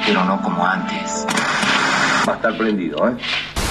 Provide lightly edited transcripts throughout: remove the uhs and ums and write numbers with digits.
pero no como antes. Va a estar prendido, ¿eh?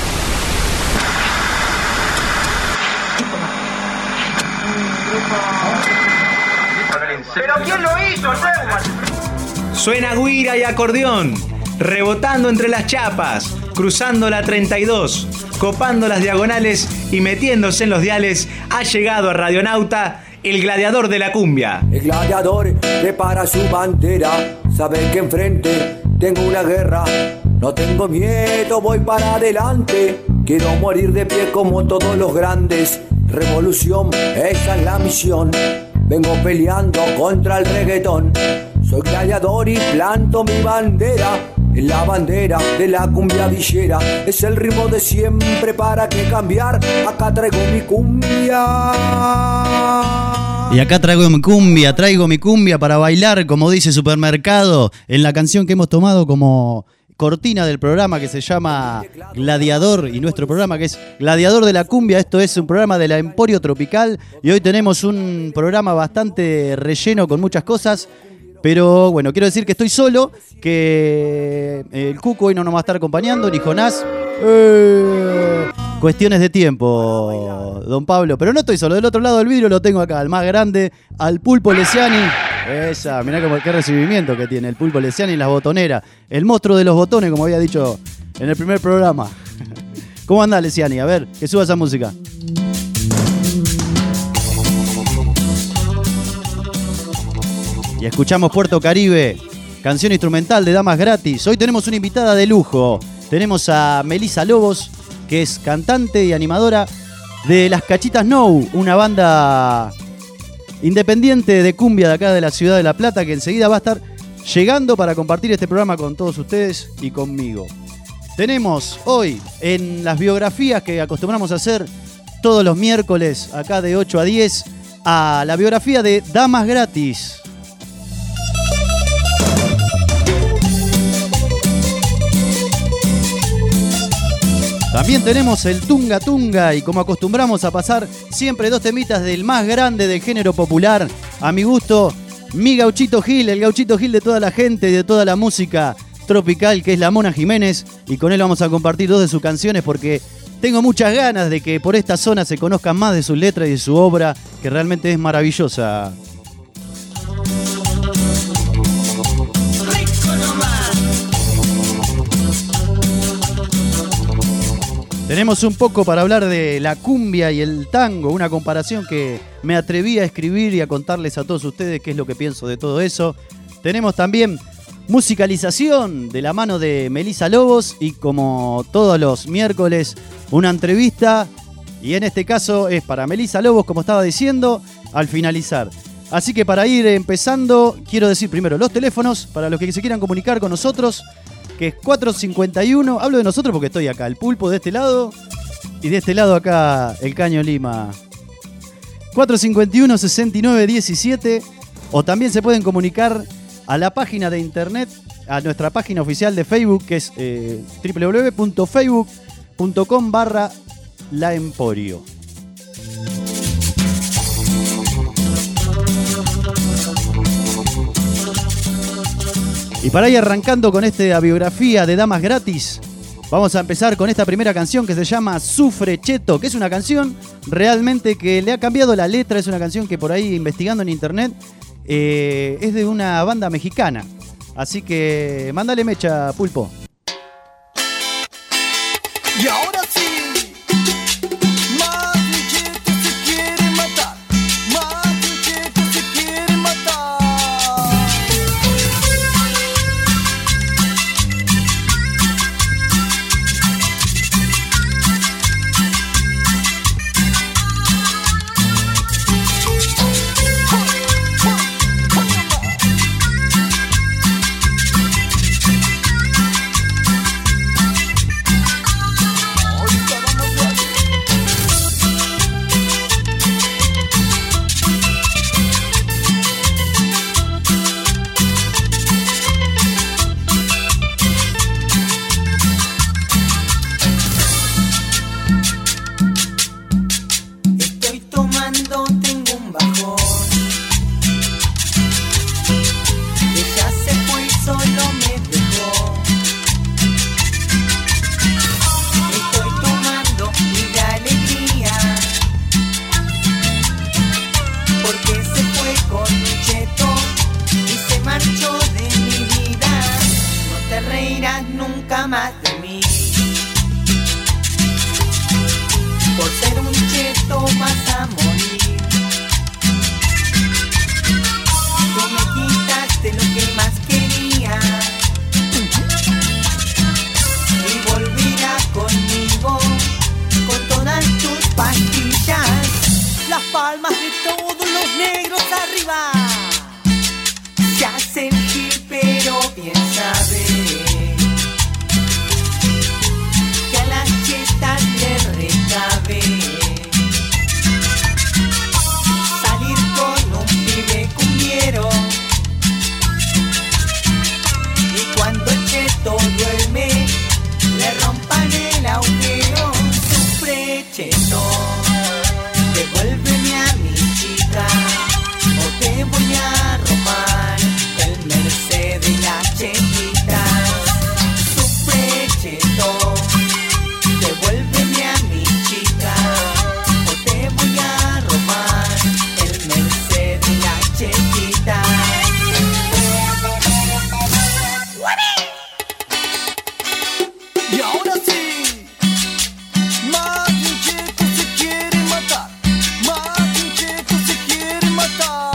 ¿Pero quién lo hizo, Sherman? Suena guira y acordeón, rebotando entre las chapas, cruzando la 32, copando las diagonales y metiéndose en los diales. Ha llegado a Radionauta el gladiador de la cumbia. El gladiador prepara su bandera, sabe que enfrente tengo una guerra. No tengo miedo, voy para adelante, quiero morir de pie como todos los grandes. Revolución, esa es la misión. Vengo peleando contra el reggaetón. Soy gladiador y planto mi bandera. En la bandera de la cumbia villera. Es el ritmo de siempre, ¿para qué cambiar? Acá traigo mi cumbia. Y acá traigo mi cumbia para bailar, como dice Supermercado, en la canción que hemos tomado como cortina del programa que se llama Gladiador, y nuestro programa que es Gladiador de la Cumbia. Esto es un programa de la Emporio Tropical y hoy tenemos un programa bastante relleno con muchas cosas, pero bueno, quiero decir que estoy solo, que el Cuco hoy no nos va a estar acompañando, ni Jonás. Cuestiones de tiempo, don Pablo, pero no estoy solo. Del otro lado del vidrio lo tengo acá, al más grande, al Pulpo Lesiani. Esa, mirá qué recibimiento que tiene el Pulpo Lesiani en las botoneras. El monstruo de los botones, como había dicho en el primer programa. ¿Cómo anda, Lesiani? A ver, que suba esa música. Y escuchamos Puerto Caribe, canción instrumental de Damas Gratis. Hoy tenemos una invitada de lujo. Tenemos a Melissa Lobos, que es cantante y animadora de Las Cachitas Nou, una banda independiente de cumbia de acá de la ciudad de La Plata, que enseguida va a estar llegando para compartir este programa con todos ustedes y conmigo. Tenemos hoy en las biografías que acostumbramos a hacer todos los miércoles, acá de 8 a 10, a la biografía de Damas Gratis. También tenemos el Tunga Tunga y como acostumbramos a pasar siempre dos temitas del más grande del género popular, a mi gusto, mi Gauchito Gil, el Gauchito Gil de toda la gente y de toda la música tropical, que es la Mona Jiménez, y con él vamos a compartir dos de sus canciones porque tengo muchas ganas de que por esta zona se conozcan más de sus letras y de su obra, que realmente es maravillosa. Tenemos un poco para hablar de la cumbia y el tango, una comparación que me atreví a escribir y a contarles a todos ustedes qué es lo que pienso de todo eso. Tenemos también musicalización de la mano de Melissa Lobos y como todos los miércoles una entrevista, y en este caso es para Melissa Lobos, como estaba diciendo, al finalizar. Así que para ir empezando, quiero decir primero los teléfonos para los que se quieran comunicar con nosotros, que es 451, hablo de nosotros porque estoy acá, el Pulpo de este lado y de este lado acá el Caño Lima. 451-6917, o también se pueden comunicar a la página de internet, a nuestra página oficial de Facebook, que es www.facebook.com/laemporio. Y para ir arrancando con esta biografía de Damas Gratis, vamos a empezar con esta primera canción que se llama Sufre Cheto, que es una canción realmente que le ha cambiado la letra, es una canción que por ahí investigando en internet es de una banda mexicana. Así que mándale mecha, Pulpo. Y ahora sí. acuerdas nunca más de mí. Por ser un cheto vas a morir. Tú me quitaste lo que más quería y volverás conmigo con todas tus pastillas. Las palmas de todos los negros arriba. Se hace el gil pero bien sabe que a las chetas le recabe salir con un pibe cumbiero. Y cuando el cheto duerme le rompan el agujero. Sufre cheto, devuélveme a mi chica o te voy a robar el Mercedes y la chetita. Sufre cheto, devuélveme a mi chica o te voy a robar el Mercedes y la chetita. Y ahora sí, más un cheto se quiere matar, más un cheto se quiere matar.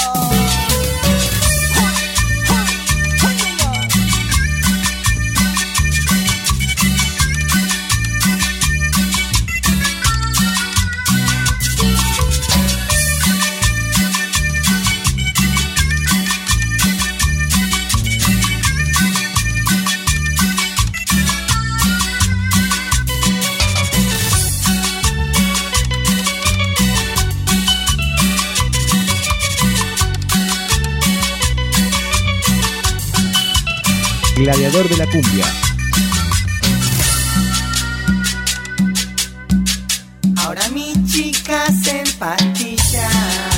Gladiador de la cumbia. Ahora mi chica se empastilla,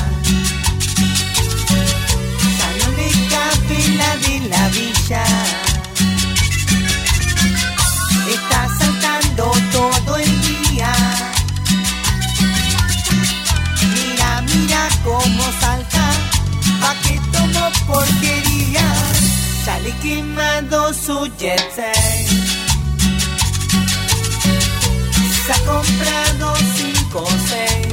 ya no le cabe la de la villa. Está saltando todo el día. Mira, mira cómo salta, pa' que tomo porquería. Ya le he quemado su jet set. Se ha comprado 5 o 6.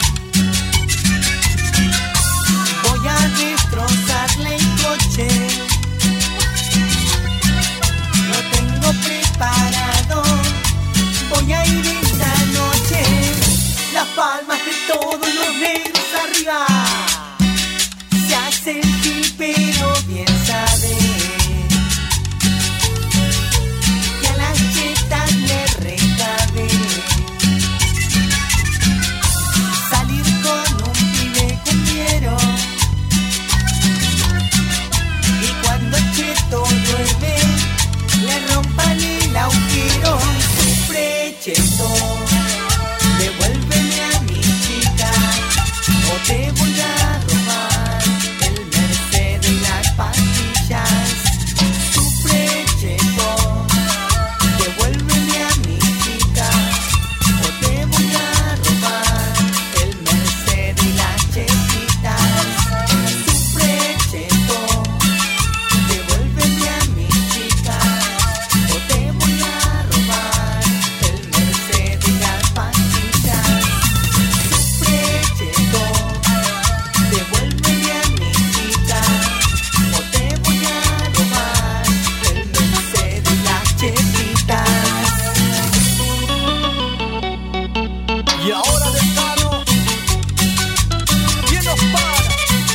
Voy a destrozarle el coche. Lo tengo preparado. Voy a ir esta noche. Las palmas de todos los negros arriba. Se hace el gil pero bien sabe que a las chetas le recabe salir con un pibe cumbiero. Y cuando el cheto duerme le rompan el agujero. Sufre cheto, devuélveme a mi chica o te voy a robar el Mercedes y las pastillas. Sufre cheto, devuélveme a mi chica o te voy a robar el Mercedes y las chetitas. Sufre cheto, devuélveme a mi chica o te voy a robar el Mercedes y las pastillas. Sufre cheto, devuélveme a mi chica o te voy a robar el Mercedes y las chetitas. Y ahora Lescano, ¿quién nos para?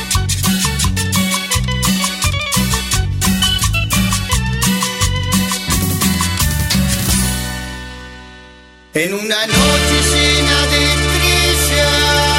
En una noche llena de estrellas,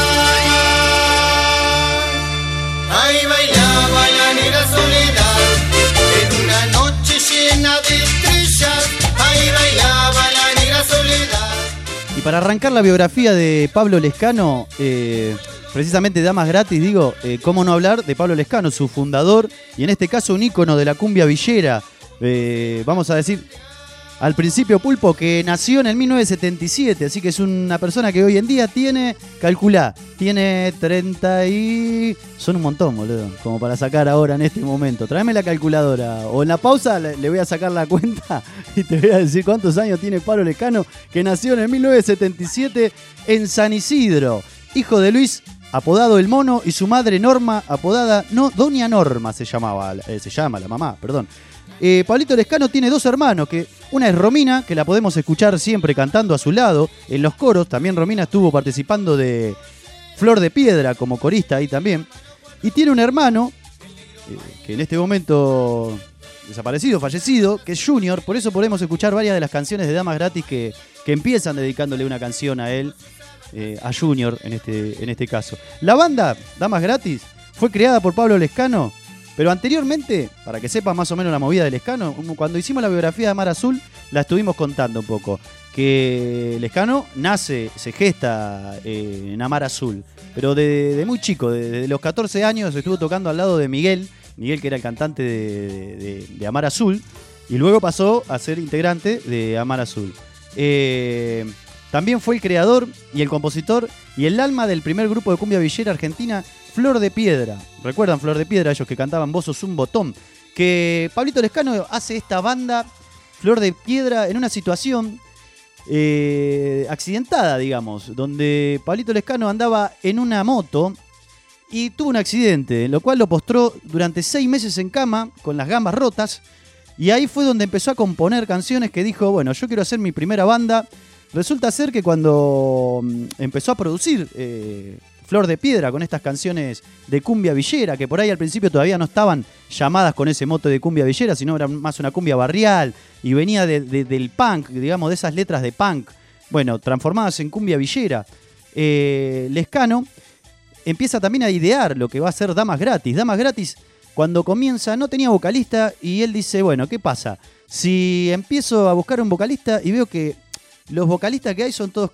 ahí bailaba la negra Soledad. En una noche llena de estrellas, ahí bailaba la negra Soledad. Y para arrancar la biografía de Pablo Lescano, precisamente Damas Gratis, digo, cómo no hablar de Pablo Lescano, su fundador, y en este caso un ícono de la cumbia villera. Vamos a decir, al principio, Pulpo, que nació en el 1977, así que es una persona que hoy en día tiene, calculá, tiene 30 y... Son un montón, boludo, como para sacar ahora en este momento. Tráeme la calculadora, o en la pausa le voy a sacar la cuenta y te voy a decir cuántos años tiene Pablo Lescano, que nació en el 1977 en San Isidro, hijo de Luis, apodado El Mono, y su madre Norma, apodada Doña Norma se llama la mamá, perdón. Pablito Lescano tiene 2 hermanos, que una es Romina, que la podemos escuchar siempre cantando a su lado en los coros. También Romina estuvo participando de Flor de Piedra como corista ahí también. Y tiene un hermano, que en este momento desaparecido, fallecido, que es Junior. Por eso podemos escuchar varias de las canciones de Damas Gratis que empiezan dedicándole una canción a él, a Junior en este caso. La banda Damas Gratis fue creada por Pablo Lescano. Pero anteriormente, para que sepas más o menos la movida de Lescano, cuando hicimos la biografía de Amar Azul, la estuvimos contando un poco. Que Lescano nace, se gesta en Amar Azul, pero de muy chico, desde los 14 años estuvo tocando al lado de Miguel, que era el cantante de Amar Azul, y luego pasó a ser integrante de Amar Azul. También fue el creador y el compositor y el alma del primer grupo de cumbia villera argentina, Flor de Piedra. ¿Recuerdan Flor de Piedra? Ellos que cantaban Vos sos un botón. Que Pablito Lescano hace esta banda, Flor de Piedra, en una situación accidentada, digamos, donde Pablito Lescano andaba en una moto y tuvo un accidente, lo cual lo postró durante 6 meses en cama, con las gambas rotas, y ahí fue donde empezó a componer canciones que dijo, bueno, yo quiero hacer mi primera banda. Resulta ser que cuando empezó a producir Flor de Piedra con estas canciones de cumbia villera, que por ahí al principio todavía no estaban llamadas con ese mote de cumbia villera, sino era más una cumbia barrial y venía del punk, digamos, de esas letras de punk, bueno, transformadas en cumbia villera. Lescano empieza también a idear lo que va a ser Damas Gratis. Damas Gratis, cuando comienza, no tenía vocalista y él dice, bueno, ¿qué pasa? Si empiezo a buscar un vocalista y veo que los vocalistas que hay son todos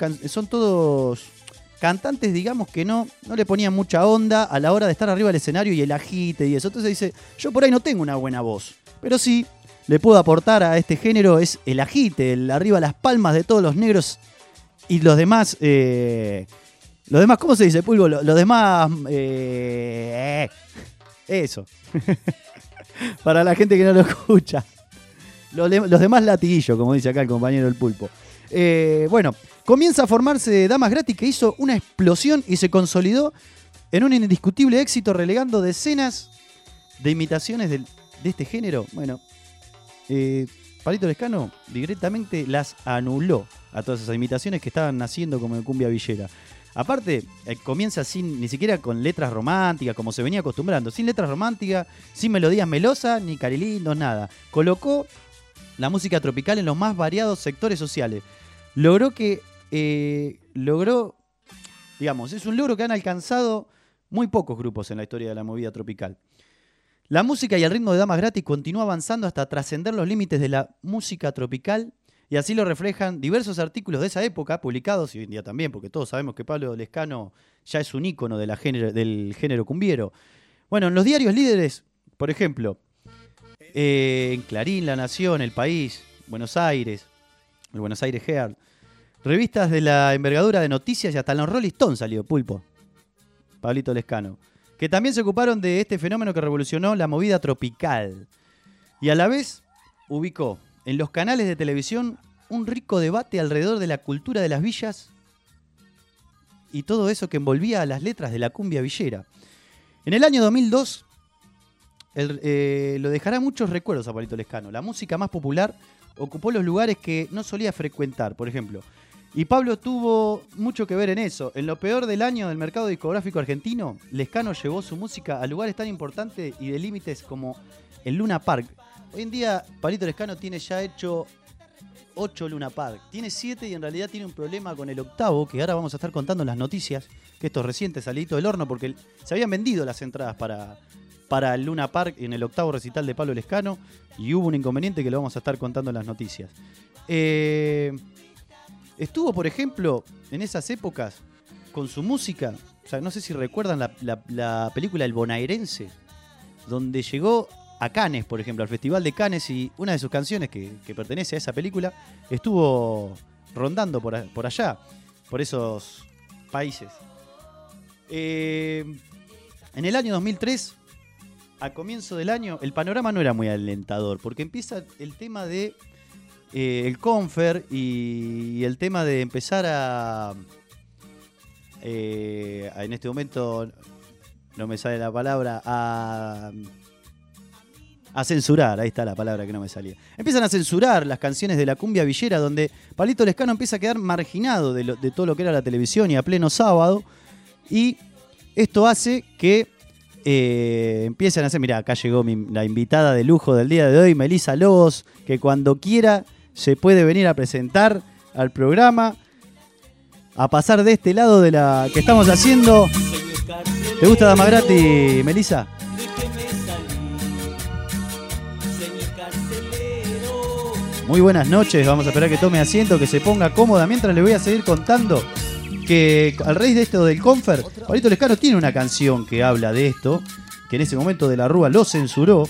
cantantes, digamos, que no le ponían mucha onda a la hora de estar arriba del escenario y el agite y eso. Entonces dice, yo por ahí no tengo una buena voz, pero sí le puedo aportar a este género es el agite, el arriba las palmas de todos los negros y los demás, ¿cómo se dice, Pulvo? Los demás, eso. Para la gente que no lo escucha. Los demás latiguillos, como dice acá el compañero El Pulpo. Bueno, comienza a formarse Damas Gratis, que hizo una explosión y se consolidó en un indiscutible éxito, relegando decenas de imitaciones de este género. Bueno, Pablito Lescano directamente las anuló a todas esas imitaciones que estaban naciendo como de cumbia villera. Aparte, comienza ni siquiera con letras románticas, como se venía acostumbrando, sin letras románticas, sin melodías melosas, ni carilindos, nada. Colocó la música tropical en los más variados sectores sociales. Logró, digamos, es un logro que han alcanzado muy pocos grupos en la historia de la movida tropical. La música y el ritmo de Damas Gratis continúa avanzando hasta trascender los límites de la música tropical, y así lo reflejan diversos artículos de esa época, publicados, y hoy en día también, porque todos sabemos que Pablo Lescano ya es un ícono del género cumbiero. Bueno, en los diarios líderes, por ejemplo, en Clarín, La Nación, El País, Buenos Aires, el Buenos Aires Herald, revistas de la envergadura de Noticias y hasta en los Rolling Stones salió, Pulpo, Pablito Lescano, que también se ocuparon de este fenómeno que revolucionó la movida tropical. Y a la vez ubicó en los canales de televisión un rico debate alrededor de la cultura de las villas y todo eso que envolvía a las letras de la cumbia villera. En el año 2002 lo dejará muchos recuerdos a Pablito Lescano. La música más popular ocupó los lugares que no solía frecuentar, por ejemplo. Y Pablo tuvo mucho que ver en eso. En lo peor del año del mercado discográfico argentino, Lescano llevó su música a lugares tan importantes y de límites como el Luna Park. Hoy en día, Pablito Lescano tiene ya hecho 8 Luna Park. Tiene 7 y en realidad tiene un problema con el 8º, que ahora vamos a estar contando en las noticias, que esto es reciente, salidito del horno, porque se habían vendido las entradas para el Luna Park en el 8º recital de Pablo Lescano y hubo un inconveniente que lo vamos a estar contando en las noticias. Estuvo, por ejemplo, en esas épocas con su música, o sea, no sé si recuerdan la película El Bonaerense, donde llegó a Cannes, por ejemplo, al Festival de Cannes, y una de sus canciones que pertenece a esa película estuvo rondando por allá, por esos países. En el año 2003, a comienzo del año, el panorama no era muy alentador, porque empieza el tema de el Confer y el tema de empezar en este momento no me sale la palabra, a censurar, ahí está la palabra que no me salía. Empiezan a censurar las canciones de la cumbia villera, donde Pablito Lescano empieza a quedar marginado de todo lo que era la televisión y a pleno sábado, y esto hace que empiezan a hacer, mirá, acá llegó la invitada de lujo del día de hoy, Melissa Lobos, que cuando quiera se puede venir a presentar al programa, a pasar de este lado de la que estamos haciendo. ¿Te gusta Dama Gratis, Melissa? Muy buenas noches, vamos a esperar que tome asiento, que se ponga cómoda, mientras le voy a seguir contando que al raíz de esto del Confer, Pablito Lescano tiene una canción que habla de esto, que en ese momento De la Rúa lo censuró.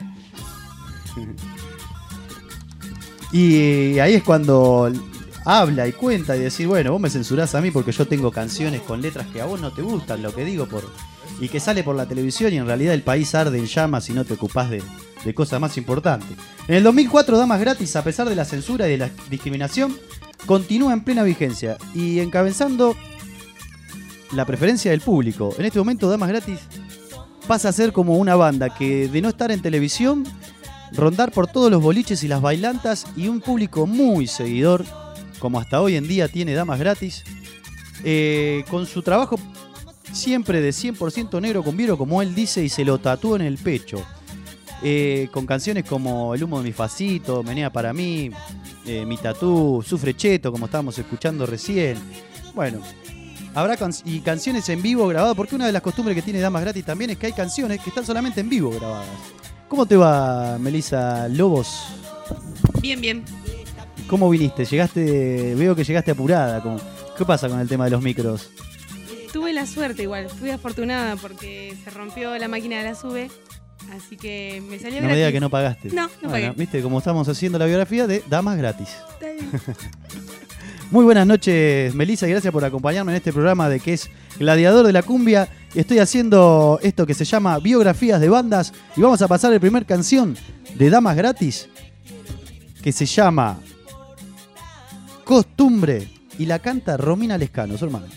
Y ahí es cuando habla y cuenta y decir, bueno, vos me censurás a mí porque yo tengo canciones con letras que a vos no te gustan, lo que digo, y que sale por la televisión y en realidad el país arde en llamas si no te ocupás de cosas más importantes. En el 2004, Damas Gratis, a pesar de la censura y de la discriminación, continúa en plena vigencia y encabezando la preferencia del público. En este momento, Damas Gratis pasa a ser como una banda que, de no estar en televisión, rondar por todos los boliches y las bailantas, y un público muy seguidor, como hasta hoy en día tiene Damas Gratis, con su trabajo siempre de 100% negro con Viero, como él dice, y se lo tatuó en el pecho. Con canciones como El humo de mi facito, Menea para mí, Mi tatú, Sufre Cheto, como estábamos escuchando recién. Bueno, habrá canciones en vivo grabadas, porque una de las costumbres que tiene Damas Gratis también es que hay canciones que están solamente en vivo grabadas. ¿Cómo te va, Melissa Lobos? Bien, bien. ¿Cómo viniste? Veo que llegaste apurada. ¿Qué pasa con el tema de los micros? Tuve la suerte igual, fui afortunada porque se rompió la máquina de la SUBE, así que me salió gratis. No me digas que no pagaste. No pagué. Viste, como estamos haciendo la biografía de Damas Gratis. Está bien. Muy buenas noches, Melissa, y gracias por acompañarme en este programa de que es Gladiador de la Cumbia. Estoy haciendo esto que se llama Biografías de Bandas, y vamos a pasar la primera canción de Damas Gratis, que se llama Costumbre, y la canta Romina Lescano, su hermana.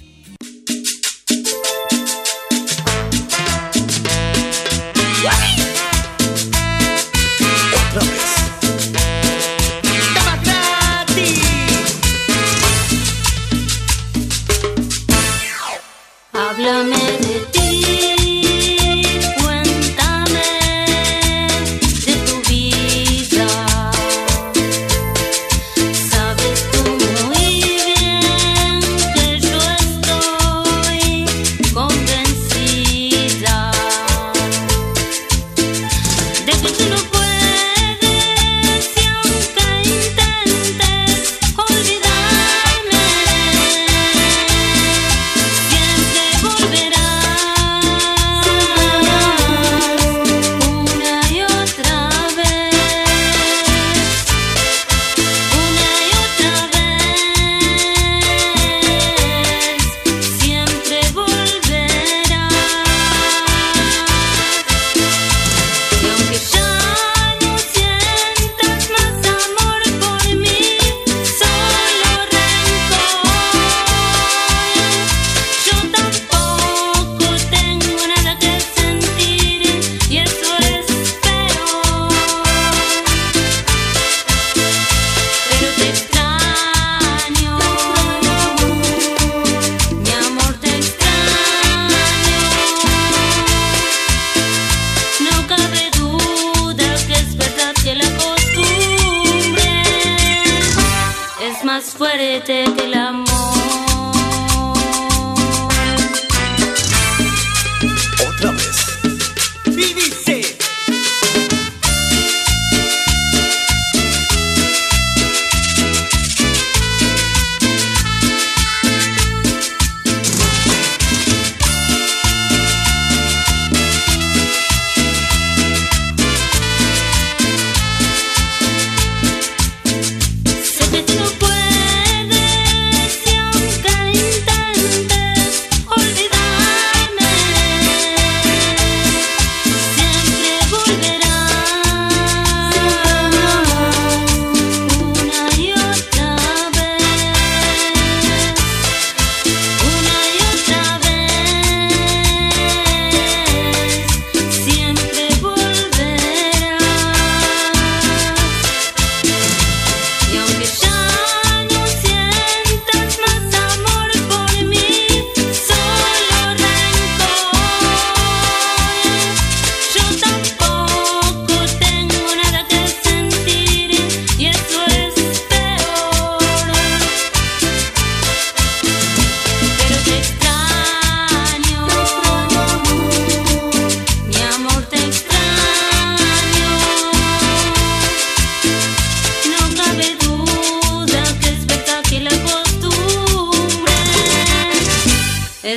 Otra vez. Damas Gratis. Háblame de ti, cuéntame de tu vida. Sabes tú muy bien que yo estoy convencida de que tú no puedes, y aunque intentes olvidarme, siempre volverás una y otra vez, siempre volverás. Y aunque ya no sientas más amor por mí, solo rencor, yo tampoco tengo nada que sentir, y eso espero. Pero te extraño, mi amor, te extraño. No cabe duda que es verdad que la costumbre es más fuerte que el amor. Otra vez. Y dice.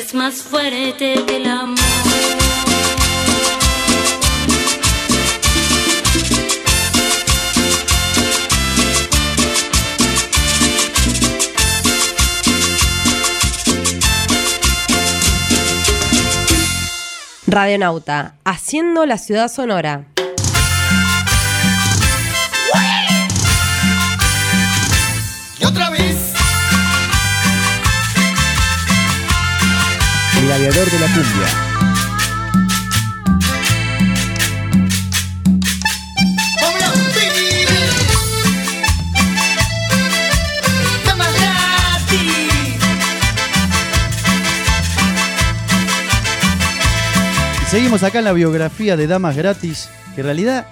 es más fuerte que el amor. Radionauta, haciendo la ciudad sonora. Y otra vez. El aviador de la cumbia. Seguimos acá en la biografía de Damas Gratis, que en realidad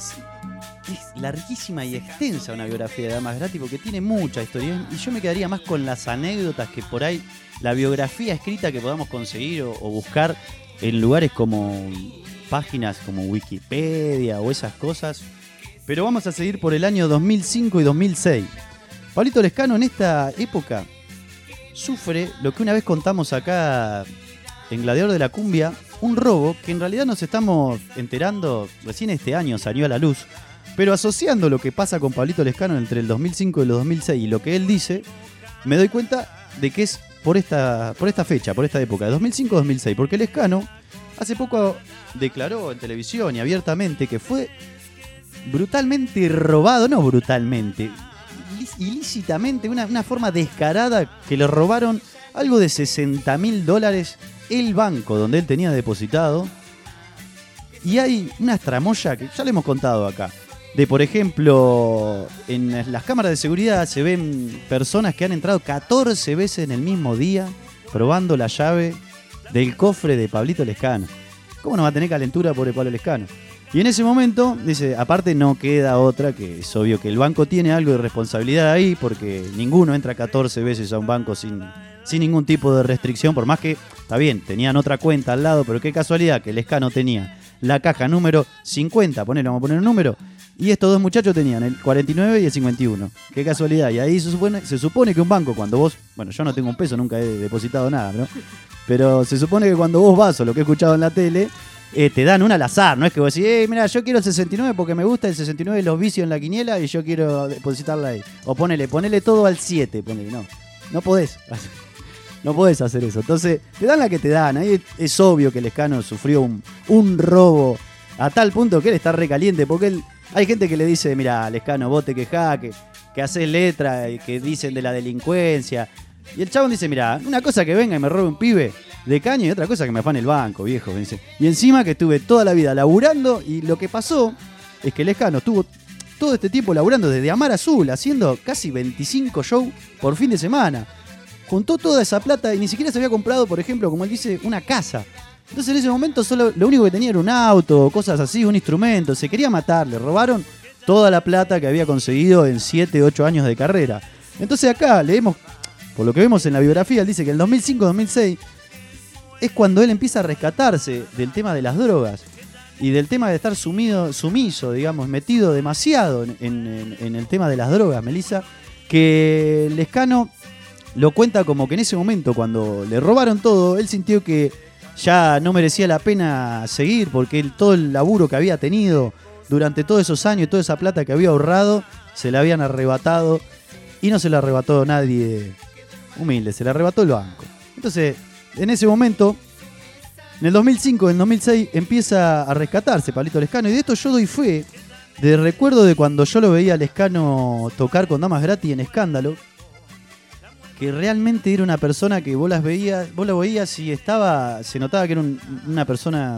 es larguísima y extensa una biografía de Damas Gratis porque tiene mucha historia. Y yo me quedaría más con las anécdotas que por ahí, la biografía escrita que podamos conseguir o buscar en lugares como páginas como Wikipedia o esas cosas. Pero vamos a seguir por el año 2005 y 2006. Pablito Lescano en esta época sufre lo que una vez contamos acá en Gladiador de la Cumbia, un robo que en realidad nos estamos enterando, recién este año salió a la luz, pero asociando lo que pasa con Pablito Lescano entre el 2005 y el 2006 y lo que él dice, me doy cuenta de que es por esta fecha, por esta época, de 2005-2006, porque Lescano hace poco declaró en televisión y abiertamente que fue brutalmente robado, no brutalmente, ilícitamente, una forma descarada que le robaron algo de $60.000 el banco donde él tenía depositado. Y hay una tramoya que ya le hemos contado acá. De, por ejemplo, en las cámaras de seguridad se ven personas que han entrado 14 veces en el mismo día probando la llave del cofre de Pablito Lescano. ¿Cómo no va a tener calentura por el Pablo Lescano? Y en ese momento, dice, aparte no queda otra, que es obvio que el banco tiene algo de responsabilidad ahí, porque ninguno entra 14 veces a un banco sin ningún tipo de restricción, por más que, está bien, tenían otra cuenta al lado, pero qué casualidad que Lescano tenía la caja número 50, vamos a poner un número, y estos dos muchachos tenían el 49 y el 51. Qué casualidad. Y ahí se supone que un banco, cuando vos, bueno, yo no tengo un peso, nunca he depositado nada, ¿no? Pero se supone que cuando vos vas, o lo que he escuchado en la tele, te dan una al azar, no es que vos decís, mira, yo quiero el 69 porque me gusta el 69 los vicios en la quiniela y yo quiero depositarla ahí. O ponele todo al 7, no podés. No podés hacer eso. Entonces, te dan la que te dan. Ahí es obvio que Lescano sufrió un robo a tal punto que él está recaliente. Porque hay gente que le dice, mira, Lescano, vos te quejás, que haces letra, que dicen de la delincuencia. Y el chabón dice, mira, una cosa que venga y me robe un pibe de caño y otra cosa que me afane el banco, viejo. Dice. Y encima que estuve toda la vida laburando y lo que pasó es que Lescano estuvo todo este tiempo laburando desde Amar Azul, haciendo casi 25 shows por fin de semana. Juntó toda esa plata y ni siquiera se había comprado, por ejemplo, como él dice, una casa. Entonces en ese momento solo lo único que tenía era un auto, cosas así, un instrumento. Se quería matar, le robaron toda la plata que había conseguido en 7, 8 años de carrera. Entonces acá leemos, por lo que vemos en la biografía, él dice que en el 2005-2006 es cuando él empieza a rescatarse del tema de las drogas y del tema de estar sumiso, digamos, metido demasiado en el tema de las drogas, Melissa, que Lescano lo cuenta como que en ese momento, cuando le robaron todo, él sintió que ya no merecía la pena seguir, porque todo el laburo que había tenido durante todos esos años, toda esa plata que había ahorrado, se la habían arrebatado, y no se la arrebató nadie humilde, se la arrebató el banco. Entonces, en ese momento, en el 2005, en el 2006, empieza a rescatarse Pablito Lescano, y de esto yo doy fe, de recuerdo de cuando yo lo veía a Lescano tocar con Damas Gratis en Escándalo, que realmente era una persona que vos lo veías y se notaba que era una persona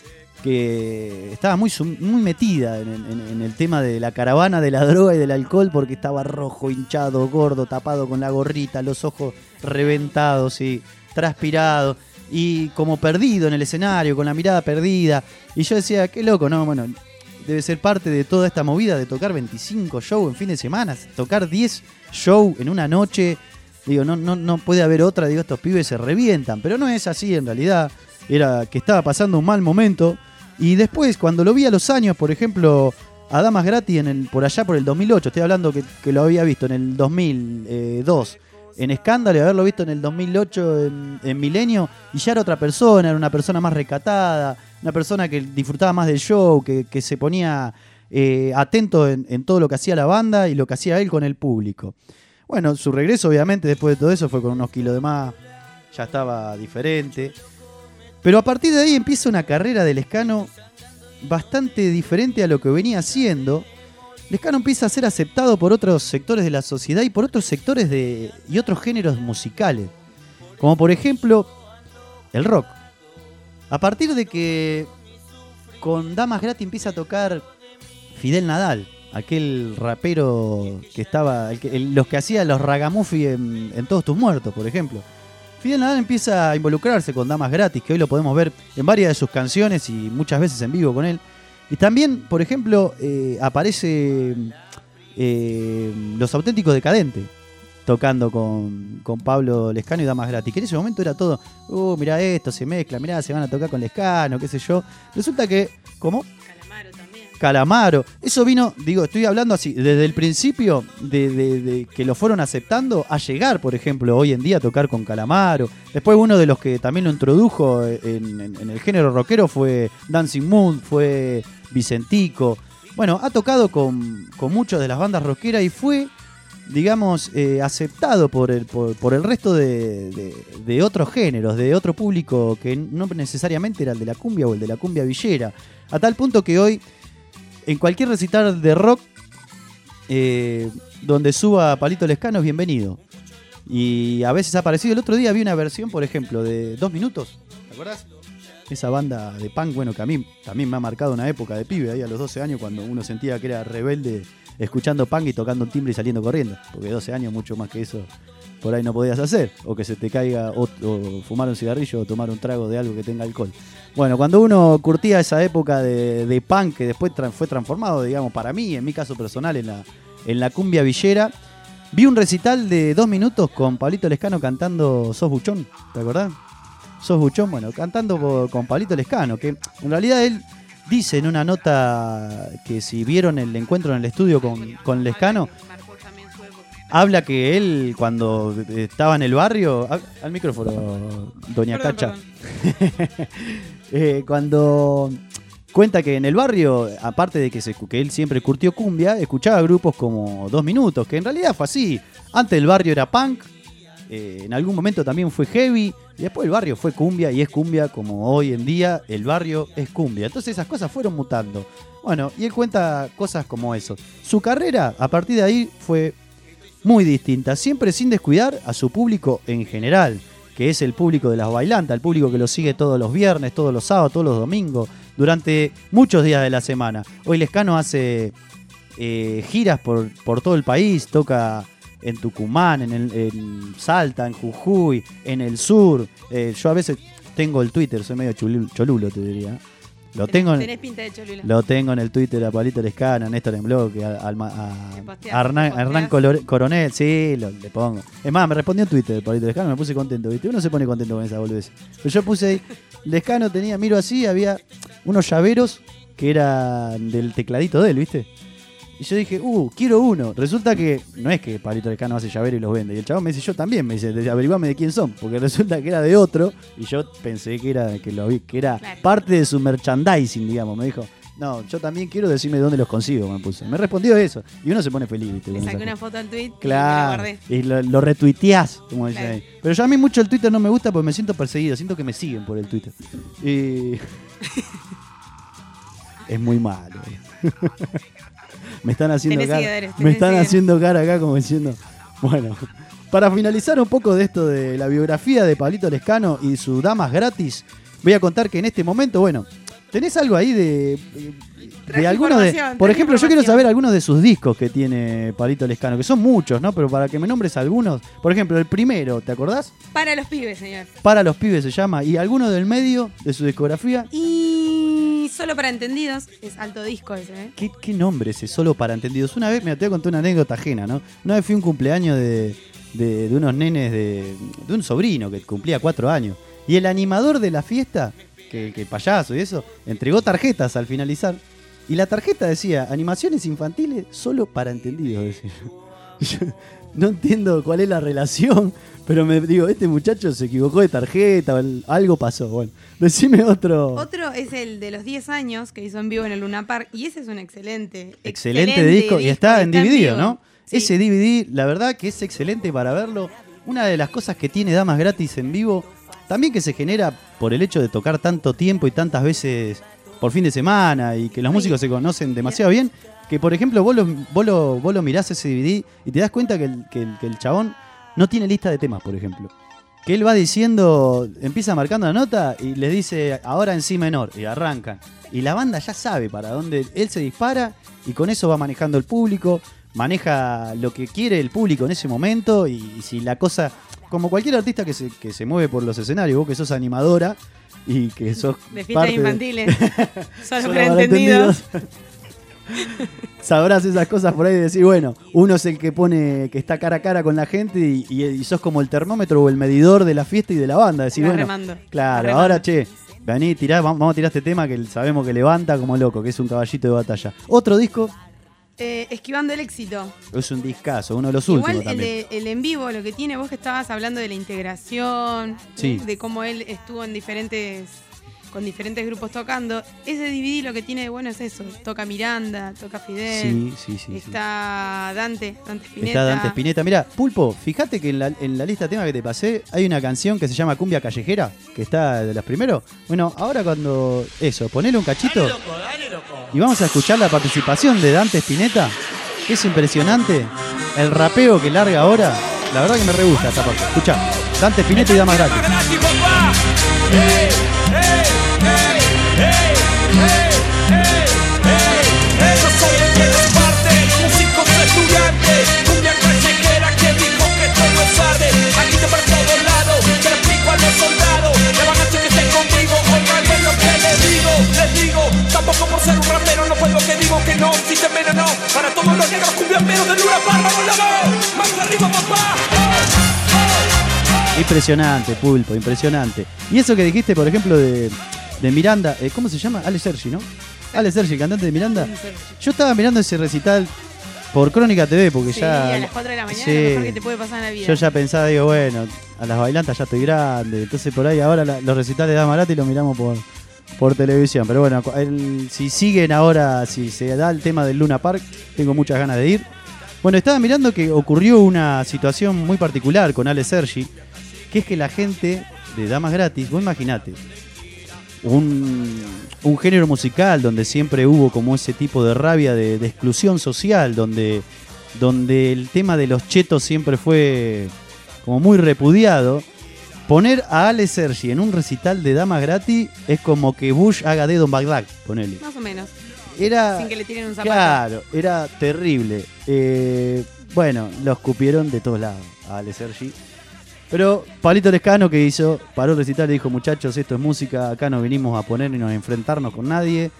que estaba muy metida en el tema de la caravana de la droga y del alcohol, porque estaba rojo, hinchado, gordo, tapado con la gorrita, los ojos reventados y transpirado, y como perdido en el escenario, con la mirada perdida. Y yo decía, qué loco, ¿no? Bueno, debe ser parte de toda esta movida de tocar 25 shows en fin de semana, tocar 10 shows en una noche. Digo, no puede haber otra, digo, estos pibes se revientan, pero no es así en realidad, era que estaba pasando un mal momento. Y después, cuando lo vi a los años, por ejemplo, a Damas Gratis por allá por el 2008, estoy hablando que lo había visto en el 2002, en Escándalo y haberlo visto en el 2008 en Milenio, y ya era otra persona, era una persona más recatada, una persona que disfrutaba más del show, que se ponía atento en todo lo que hacía la banda y lo que hacía él con el público. Bueno, su regreso obviamente después de todo eso fue con unos kilos de más, ya estaba diferente. Pero a partir de ahí empieza una carrera de Lescano bastante diferente a lo que venía haciendo. Lescano empieza a ser aceptado por otros sectores de la sociedad y por otros sectores y otros géneros musicales. Como por ejemplo, el rock. A partir de que con Damas Gratis empieza a tocar Fidel Nadal, aquel rapero que estaba, los que hacía los ragamuffin en Todos Tus Muertos, por ejemplo. Fidel Nadal empieza a involucrarse con Damas Gratis, que hoy lo podemos ver en varias de sus canciones y muchas veces en vivo con él. Y también, por ejemplo, aparece Los Auténticos Decadentes, tocando con Pablo Lescano y Damas Gratis, que en ese momento era todo, mirá esto, se mezcla, mirá, se van a tocar con Lescano, qué sé yo. Resulta que, ¿cómo? Calamaro. Eso vino, digo, estoy hablando así, desde el principio de que lo fueron aceptando a llegar, por ejemplo, hoy en día a tocar con Calamaro. Después uno de los que también lo introdujo en el género rockero fue Dancing Moon, fue Vicentico. Bueno, ha tocado con muchas de las bandas rockeras y fue, digamos, aceptado por el resto de otros géneros, de otro público que no necesariamente era el de la cumbia o el de la cumbia villera. A tal punto que hoy, en cualquier recital de rock donde suba Palito Lescano es bienvenido. Y a veces ha aparecido. El otro día vi una versión, por ejemplo, de 2 minutos. ¿Te acordás? Esa banda de punk, bueno, que a mí también me ha marcado una época de pibe, ahí a los 12 años, cuando uno sentía que era rebelde escuchando punk y tocando un timbre y saliendo corriendo. Porque 12 años, mucho más que eso, por ahí no podías hacer. O que se te caiga, o fumar un cigarrillo, o tomar un trago de algo que tenga alcohol. Bueno, cuando uno curtía esa época de punk, que después fue transformado, digamos, para mí, en mi caso personal, en la cumbia villera, vi un recital de 2 minutos con Pablito Lescano cantando Sos Buchón, ¿te acordás? Sos Buchón, bueno, cantando con Pablito Lescano, que en realidad él dice en una nota que si vieron el encuentro en el estudio con Lescano, habla que él cuando estaba en el barrio, al micrófono, doña Cacha, cuando cuenta que en el barrio, aparte de que él siempre curtió cumbia, escuchaba grupos como 2 minutos, que en realidad fue así. Antes el barrio era punk, en algún momento también fue heavy, y después el barrio fue cumbia, y es cumbia como hoy en día el barrio es cumbia. Entonces esas cosas fueron mutando. Bueno, y él cuenta cosas como eso. Su carrera a partir de ahí fue muy distinta, siempre sin descuidar a su público en general, que es el público de las bailantas, el público que lo sigue todos los viernes, todos los sábados, todos los domingos, durante muchos días de la semana. Hoy Lescano hace giras por todo el país, toca en Tucumán, en Salta, en Jujuy, en el sur. Yo a veces tengo el Twitter, soy medio cholulo, te diría. Tenés pinta de cholulo. Lo tengo en el Twitter a Palito Lescano, a Néstor en blog, a Hernán Coronel, sí, le pongo. Es más, me respondió en Twitter de Palito Lescano, me puse contento, ¿viste? Uno se pone contento con esa boludez. Pero yo puse ahí, Lescano miro así, había unos llaveros que eran del tecladito de él, ¿viste? Y yo dije, quiero uno. Resulta que no es que Pablito Lescano hace llavero y los vende. Y el chabón me dice, yo también. Me dice, averiguame de quién son. Porque resulta que era de otro. Y yo pensé que era claro, parte de su merchandising, digamos. Me dijo, no, yo también quiero, decirme dónde los consigo. Me respondió eso. Y uno se pone feliz, ¿viste? Le saqué una foto al tweet claro, y lo retuiteás, como dice ahí. Pero yo a mí mucho el Twitter no me gusta porque me siento perseguido. Siento que me siguen por el Twitter. Y es muy malo. Me están haciendo haciendo cara acá como diciendo, bueno, para finalizar un poco de esto de la biografía de Pablito Lescano y sus Damas Gratis, voy a contar que en este momento, bueno, ¿tenés algo ahí de algunos de, por ejemplo, yo quiero saber algunos de sus discos que tiene Pablito Lescano, que son muchos, ¿no? Pero para que me nombres algunos, por ejemplo, el primero, ¿te acordás? Para los pibes, señor. Para los pibes se llama, y alguno del medio de su discografía. Y Solo para Entendidos, es alto disco ese, ¿eh? ¿Qué nombre ese Solo para Entendidos? Una vez, me te voy a contar una anécdota ajena, ¿no? Una vez fui a un cumpleaños de unos nenes de un sobrino que cumplía 4 años, y el animador de la fiesta, que el payaso y eso, entregó tarjetas al finalizar. Y la tarjeta decía, animaciones infantiles solo para entendidos, decía. Yo no entiendo cuál es la relación, pero me digo, este muchacho se equivocó de tarjeta, algo pasó. Bueno, decime otro. Otro es el de los 10 años que hizo en vivo en el Luna Park y ese es un excelente disco y está en DVD, ¿no? Sí. Ese DVD, la verdad que es excelente para verlo. Una de las cosas que tiene Damas Gratis en vivo, también que se genera por el hecho de tocar tanto tiempo y tantas veces por fin de semana y que los músicos se conocen demasiado bien, que por ejemplo vos lo mirás ese DVD y te das cuenta que el chabón no tiene lista de temas, por ejemplo. Que él va diciendo, empieza marcando la nota y les dice ahora en si menor y arrancan. Y la banda ya sabe para dónde él se dispara y con eso va manejando el público, maneja lo que quiere el público en ese momento y si la cosa, como cualquier artista que se mueve por los escenarios, vos que sos animadora y que sos de fiestas parte infantiles, solo para para entendidos. Sabrás esas cosas por ahí de decir, bueno, uno es el que está cara a cara con la gente y sos como el termómetro o el medidor de la fiesta y de la banda. Decir, bueno, claro, ahora vení, vamos a tirar este tema que sabemos que levanta como loco, que es un caballito de batalla. Otro disco. Esquivando el éxito. Es un discazo, uno de los últimos Igual también. el en vivo, lo que tiene, vos que estabas hablando de la integración, Sí. de cómo él estuvo con diferentes grupos tocando. Ese DVD lo que tiene de bueno es eso. Toca Miranda, toca Fidel. Sí. Está Dante Spinetta. Está Dante Spinetta. Mirá, Pulpo, fíjate que en la lista de temas que te pasé hay una canción que se llama Cumbia Callejera, que está de los primeros. Bueno, ahora cuando ponele un cachito y vamos a escuchar la participación de Dante Spinetta, que es impresionante. El rapeo que larga ahora, la verdad que me re gusta esta parte. Escuchá, Dante Spinetta y Damas Gratis. Yo soy el que reparte músicos estudiantes, cumbia callejera que dijo que todo es tarde. Aquí te por todos lados, te lo explico a los soldados. Le van a hacer que estén conmigo, oigan bien lo que les digo. Tampoco por ser un rapero no puedo que digo que no, si te envenenó. Para todos los negros cumbiamberos del Luna Park, vamos la voz, más arriba papá. Impresionante, Pulpo, impresionante. Y eso que dijiste, por ejemplo, de Miranda, ¿cómo se llama? Ale Sergi, ¿no? Ale Sergi, el cantante de Miranda. Yo estaba mirando ese recital por Crónica TV, porque ya... a las 4 de la mañana es lo mejor que te puede pasar en la vida. Yo ya pensaba, digo, bueno, a las bailantas ya estoy grande, entonces por ahí ahora los recitales de Damas Gratis los miramos por televisión. Pero bueno, si siguen ahora, si se da el tema del Luna Park, tengo muchas ganas de ir. Bueno, estaba mirando que ocurrió una situación muy particular con Ale Sergi, que es que la gente de Damas Gratis, vos imaginate, un género musical donde siempre hubo como ese tipo de rabia de exclusión social, donde el tema de los chetos siempre fue como muy repudiado. Poner a Ale Sergi en un recital de Damas Gratis es como que Bush haga dedo en Bagdad, ponele. Más o menos. Era, sin que le tiren un zapato. Claro, era terrible. Bueno, lo escupieron de todos lados a Ale Sergi. Pero Pablito Lescano, que hizo, paró el recital y dijo, muchachos, esto es música, acá no vinimos a ponernos a enfrentarnos con nadie.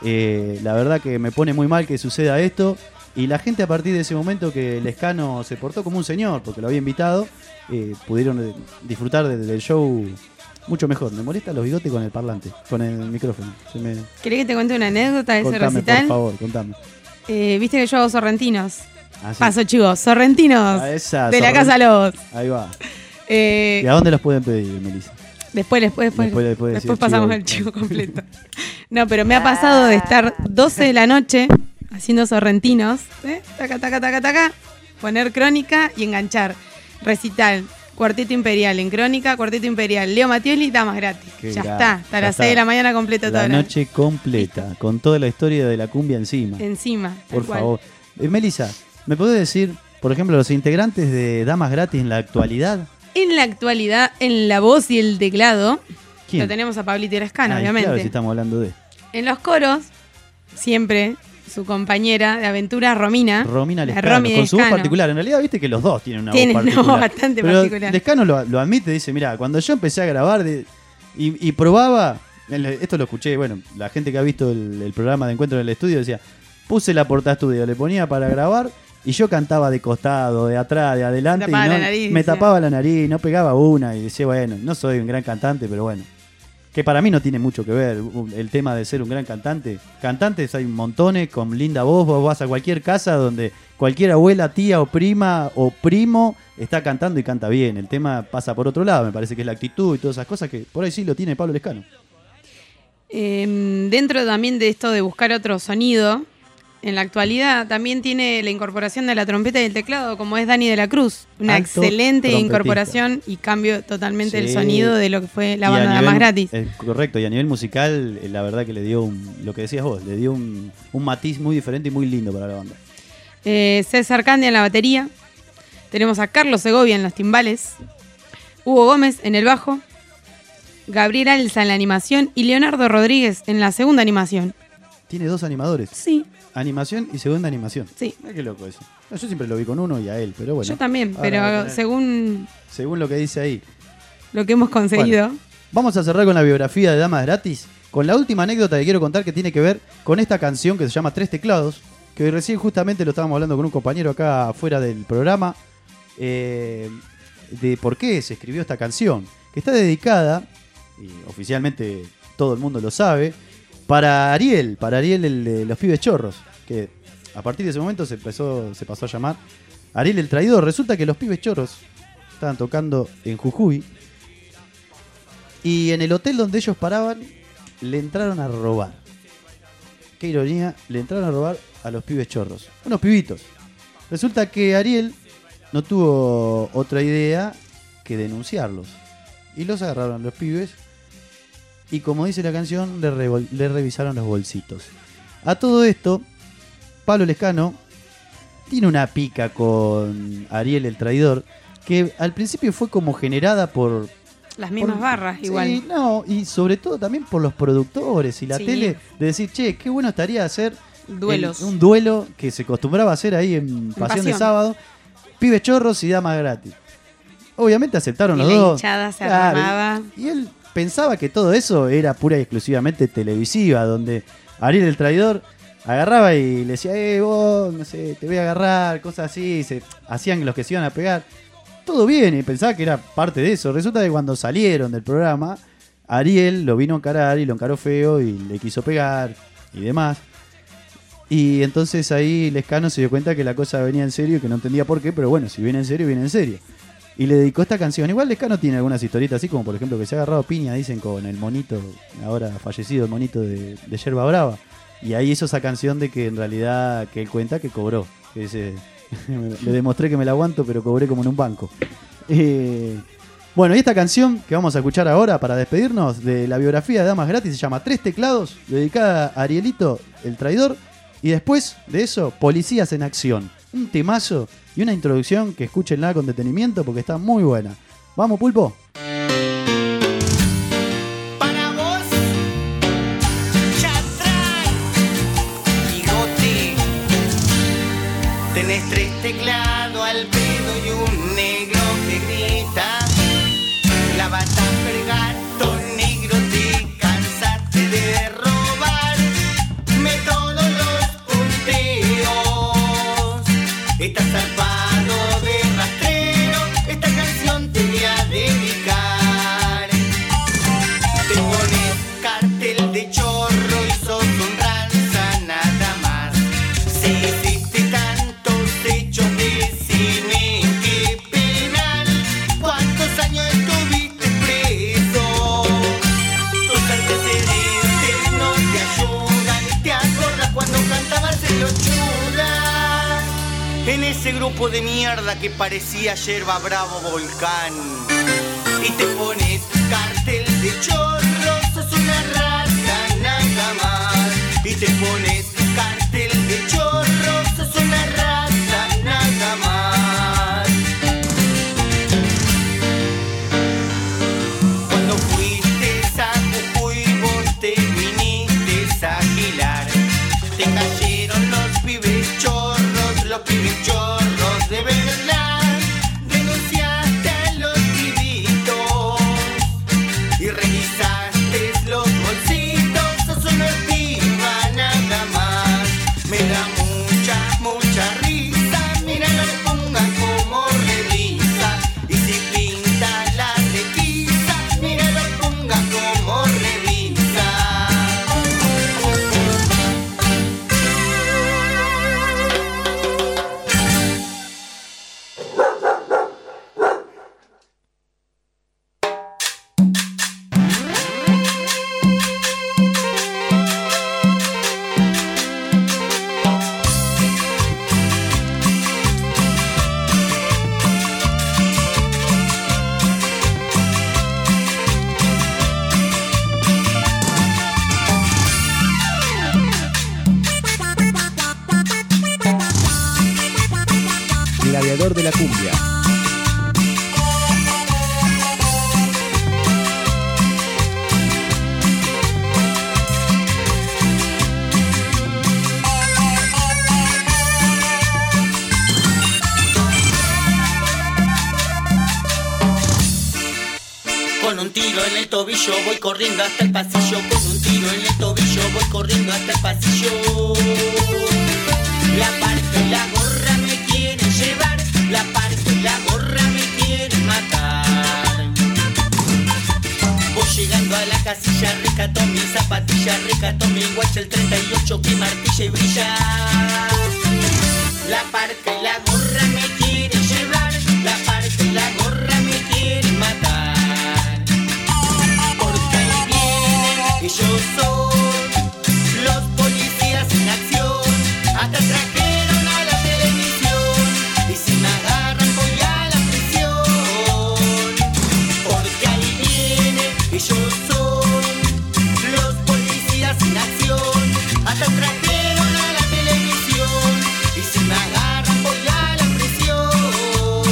La verdad que me pone muy mal que suceda esto. Y la gente a partir de ese momento que Lescano se portó como un señor, porque lo había invitado, pudieron disfrutar del show mucho mejor. Me molesta los bigotes con el parlante, con el micrófono. ¿Querés que te cuente una anécdota de ese recital? Por favor, contame. Viste que yo hago sorrentinos. ¿Ah, sí? Paso, chicos, sorrentinos de la Casa Lobos. Ahí va. ¿Y a dónde los pueden pedir, Melissa? Después pasamos el chivo completo. No, pero me ha pasado de estar 12 de la noche haciendo sorrentinos, taca, poner Crónica y enganchar. Recital, Cuarteto Imperial, en Crónica, Cuarteto Imperial, Leo Mattioli, Damas Gratis. Ya está, hasta las 6 de la mañana completa toda la noche completa, con toda la historia de la cumbia encima. Por favor. Melissa, ¿me podés decir, por ejemplo, los integrantes de Damas Gratis en la actualidad? En la actualidad, en la voz y el teclado, ¿quién? Lo tenemos a Pablito Lescano, obviamente. Claro, si estamos hablando de... En los coros, siempre su compañera de aventura, Romina Lescano, con su voz particular. En realidad, viste que los dos tienen una voz particular. Una voz bastante particular. Lescano lo admite, dice, mira, cuando yo empecé a grabar y probaba, esto lo escuché, bueno, la gente que ha visto el programa de Encuentro en el Estudio decía, puse la portaestudio, le ponía para grabar y yo cantaba de costado, de atrás, de adelante. Me tapaba la nariz, no pegaba una y decía, bueno, no soy un gran cantante, pero bueno. que para mí no tiene mucho que ver el tema de ser un gran cantante. Cantantes hay montones con linda voz. Vos vas a cualquier casa donde cualquier abuela, tía o prima o primo está cantando y canta bien. El tema pasa por otro lado, me parece que es la actitud y todas esas cosas que por ahí sí lo tiene Pablo Lescano. Dentro también de esto de buscar otro sonido, en la actualidad también tiene la incorporación de la trompeta y el teclado, como es Dani de la Cruz. Una excelente incorporación y cambio totalmente el sonido de lo que fue la banda Damas Gratis. Correcto, y a nivel musical, la verdad que le dio lo que decías vos, le dio un matiz muy diferente y muy lindo para la banda. César Candia en la batería. Tenemos a Carlos Segovia en los timbales. Hugo Gómez en el bajo. Gabriel Alza en la animación y Leonardo Rodríguez en la segunda animación. ¿Tiene 2 animadores? Sí. Animación y segunda animación. Sí. Qué loco eso. Yo siempre lo vi con uno y a él, pero bueno. Yo también, pero según lo que dice ahí. Lo que hemos conseguido. Bueno, vamos a cerrar con la biografía de Damas Gratis, con la última anécdota que quiero contar que tiene que ver con esta canción que se llama Tres Teclados, que hoy recién justamente lo estábamos hablando con un compañero acá afuera del programa, de por qué se escribió esta canción, que está dedicada, y oficialmente todo el mundo lo sabe, para Ariel el de los Pibes Chorros, que a partir de ese momento se pasó a llamar Ariel el Traidor. Resulta que los Pibes Chorros estaban tocando en Jujuy y en el hotel donde ellos paraban le entraron a robar. Qué ironía, le entraron a robar a los Pibes Chorros, unos pibitos. Resulta que Ariel no tuvo otra idea que denunciarlos y los agarraron los pibes. Y como dice la canción, le revisaron los bolsitos. A todo esto, Pablo Lescano tiene una pica con Ariel el Traidor, que al principio fue como generada por... Las mismas barras, igual. Sí, no, y sobre todo también por los productores y la tele, de decir, che, qué bueno estaría hacer duelos. Un duelo que se acostumbraba a hacer ahí en Pasión de Sábado, Pibes Chorros y Damas Gratis. Obviamente aceptaron los dos. Y la hinchada se armaba. Y él pensaba que todo eso era pura y exclusivamente televisiva, donde Ariel el Traidor agarraba y le decía, vos, no sé, te voy a agarrar, cosas así, se hacían los que se iban a pegar. Todo bien, y pensaba que era parte de eso. Resulta que cuando salieron del programa, Ariel lo vino a encarar y lo encaró feo y le quiso pegar y demás. Y entonces ahí Lescano se dio cuenta que la cosa venía en serio y que no entendía por qué, pero bueno, si viene en serio, viene en serio. Y le dedicó esta canción. Igual Lescano tiene algunas historietas así, como por ejemplo que se ha agarrado piña, dicen, con el monito, ahora fallecido, el monito de Yerba Brava. Y ahí hizo esa canción de que en realidad, que él cuenta que cobró. Que dice, le demostré que me la aguanto, pero cobré como en un banco. Bueno, y esta canción que vamos a escuchar ahora para despedirnos de la biografía de Damas Gratis se llama Tres Teclados, dedicada a Arielito el Traidor. Y después de eso, Policías en Acción. Un temazo y una introducción que escúchenla con detenimiento porque está muy buena. ¿Vamos, Pulpo? Para vos, Chatray, Bigote. Tenés tres teclados al pedo y un negro que grita. La bata gato negro, te cansaste de robar. Me todos los punteos. Estás zarpado de rastrero. Esta canción te voy a dedicar. Te pones cartel de chorro y sos un ranza nada más. Si hiciste tantos hechos de cine, qué penal. ¿Cuántos años estuviste preso? Tus antecedentes no te ayudan. ¿Te acuerdas cuando cantabas en los chulas? En ese grupo de mierda que parecía Yerba Bravo Volcán. Y te pones cartel de chorro, sos una rata nada más. Y te pones cartel de chorro, sos una rata nada más. Cuando fuiste a Jujuy vos te viniste a gilar. Te cayeron los pibes chorros de verdad. Denunciaste a los pibitos y revisaste los bolsitos. Sos una piba nada gladiador de la cumbia. Con un tiro en el tobillo voy corriendo hasta el pasillo. Con un tiro en el tobillo voy corriendo hasta el pasillo. La parca y la gorra me quieren llevar. La parca y la gorra me quieren matar. Voy llegando a la casilla, rescato mi zapatilla, rescato mi guacha, el 38 que martilla y brilla. La parca y la gorra me quieren llevar. La parca y la gorra me quieren matar. Ellos son los policías en acción, hasta trajeron a la televisión, y si me agarran voy a la prisión, porque ahí vienen. Ellos son los policías en acción, hasta trajeron a la televisión, y si me agarran voy a la prisión.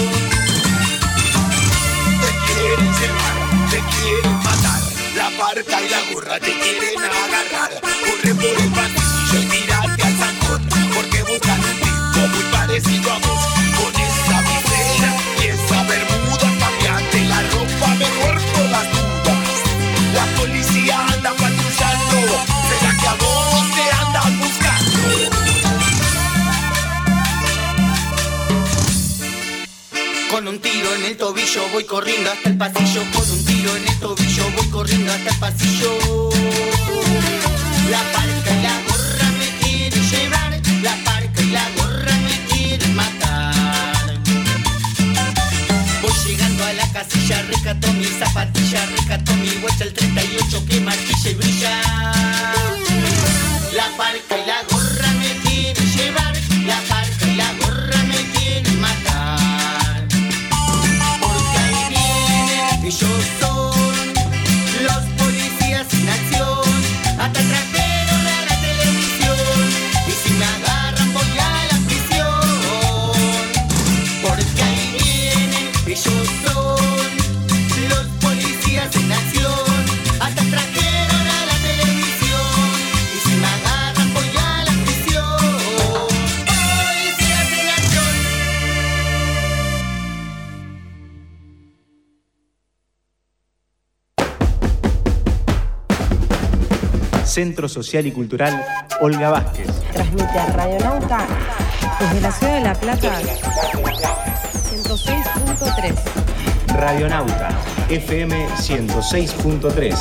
Te quieren llevar, te quieren matar. La parca y la gorra te quieren agarrar. Corre por el pasillo y tírate al zancón, porque buscan un tipo muy parecido a vos, con esa visera y esa bermuda. Cambiate la ropa mejor por las dudas. La policía anda patrullando. ¿Será que a vos te andan buscando? Con un tiro en el tobillo voy corriendo hasta el pasillo. Con un tiro en el tobillo voy corriendo hasta el pasillo. La parca y la gorra me quieren llevar. La parca y la gorra me quieren matar. Voy llegando a la casilla, rescato mi zapatilla, rescato mi guacha, el 38 que martilla y brilla. La parca y la gorra me quieren llevar. La parca y la gorra me quieren matar. Ellos son los policías en acción, hasta trajeron a la televisión, y si me agarran voy a la prisión, porque ahí vienen. Ellos son los policías en acción, hasta trajeron a la televisión, y si me agarran voy a la prisión. Policías en acción. Centro Social y Cultural Olga Vázquez. Transmite a Radionauta desde la ciudad de La Plata 106.3. Radionauta FM 106.3.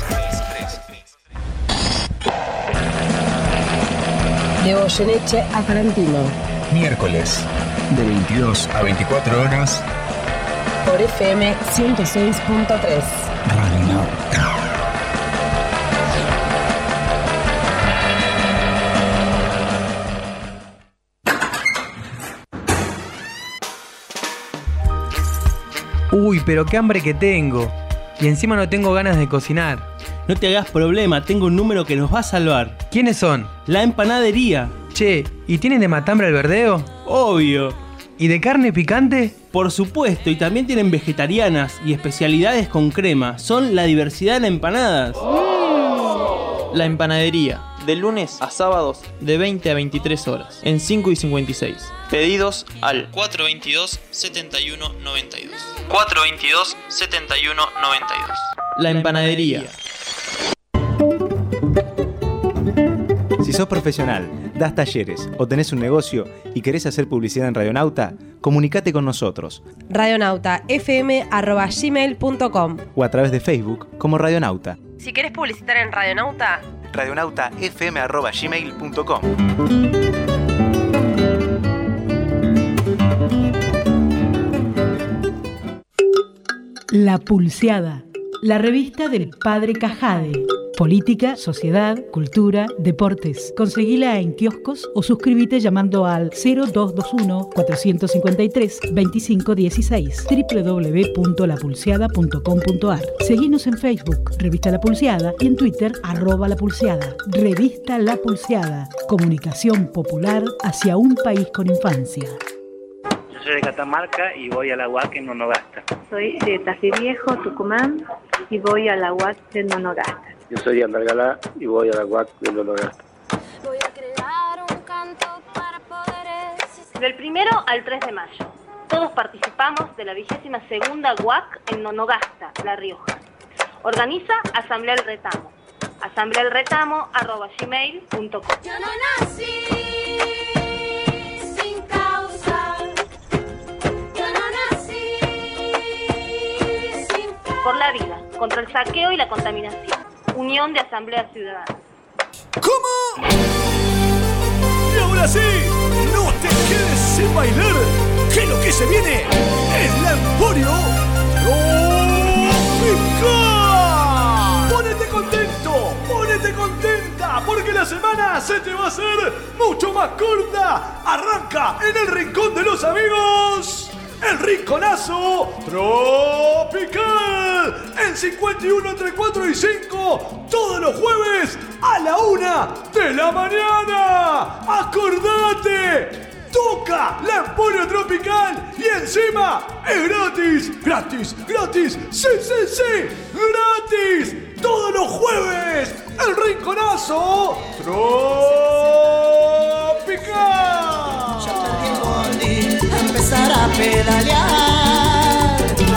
De Goyeneche a Tarantino. Miércoles, de 22 a 24 horas. Por FM 106.3. Radionauta. Uy, pero qué hambre que tengo. Y encima no tengo ganas de cocinar. No te hagas problema, tengo un número que nos va a salvar. ¿Quiénes son? La empanadería. Che, ¿y tienen de matambre al verdeo? Obvio. ¿Y de carne picante? Por supuesto, y también tienen vegetarianas y especialidades con crema. Son la diversidad en empanadas. La empanadería, de lunes a sábados, de 20 a 23 horas, en 5 y 56. Pedidos al 422-7192. 422-7192. La empanadería. Si sos profesional, das talleres o tenés un negocio y querés hacer publicidad en Radionauta, comunicate con nosotros. radionautafm@gmail.com O a través de Facebook como Radionauta. Si querés publicitar en Radionauta, radionautafm@gmail.com. La Pulseada, la revista del Padre Cajade. Política, sociedad, cultura, deportes. Conseguila en kioscos o suscríbete llamando al 0221-453-2516 www.lapulseada.com.ar. Seguinos en Facebook, Revista La Pulseada, y en Twitter, @lapulseada. Revista La Pulseada. Comunicación popular hacia un país con infancia. soy de Catamarca y voy a la UAC en Nonogasta. Soy de Tafí Viejo, Tucumán, y voy a la UAC de Nonogasta. Yo soy de Andalgalá y voy a la UAC de Nonogasta. Voy a crear un canto para poder existir. Del 1 al 3 de mayo, todos participamos de la 22ª UAC en Nonogasta, La Rioja. Organiza Asamblea El Retamo. asamblealretamo@gmail.com. Yo no nací sin causa. Yo no nací sin causa. Por la vida, contra el saqueo y la contaminación. Unión de Asamblea Ciudadana. ¿Cómo? Y ahora sí, no te quedes sin bailar, que lo que se viene es la Emporio Tropical. Ponete contento, ponete contenta, porque la semana se te va a hacer mucho más corta. Arranca en el Rincón de los Amigos, el Rinconazo Tropical, en 51 entre 4 y 5, todos los jueves a la 1 de la mañana. ¡Acordate! Toca la Emporio Tropical y encima es gratis, gratis, gratis, sí, sí, sí, gratis. Todos los jueves, el Rinconazo Tropical. Ya perdí el bondi, empezar a pedalear.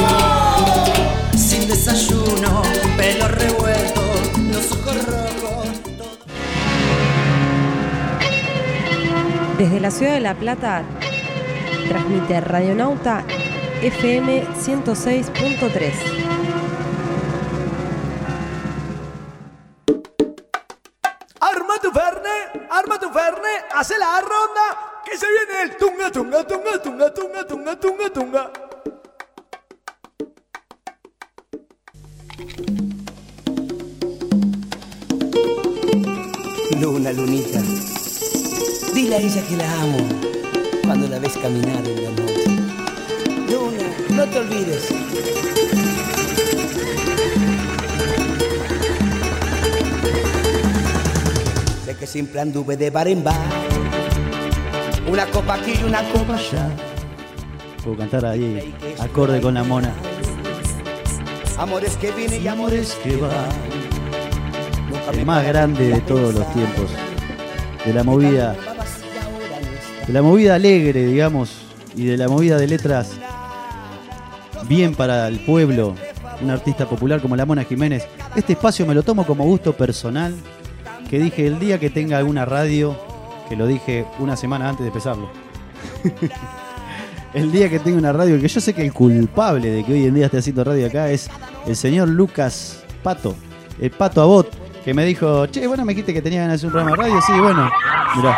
Sin desayuno, pelo revuelto, los ojos rojos. Desde la ciudad de La Plata, transmite Radionauta FM 106.3. Arma tu ferne, hace la ronda, que se viene el tunga, tunga, tunga, tunga, tunga, tunga, tunga, tunga. Luna, lunita, dile a ella que la amo cuando la ves caminar en la noche. Luna, no te olvides. Sé que siempre anduve de bar en bar, una copa aquí y una copa allá. Puedo cantar ahí, acorde con la mona. Amores que vienen y amores que van. El más grande de todos los tiempos. De la movida alegre, digamos, y de la movida de letras bien para el pueblo. Un artista popular como la Mona Jiménez. Este espacio me lo tomo como gusto personal, que dije el día que tenga alguna radio, que lo dije una semana antes de empezarlo. El día que tenga una radio, que yo sé que el culpable de que hoy en día esté haciendo radio acá es el señor Lucas Pato, el Pato Abot, que me dijo, che, bueno, me dijiste que tenías ganas de hacer un programa de radio. Sí, bueno, mirá.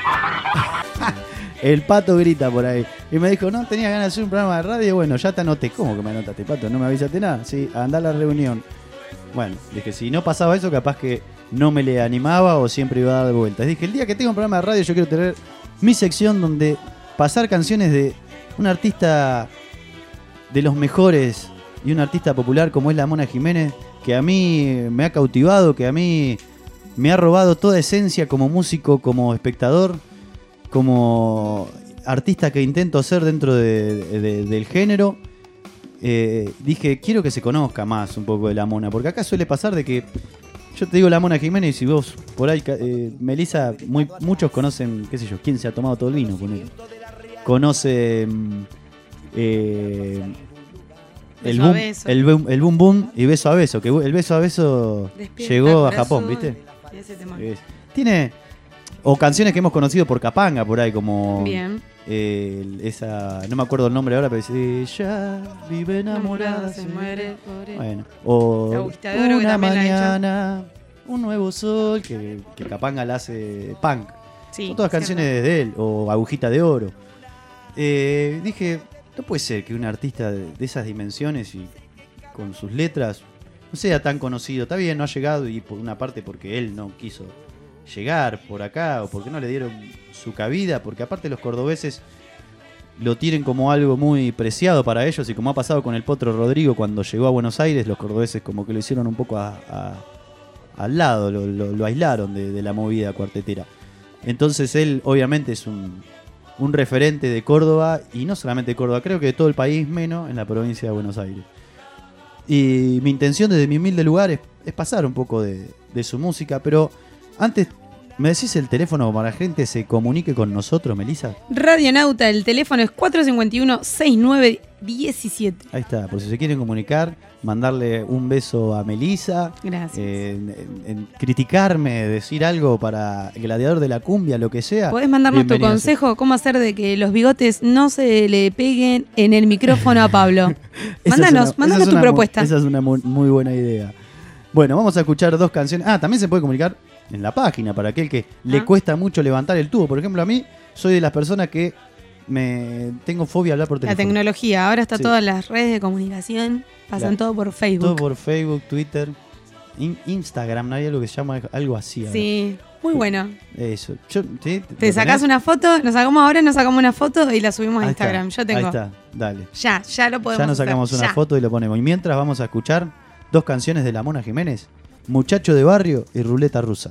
El Pato grita por ahí. Y me dijo, no, tenías ganas de hacer un programa de radio. Bueno, ya te anoté. ¿Cómo que me anotaste, Pato? ¿No me avisaste nada? Sí, andá a la reunión. Bueno, dije, si no pasaba eso, capaz que no me le animaba o siempre iba a dar vueltas. Dije, el día que tenga un programa de radio, yo quiero tener mi sección donde pasar canciones de un artista de los mejores y un artista popular como es la Mona Jiménez, que a mí me ha cautivado, que a mí me ha robado toda esencia como músico, como espectador, como artista que intento ser dentro del género. Dije, quiero que se conozca más un poco de la Mona, porque acá suele pasar de que yo te digo la Mona Jiménez y si vos por ahí, Melissa, muchos conocen, qué sé yo, quién se ha tomado todo el vino con él. Conocen el boom boom y beso a beso, que el beso a beso despierta llegó a Japón, ¿viste? Tiene o canciones que hemos conocido por Capanga por ahí, como bien. Esa, no me acuerdo el nombre ahora, pero dice ella vive enamorada, se muere por él. Bueno, o una mañana, un nuevo sol, que Capanga la hace punk. Sí, son todas canciones de él, o Agujita de Oro. Dije, no puede ser que un artista de esas dimensiones y con sus letras no sea tan conocido. Está bien, no ha llegado, y por una parte porque él no quiso llegar por acá o porque no le dieron su cabida, porque aparte los cordobeses lo tienen como algo muy preciado para ellos, y como ha pasado con el Potro Rodrigo cuando llegó a Buenos Aires, los cordobeses como que lo hicieron un poco al lado, lo aislaron de la movida cuartetera. Entonces él obviamente es un un referente de Córdoba, y no solamente de Córdoba, creo que de todo el país, menos en la provincia de Buenos Aires. Y mi intención desde mi humilde lugar es pasar un poco de su música, pero antes, ¿me decís el teléfono para la gente se comunique con nosotros, Melissa? Radionauta, el teléfono es 451-6917. Ahí está, por si se quieren comunicar, mandarle un beso a Melissa. Gracias. Criticarme, decir algo para Gladiador de la Cumbia, lo que sea. Podés mandarnos tu consejo, cómo hacer de que los bigotes no se le peguen en el micrófono a Pablo. Mándanos tu propuesta. Esa es una muy buena idea. Bueno, vamos a escuchar 2 canciones. También se puede comunicar en la página para aquel que le cuesta mucho levantar el tubo. Por ejemplo, a mí soy de las personas que tengo fobia a hablar por teléfono. La tecnología, ahora está todas las redes de comunicación, pasan todo por Facebook. Todo por Facebook, Twitter, Instagram, ¿no hay algo que se llama algo así? Ahora. Sí, muy bueno. Eso. Te sacás una foto, nos sacamos una foto y la subimos a Instagram. Yo tengo. Ahí está, dale. Ya lo podemos hacer. Ya nos sacamos una foto y lo ponemos. Y mientras vamos a escuchar 2 canciones de La Mona Jiménez, Muchacho de Barrio y Ruleta Rusa.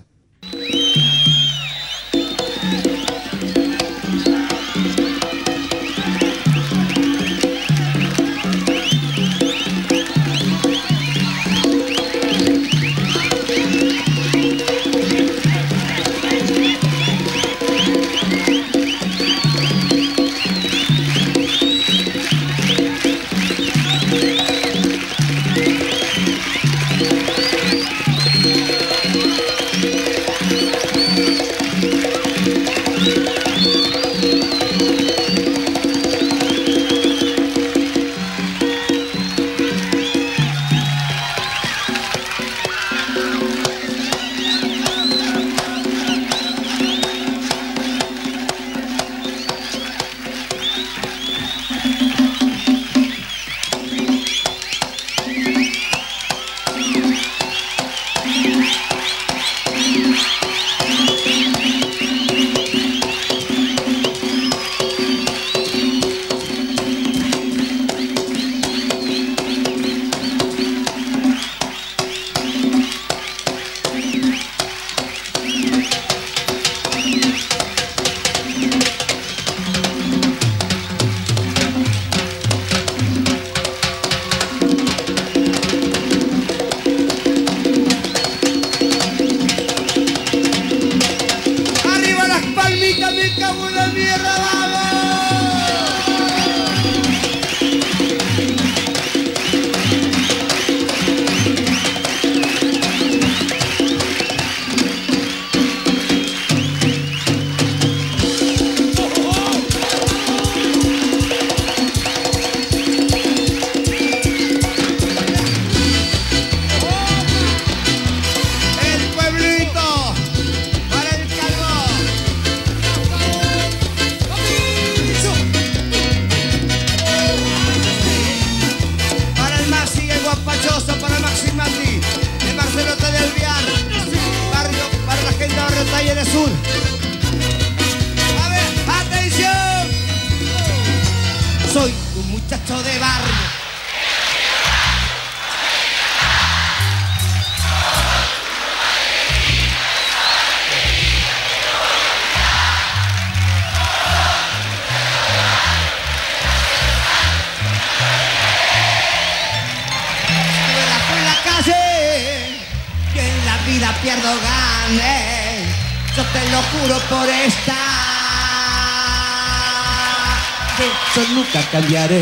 Cambiaré,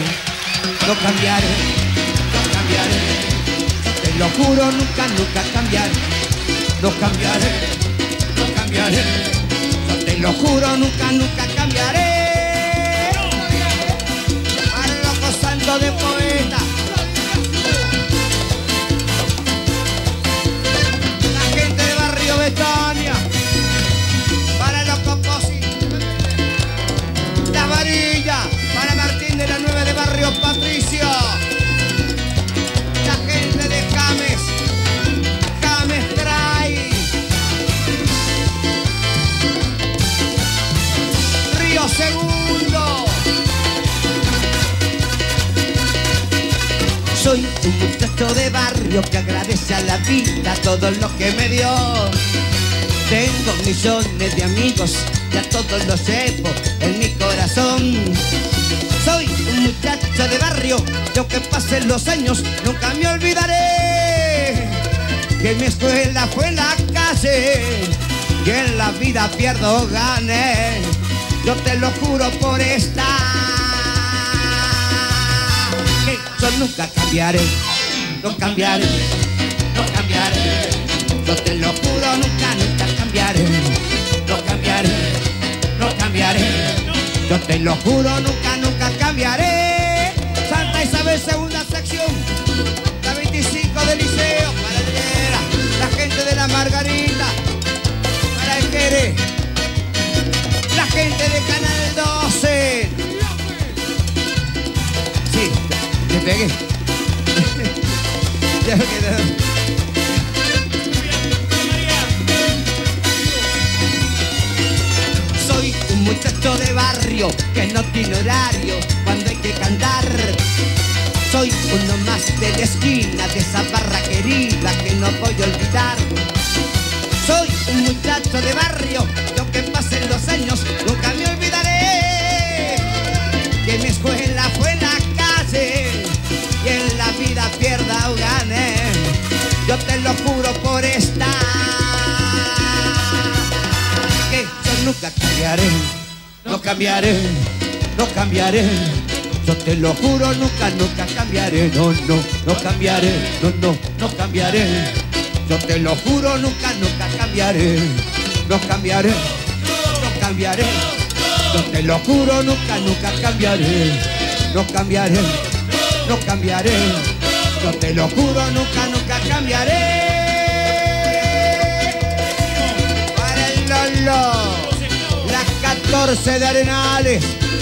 no cambiaré, no cambiaré. Te lo juro, nunca cambiaré. No cambiaré, no cambiaré. Te lo juro, nunca cambiaré. Para el loco santo de poeta. La gente de Barrio Betania. Para el loco Posi. La varilla. Para Martín de la 9 de Barrio Patricio. La gente de James trae. Río Segundo. Soy un muchacho de barrio que agradece a la vida todo lo que me dio. Tengo millones de amigos, ya todos los llevo en mi corazón. barrio, y aunque pasen los años, nunca me olvidaré que mi escuela fue en la calle y en la vida pierdo o gane. Yo te lo juro por esta, que yo nunca cambiaré, no cambiaré, no cambiaré. Yo te lo juro, nunca, nunca cambiaré, no cambiaré, no cambiaré. Yo te lo juro, nunca, nunca cambiaré. Santa Isabel, segunda sección, la 25 del liceo, para el Llera, la gente de la Margarita, para el Jerez, la gente de Canal 12. Sí, te pegué. Ya me quedé. Soy un muchacho de barrio que no tiene horario cuando hay que cantar. Soy uno más de la esquina de esa barra querida que no voy a olvidar. Soy un muchacho de barrio y aunque pasen los años nunca me olvidaré que mi escuela fue en la calle y en la vida pierda o gane. Yo te lo juro por esta, que yo nunca cambiaré, no cambiaré, no cambiaré. Yo te lo juro, nunca, nunca cambiaré. No, no, no cambiaré. No, no, no cambiaré. Yo te lo juro, nunca, nunca cambiaré. No cambiaré, no cambiaré. Yo te lo juro, nunca, nunca cambiaré. No cambiaré, no cambiaré. Yo te lo juro, nunca, nunca cambiaré. Para el Lolo, las 14 de Arenales,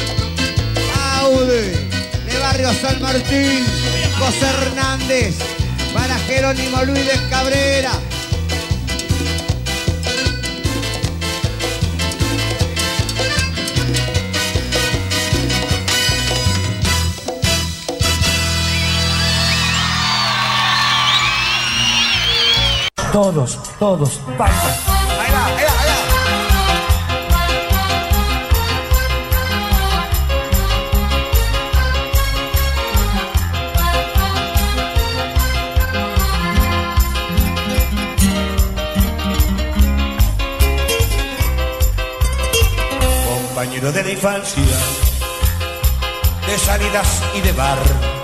de Barrio San Martín, José Hernández, para Jerónimo Luis de Cabrera. Todos, bailan. Ahí va, ahí va, ahí va. Compañero de la infancia, de salidas y de bar,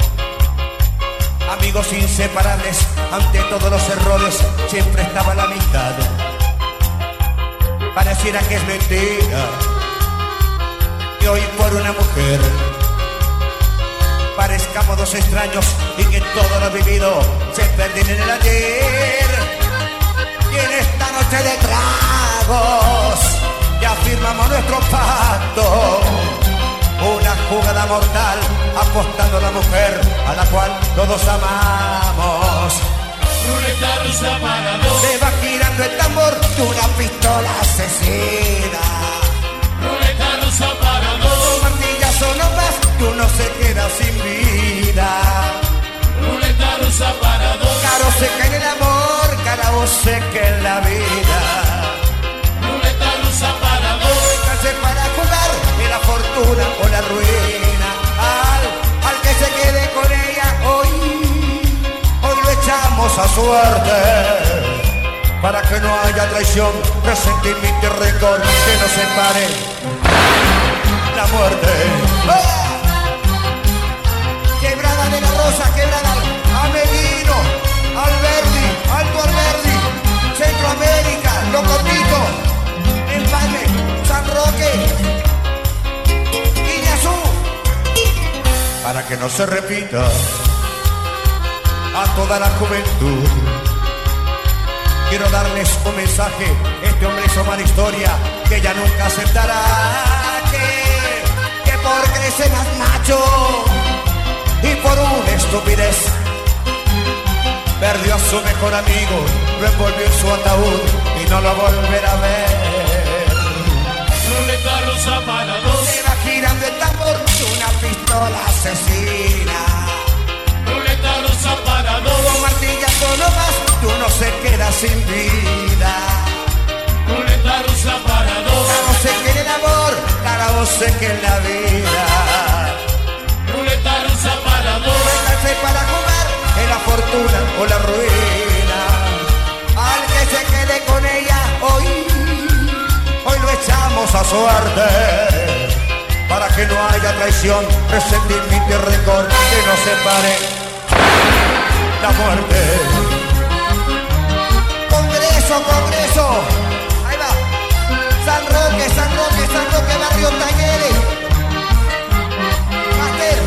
amigos inseparables, ante todos los errores siempre estaba la amistad. Pareciera que es mentira que hoy por una mujer parezcamos dos extraños y que todo lo vivido se perdió en el ayer. Y en esta noche de tragos ya firmamos nuestro pacto, una jugada mortal apostando a la mujer a la cual todos amamos. Ruleta rusa para dos. Se va girando el tambor de una pistola asesina. Ruleta rusa para dos. Un martillazo no más y uno se queda sin vida. Ruleta rusa para dos. Caro seca en el amor, caro seca en la vida. Ruleta rusa para dos. Véngase para jugar en la fortuna o la ruina. Al que se quede con ella hoy lo echamos a suerte, para que no haya traición, resentimiento y rencor que nos separe la muerte. ¡Oh! Quebrada de la Rosa, quebrada Amelino, Alberdi, Alto Alberdi, Centroamérica, Locotito, Empalme, San Roque, Iñazú, para que no se repita a toda la juventud. Quiero darles un mensaje, este hombre hizo mala historia que ya nunca aceptará, que por crecer más macho y por una estupidez perdió a su mejor amigo, lo envolvió en su ataúd y no lo volverá a ver. Ruleta rusa para dos. Se va girando el tambor de una pistola asesina. Ruleta rusa para dos. Con martillazo no más, tú no se queda sin vida. Ruleta rusa para dos. Carajo sé que en el amor, carajo sé que en la vida. Ruleta rusa para dos. fortuna o la ruina. Al que se quede con ella hoy lo echamos a suerte, para que no haya traición, resentimiento y rencor, que nos separe la muerte. Congreso, ahí va. San Roque, Barrio Talleres. Master,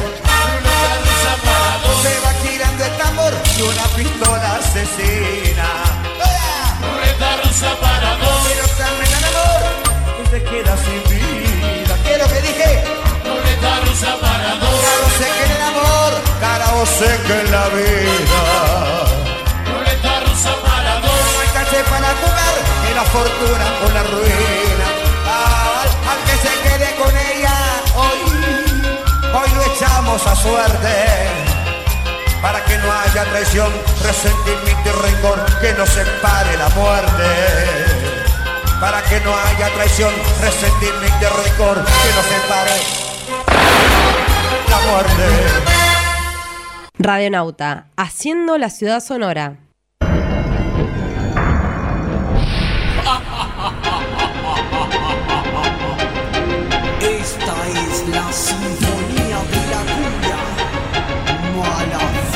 se va girando el tambor y una pistola asesina. Ruleta rusa para dos. Pero también el amor que se queda sin vida. ¿Qué es lo que dije? Ruleta rusa para dos. Cara o seca en el amor, cara o seca en la vida. Ruleta rusa para dos. Para jugar en la fortuna o la ruina. Al que se quede con ella hoy lo echamos a suerte, para que no haya traición, resentimiento y rencor, que nos separe la muerte. Para que no haya traición, resentimiento y rencor, que nos separe la muerte. Radionauta, haciendo la ciudad sonora. Esta es la sinfonía de la cumbia, Mala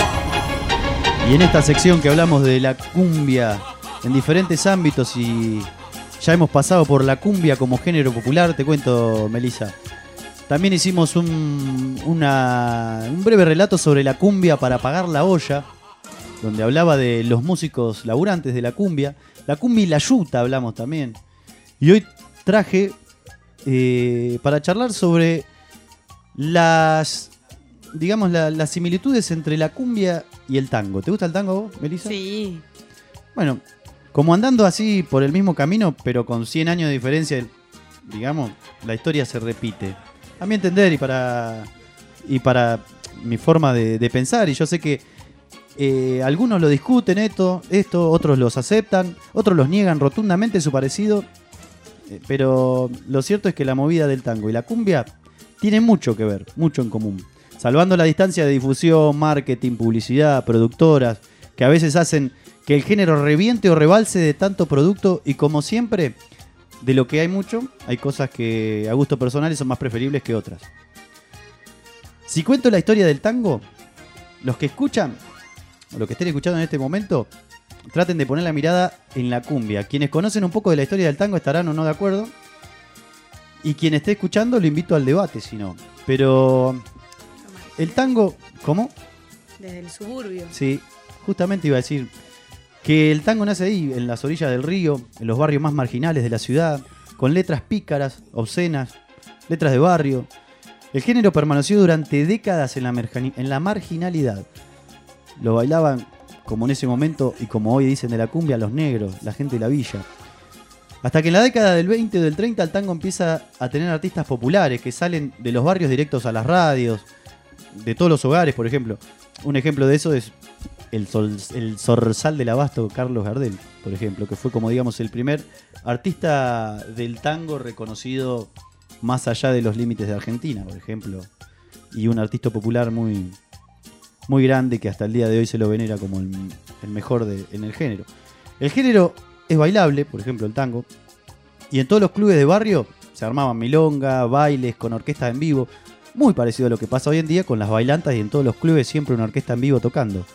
Fama. Y en esta sección que hablamos de la cumbia en diferentes ámbitos, y ya hemos pasado por la cumbia como género popular, te cuento, Melissa. También hicimos un breve relato sobre la cumbia para apagar la olla, donde hablaba de los músicos laburantes de la cumbia y la yuta hablamos también. Y hoy traje para charlar sobre las similitudes entre la cumbia y el tango. ¿Te gusta el tango vos, Melissa? Sí. Bueno, como andando así por el mismo camino, pero con 100 años de diferencia, digamos, la historia se repite. A mi entender y para mi forma de pensar. Y yo sé que algunos lo discuten esto, otros los aceptan, otros los niegan rotundamente su parecido. Pero lo cierto es que la movida del tango y la cumbia tienen mucho que ver, mucho en común. Salvando la distancia de difusión, marketing, publicidad, productoras, que a veces hacen que el género reviente o rebalse de tanto producto, y como siempre, de lo que hay mucho, hay cosas que a gusto personal son más preferibles que otras. Si cuento la historia del tango, los que escuchan, o los que estén escuchando en este momento, traten de poner la mirada en la cumbia. Quienes conocen un poco de la historia del tango estarán o no de acuerdo. Y quien esté escuchando lo invito al debate, si no. Pero el tango, ¿cómo? Desde el suburbio. Sí, justamente iba a decir que el tango nace ahí, en las orillas del río, en los barrios más marginales de la ciudad, con letras pícaras, obscenas, letras de barrio. El género permaneció durante décadas en la marginalidad. Lo bailaban, como en ese momento y como hoy dicen de la cumbia, los negros, la gente de la villa. Hasta que en la década del 20 o del 30 el tango empieza a tener artistas populares que salen de los barrios directos a las radios, de todos los hogares, por ejemplo. Un ejemplo de eso es el zorzal del abasto, Carlos Gardel, por ejemplo, que fue, como digamos, el primer artista del tango reconocido más allá de los límites de Argentina, por ejemplo. Y un artista popular muy grande que hasta el día de hoy se lo venera como el mejor en el género. El género es bailable, por ejemplo el tango, y en todos los clubes de barrio se armaban milonga, bailes con orquestas en vivo, muy parecido a lo que pasa hoy en día con las bailantas, y en todos los clubes siempre una orquesta en vivo tocando.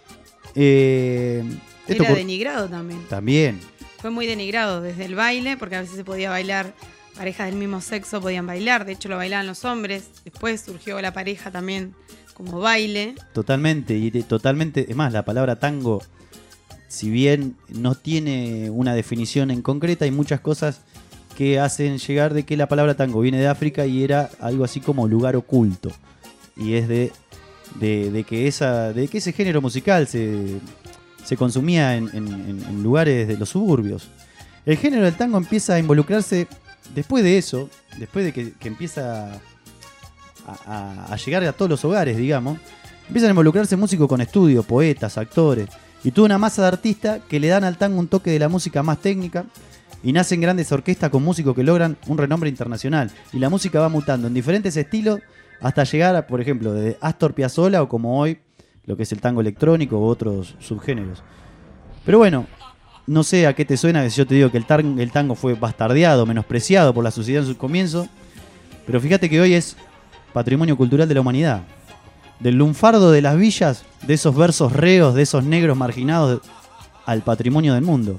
Era denigrado también. También. Fue muy denigrado desde el baile, porque a veces se podía bailar, parejas del mismo sexo podían bailar, de hecho lo bailaban los hombres, después surgió la pareja también como baile. Totalmente, es más, la palabra tango, si bien no tiene una definición en concreta, hay muchas cosas que hacen llegar de que la palabra tango viene de África y era algo así como lugar oculto. Y es de que ese género musical se consumía en lugares de los suburbios. El género del tango empieza a involucrarse después de eso, después de que empieza a llegar a todos los hogares, digamos. Empiezan a involucrarse músicos con estudio, poetas, actores, y toda una masa de artistas que le dan al tango un toque de la música más técnica, y nacen grandes orquestas con músicos que logran un renombre internacional, y la música va mutando en diferentes estilos hasta llegar a, por ejemplo, de Astor Piazzolla o como hoy lo que es el tango electrónico u otros subgéneros. Pero bueno, no sé a qué te suena si yo te digo que el tango fue bastardeado, menospreciado por la sociedad en su comienzo, pero fíjate que hoy es patrimonio cultural de la humanidad. Del lunfardo de las villas, de esos versos reos, de esos negros marginados, al patrimonio del mundo.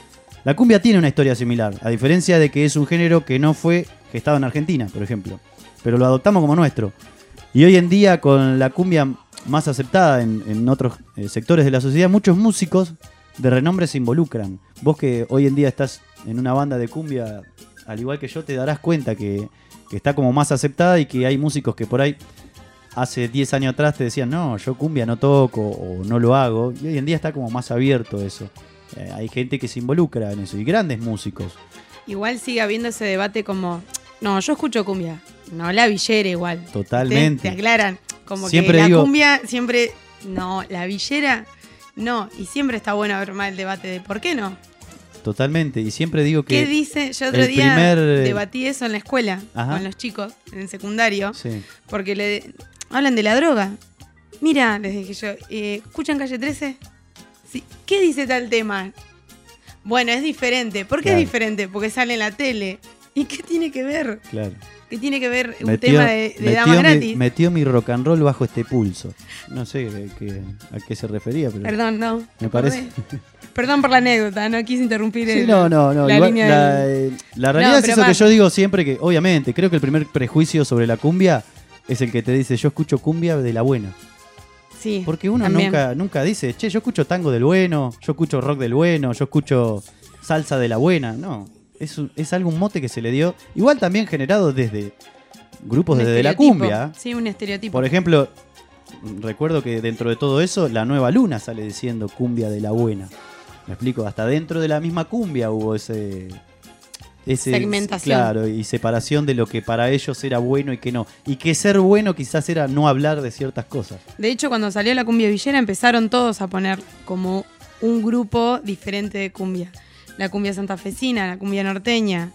La cumbia tiene una historia similar, a diferencia de que es un género que no fue gestado en Argentina, por ejemplo, pero lo adoptamos como nuestro. Y hoy en día, con la cumbia más aceptada en otros sectores de la sociedad, muchos músicos de renombre se involucran. Vos que hoy en día estás en una banda de cumbia, al igual que yo, te darás cuenta que está como más aceptada y que hay músicos que por ahí hace 10 años atrás te decían, no, yo cumbia no toco o no lo hago. Y hoy en día está como más abierto eso. Hay gente que se involucra en eso y grandes músicos. Igual sigue habiendo ese debate como, no, yo escucho cumbia, no la villera igual. Totalmente. Te aclaran, como siempre que la digo, cumbia siempre, no, la villera, no. Y siempre está bueno armar el debate de por qué no. Totalmente, y siempre digo que... ¿Qué dice? Yo otro día debatí eso en la escuela, con los chicos, en el secundario, porque hablan de la droga. Mira, les dije yo, ¿escuchan Calle 13? Sí. ¿Qué dice tal tema? Bueno, es diferente. ¿Por qué es diferente? Porque sale en la tele. ¿Y qué tiene que ver? Claro. ¿Qué tiene que ver un tema de damas gratis? Metió mi rock and roll bajo este pulso. No sé a qué se refería, pero... Perdón, no. Me parece... Perdón por la anécdota, no quise interrumpir no. la Igual, línea la realidad es eso que yo digo siempre, que obviamente creo que el primer prejuicio sobre la cumbia es el que te dice, yo escucho cumbia de la buena. Sí, porque uno nunca dice, che, yo escucho tango del bueno, yo escucho rock del bueno, yo escucho salsa de la buena. No, es algún mote que se le dio. Igual también generado desde grupos desde la cumbia. Sí, un estereotipo. Por ejemplo, recuerdo que dentro de todo eso, La Nueva Luna sale diciendo cumbia de la buena. Me explico, hasta dentro de la misma cumbia hubo ese segmentación. Claro, y separación de lo que para ellos era bueno y que no. Y que ser bueno quizás era no hablar de ciertas cosas. De hecho, cuando salió la cumbia villera empezaron todos a poner como un grupo diferente de cumbia. La cumbia santafesina, la cumbia norteña,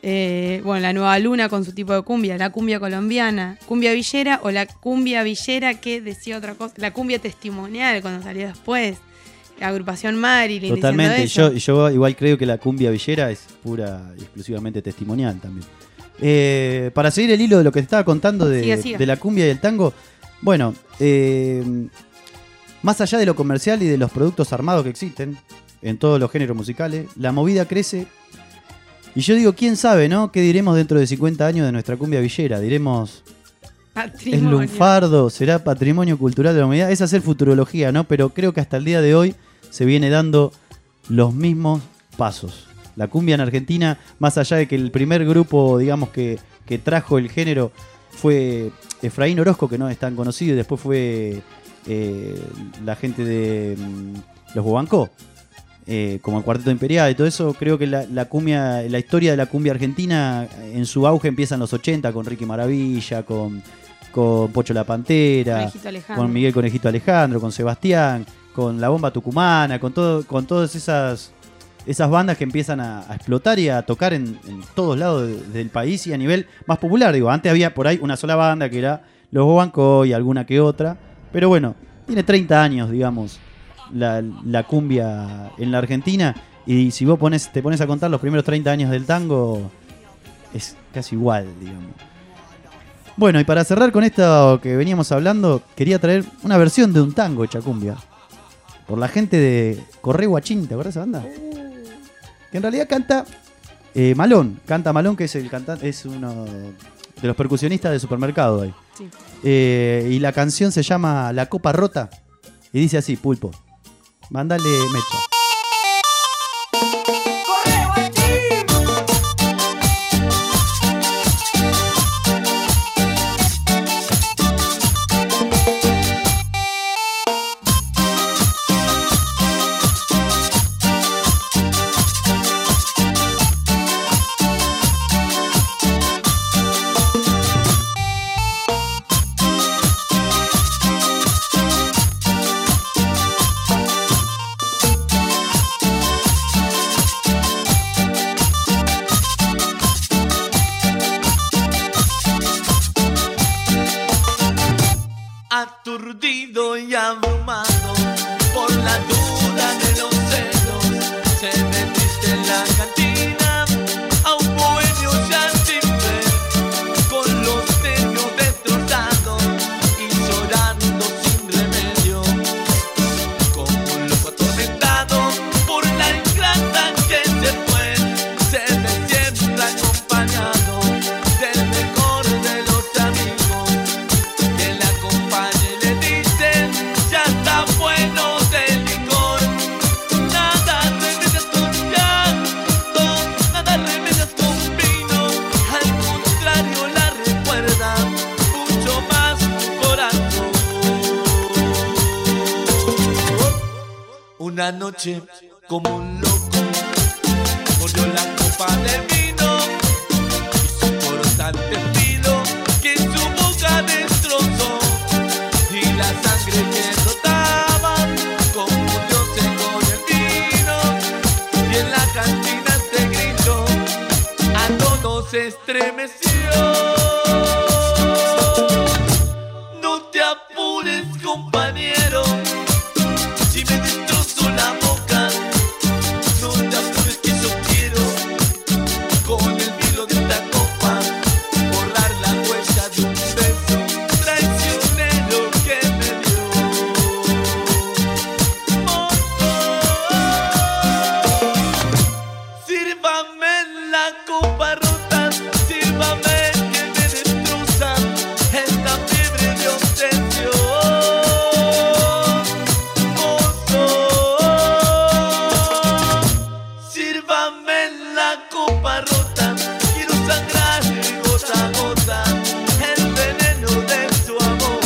la Nueva Luna con su tipo de cumbia, la cumbia colombiana, cumbia villera o la cumbia villera que decía otra cosa, la cumbia testimonial cuando salió después. La agrupación Marilyn. Totalmente, yo igual creo que la cumbia villera es pura y exclusivamente testimonial también. Para seguir el hilo de lo que te estaba contando de la cumbia y el tango, bueno, más allá de lo comercial y de los productos armados que existen en todos los géneros musicales, la movida crece. Y yo digo, quién sabe, ¿no? ¿Qué diremos dentro de 50 años de nuestra cumbia villera? Diremos... ¿Es lunfardo? ¿Será patrimonio cultural de la humanidad? Es hacer futurología, ¿no? Pero creo que hasta el día de hoy se viene dando los mismos pasos. La cumbia en Argentina, más allá de que el primer grupo, digamos, que trajo el género fue Efraín Orozco, que no es tan conocido, y después fue la gente de los Bobancó, como el Cuarteto Imperial y todo eso. Creo que la cumbia, la historia de la cumbia argentina en su auge empieza en los 80 con Ricky Maravilla, con Pocho la Pantera, con Miguel Conejito Alejandro, con Sebastián, con La Bomba Tucumana, con todas esas bandas que empiezan a explotar y a tocar en todos lados del país y a nivel más popular. Digo, antes había por ahí una sola banda que era Los Bobancó y alguna que otra, pero bueno, tiene 30 años, digamos, la cumbia en la Argentina, y si vos te pones a contar los primeros 30 años del tango, es casi igual, digamos. Bueno, y para cerrar con esto que veníamos hablando, quería traer una versión de un tango hecha cumbia por la gente de Corre Guachín, ¿te acuerdas de esa banda? Que en realidad canta Malón, que es el cantante, es uno de los percusionistas de Supermercado ahí. Sí. Y la canción se llama La Copa Rota y dice así, Pulpo, mándale mecha. aturdido y abrumado por la duda de los celos, se metiste en la cantina a un bohemio ya sin fe, con los nervios destrozados y llorando sin remedio, como un loco atormentado por la ingrata que se fue. Se me sienta acompañado del mejor de los amigos, que la acompaña y le dice: ya está bueno del licor. Nada remedias con llanto, nada remedias con vino, al contrario la recuerda mucho más tu corazón. Una noche como un loco mordió la copa de vino y su cortante filo que en su boca destrozó, y la sangre que brotaba confundióse con el vino, y en la cantina este grito a todos estremeció: no te apures, compañero, si me destrozo la boca. No te apures que yo quiero, con el filo de esta copa, borrar la huella de un beso traicionero que me dio. Sírvame la copa rota, sírvame que me destroza esta fiebre de obsesión. Sírvame la copa rota, quiero sangrar gota a gota el veneno de su amor.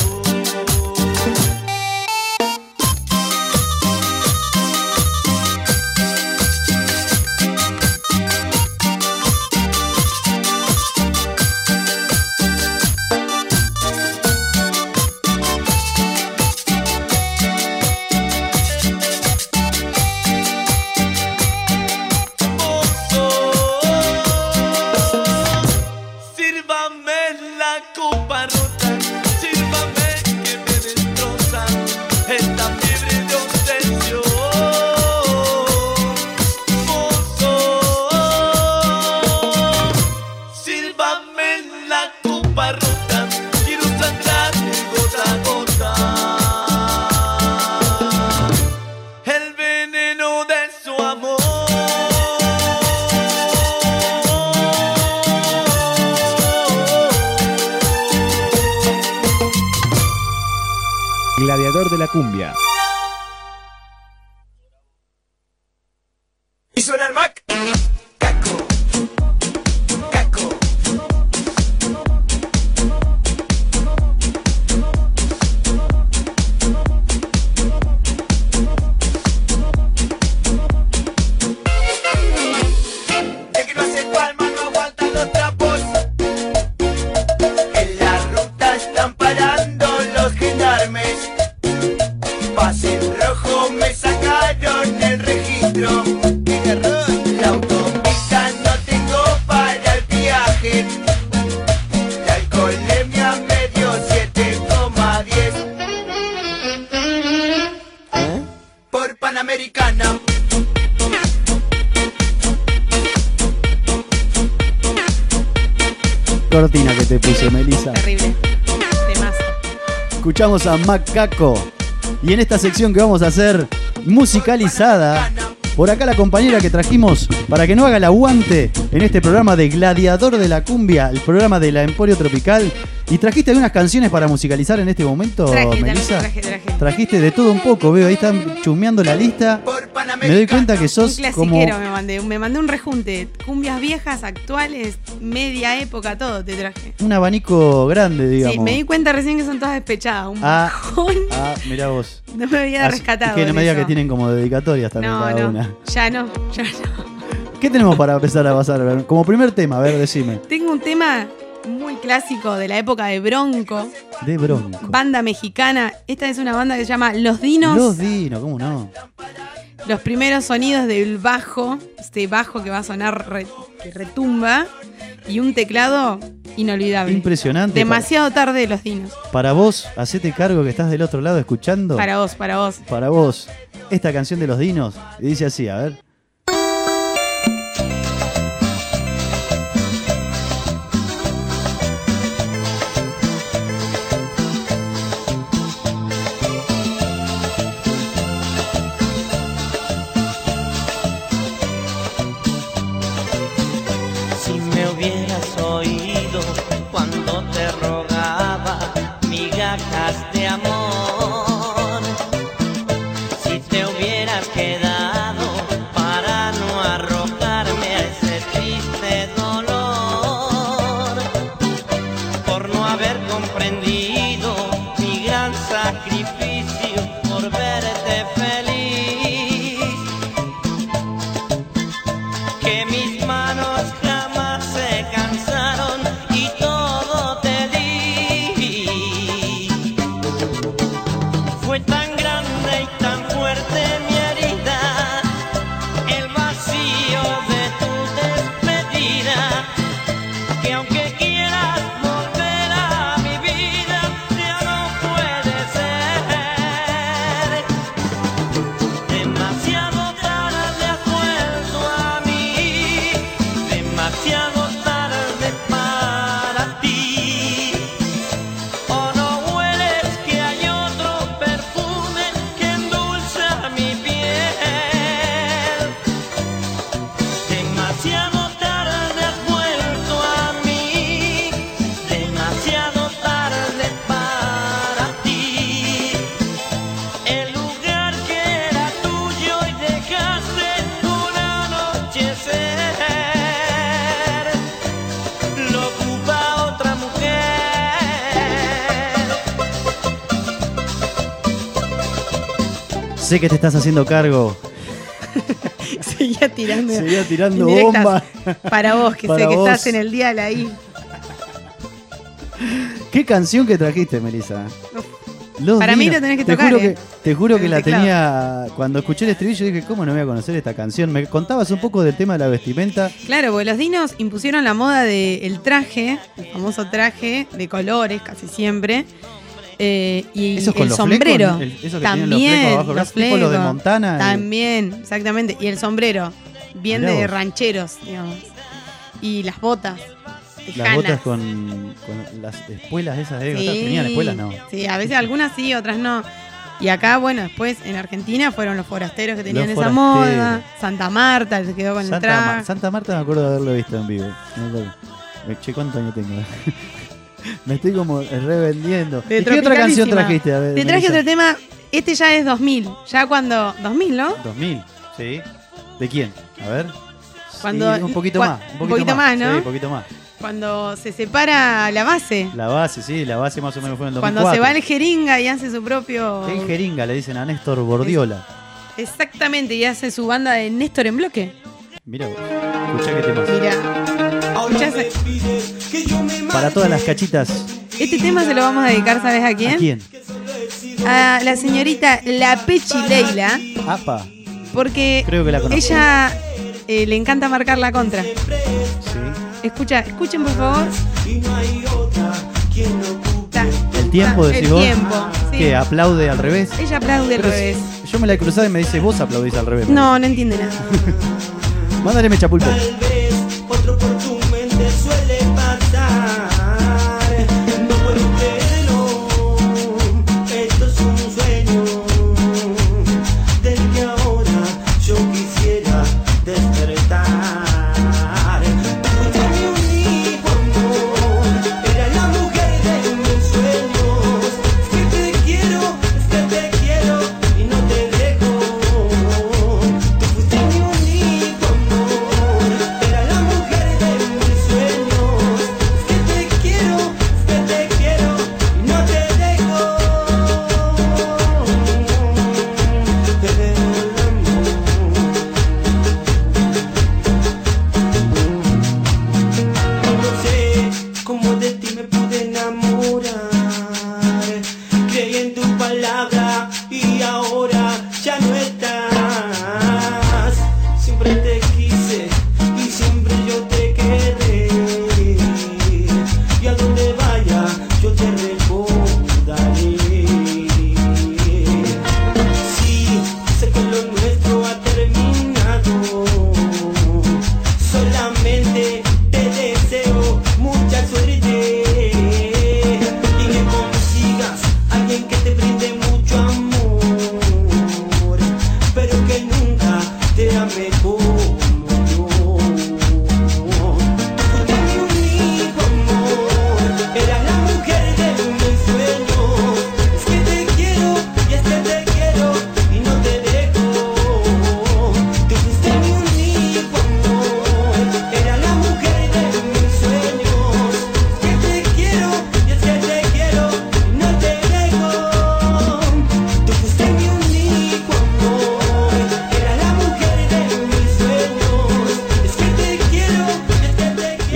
Sírvame la copa rota, sírvame que me destroza esta fiebre de obsesión. Mozo, sírvame la copa rota, quiero sangrar gota a gota el veneno de su amor. Gladiador de la cumbia. Y suena el Mac. El que no hace palma no aguanta los trapos. En la ruta están parando los gendarmes. Pase en rojo, me sacaron el registro. La autopista no tengo para el viaje. La alcoholemia me dio 7,10 por Panamericana. Cortina que te puse, Melissa. Terrible. Temazo. Escuchamos a Macaco. Y en esta sección que vamos a hacer musicalizada, por acá la compañera que trajimos para que no haga el aguante en este programa de Gladiador de la Cumbia, el programa de la Emporio Tropical. ¿Y trajiste algunas canciones para musicalizar en este momento, Melissa? Traje. Trajiste de todo un poco, veo, ahí están chusmeando la lista. Me doy cuenta que sos un como... clasiquero me mandé un rejunte. Cumbias viejas, actuales, media época, todo te traje. un abanico grande, digamos. Sí, me di cuenta recién que son todas despechadas. Un bajón. Mirá vos. No me había rescatado. Que no me digas que tienen como dedicatorias también cada una. Ya no. ¿Qué tenemos para empezar a pasar? Como primer tema, a ver, decime. Tengo un tema muy clásico de la época de Bronco. De Bronco. Banda mexicana. Esta es una banda que se llama Los Dinos. Los Dinos, ¿cómo no? Los primeros sonidos del bajo. Este bajo que va a sonar que retumba y un teclado inolvidable. Impresionante. Demasiado tarde de Los Dinos. Para vos, hacete cargo que estás del otro lado escuchando. Para vos, para vos. Para vos, esta canción de Los Dinos. Y dice así, a ver. Si me hubieras oído cuando te rogaba migajas de amor, si te hubieras quedado para no arrojarme a ese triste dolor, por no haber comprendido mi gran sacrificio por verte feliz, que mis manos jamás se cansaron y todo te di. Fue tan grande y tan fuerte mi herida, el vacío de tu despedida, que aunque quieras volver a mi vida, ya no puede ser. Demasiado tarde has vuelto a mí, demasiado tarde para ti. O no hueles que hay otro perfume que endulza mi piel. Demasiado tarde has vuelto a mí, demasiado tarde para ti. El lugar que era tuyo y dejaste un anochecer, lo ocupa otra mujer. Sé que te estás haciendo cargo. Seguía tirando bomba. indirectas para vos, que Para sé que vos. estás en el dial ahí. ¿Qué canción que trajiste, Melissa? Para mí lo tenés que tocar, Te juro en que el la teclado. tenía. Cuando escuché el estribillo dije, ¿cómo no voy a conocer esta canción? Me contabas un poco del tema de la vestimenta. Claro, porque los Dinos impusieron la moda del traje, el famoso traje de colores casi siempre. Y Esos con el los sombrero. flecos, esos que también, tienen los flecos abajo, los tipo los de flecos, Montana. También, exactamente. Y el sombrero, bien Mirá de vos. rancheros, digamos. Y las botas. Las tejanas. botas con las espuelas esas de Sí. ¿Tenían espuelas? No. Sí, a veces algunas sí, otras no. Y acá, bueno, después en Argentina fueron los forasteros que tenían Los esa forasteros. moda. Santa Marta se quedó con el traje. Santa Marta me acuerdo de haberlo visto en vivo. Me acuerdo. Che, ¿cuántos años tengo? Me estoy como revendiendo. De ¿Y qué otra canción Tropicalísima. trajiste? A ver, Te traje Melissa. otro tema. Este ya es 2000. Ya cuando. 2000, ¿no? 2000, sí. ¿De quién? A ver. Cuando, Sí, un poquito más. Un poquito más, ¿no? Sí, un poquito más. Cuando se separa la base. La base, sí, la base más o menos fue en el 2004. Cuando se va el jeringa y hace su propio. El jeringa, le dicen a Néstor Bordiola. Exactamente, y hace su banda de Néstor en bloque. Mira vos, escuchá qué temas. Mira. Escuchá Para todas las cachitas. este tema se lo vamos a dedicar, ¿sabes a quién? ¿A quién? A la señorita La Pechi Leila. Apa. Porque Creo que la conozco. ella le encanta marcar la contra. Sí. Escuchen por favor. El tiempo, decís El vos. tiempo, sí. Que aplaude al revés. Ella aplaude al Pero revés. Yo me la he cruzado y me dice, vos aplaudís al revés. No, no entiende nada. Mándale mecha pulpo. Otro por tu mente suele pasar. No puedo creerlo. Esto es un sueño del que ahora yo quisiera despertar. Fuiste mi único amor, era la mujer de mis sueños. Es que te quiero y no te dejo. Tú fuiste mi único amor.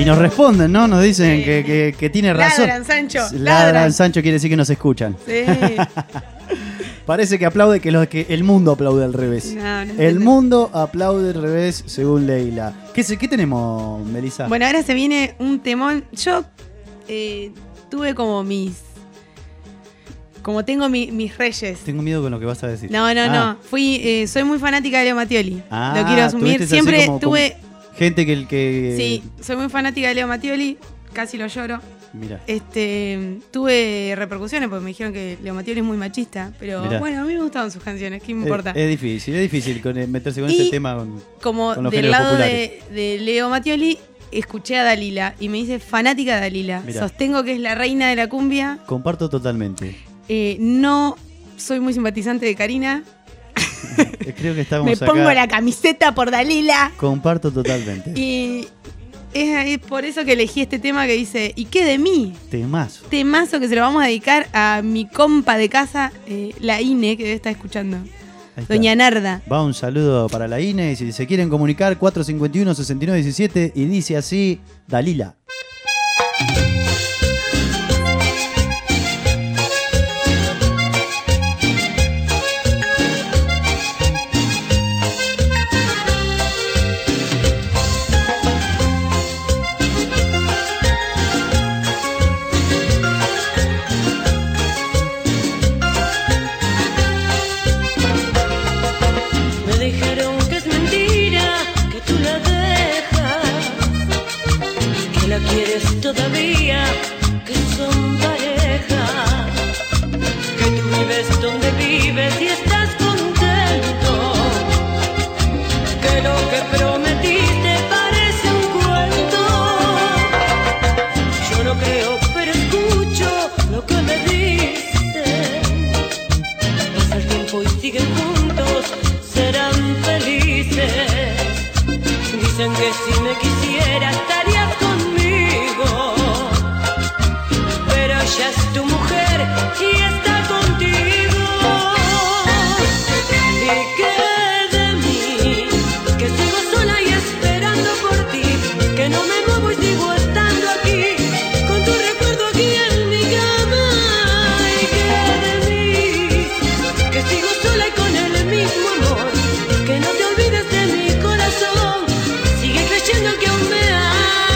nos responden, ¿no? Nos dicen que tiene razón. Ladran, Sancho. Ladran, Sancho quiere decir que nos escuchan. Sí. Parece que aplaude que el mundo aplaude al revés. No el mundo aplaude al revés, según Leila. ¿Qué tenemos, Melissa? Bueno, ahora se viene un temón. Yo tuve como tengo mis reyes. Tengo miedo con lo que vas a decir. No. Soy muy fanática de Leo Mattioli. Lo quiero asumir. Siempre tuve gente que... Sí, soy muy fanática de Leo Mattioli. Casi lo lloro. Mira. Tuve repercusiones porque me dijeron que Leo Mattioli es muy machista, pero bueno, a mí me gustaban sus canciones, ¿qué me importa? Es difícil meterse con ese tema como con los del lado populares. de Leo Mattioli, escuché a Dalila y me hice fanática de Dalila. Mirá. Sostengo que es la reina de la cumbia. Comparto totalmente. No soy muy simpatizante de Karina. Creo que estamos me pongo la camiseta por Dalila. Comparto totalmente. Y es por eso que elegí este tema que dice ¿y qué de mí? Temazo que se lo vamos a dedicar a mi compa de casa, la Ine, que debe estar escuchando. Doña Narda. Va un saludo para la Ine. Si se quieren comunicar, 451-6917 y dice así, Dalila. Quieres todavía, que son pareja, que tú vives donde vives y estás contento, que lo que prometiste parece un cuento. Yo no creo, pero escucho lo que me dicen. Pasa el tiempo y siguen juntos, serán felices. Dicen que si me quisiera estarías conmigo, pero ella es tu mujer y está contigo. ¿Y qué de mí? Que sigo sola y esperando por ti, que no me muevo y sigo estando aquí, con tu recuerdo aquí en mi cama. ¿Y qué de mí? Que sigo sola y con el mismo amor, que no te olvides de mi corazón, sigue creyendo que aún me amas.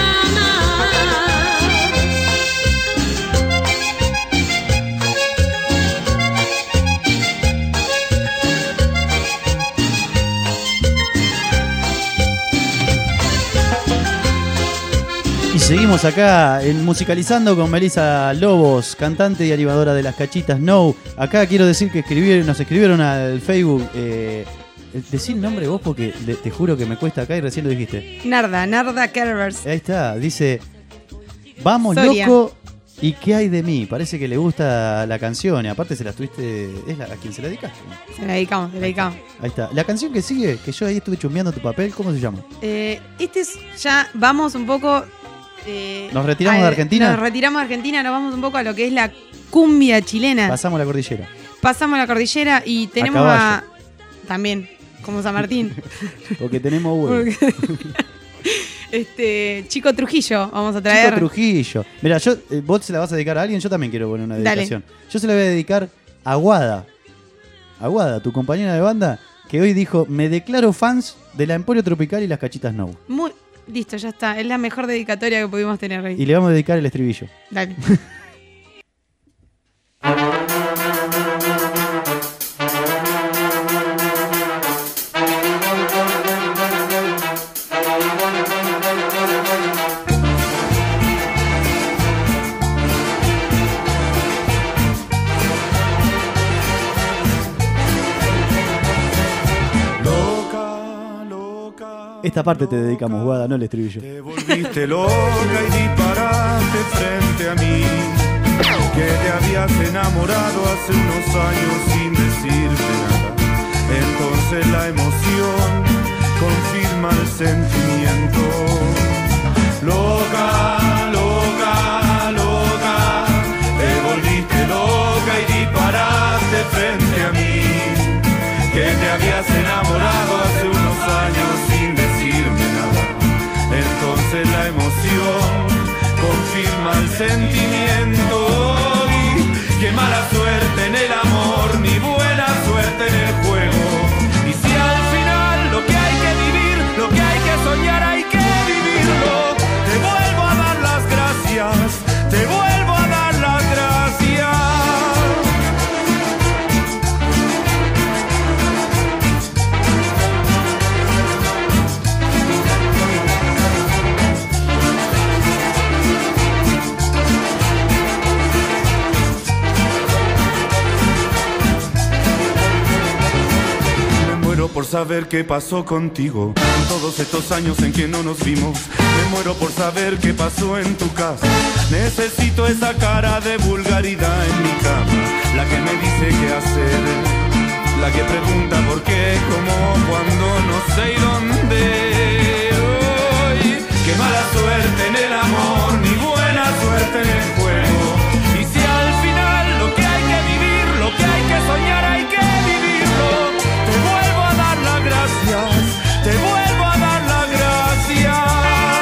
Y seguimos acá musicalizando con Melissa Lobos, cantante y animadora de Las Cachitas No. Acá quiero decir que nos escribieron al Facebook. Decí el nombre vos porque te juro que me cuesta acá y recién lo dijiste. Narda Kervers. Ahí está, dice: vamos Soria. loco, ¿y qué hay de mí? Parece que le gusta la canción y aparte se la tuviste. ¿A quién se la dedicaste? Se la dedicamos. Ahí está. La canción que sigue, que yo ahí estuve chusmeando tu papel, ¿cómo se llama? Ya vamos un poco. ¿Nos retiramos de Argentina? Nos retiramos de Argentina, nos vamos un poco a lo que es la cumbia chilena. Pasamos la cordillera. Pasamos la cordillera y tenemos también, como San Martín. Porque tenemos uno. Chico Trujillo, vamos a traer. Chico Trujillo. Mira, vos se la vas a dedicar a alguien, yo también quiero poner una dedicación. Dale. Yo se la voy a dedicar a Guada. A Guada, tu compañera de banda, que hoy dijo: me declaro fans de la Emporio Tropical y Las Cachitas No. Listo, ya está. Es la mejor dedicatoria que pudimos tener hoy. Y le vamos a dedicar el estribillo. Dale. Esta parte te dedicamos, Guada, no el estribillo. Te volviste loca y disparaste frente a mí, que te habías enamorado hace unos años sin decirme nada. Entonces la emoción confirma el sentimiento. Loca, loca, loca, te volviste loca y disparaste frente a mí, que te habías enamorado hace unos años sin decirme nada. Entonces la emoción sentimiento. Y qué mala suerte en el amor, ni buena suerte en el juego. Y si al final lo que hay que vivir, lo que hay que soñar, hay que vivirlo. Te vuelvo a dar las gracias, te vuelvo a dar las gracias. Por saber qué pasó contigo en todos estos años en que no nos vimos. Me muero por saber qué pasó en tu casa. Necesito esa cara de vulgaridad en mi cama, la que me dice qué hacer, la que pregunta por qué, cómo, cuándo, no sé y dónde. Hoy, qué mala suerte en el amor, ni buena suerte en el juego. Y si al final lo que hay que vivir, lo que hay que soñar, hay que vivirlo. Te vuelvo a dar las gracias, te vuelvo a dar las gracias.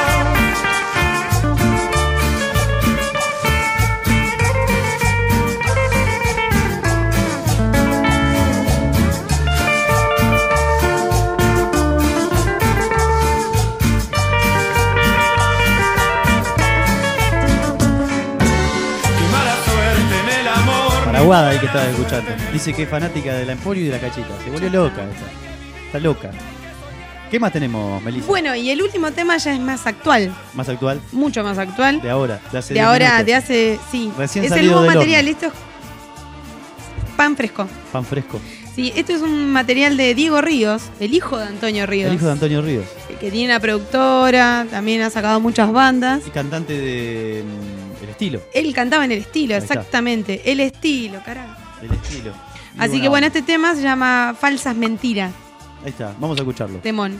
Qué mala suerte en el amor. Paraguada ahí que estaba escuchando. Dice que es fanática de la Emporio y de la Cachita. Se volvió loca esta. Está loca. ¿Qué más tenemos, Melissa? Bueno, y el último tema ya es más actual. ¿Más actual? Mucho más actual. De ahora, de hace De 10 ahora, minutos. de hace. Sí. Recién es el salido nuevo del material. horno. Esto es pan fresco. Pan fresco. Sí, esto es un material de Diego Ríos, el hijo de Antonio Ríos. El hijo de Antonio Ríos. Que tiene una productora, también ha sacado muchas bandas. Y cantante de El Estilo. Él cantaba en El Estilo, Ahí está. exactamente. El Estilo, carajo. El Estilo. Muy Así buena que bueno, onda. este tema se llama Falsas Mentiras. Ahí está, vamos a escucharlo. Temón.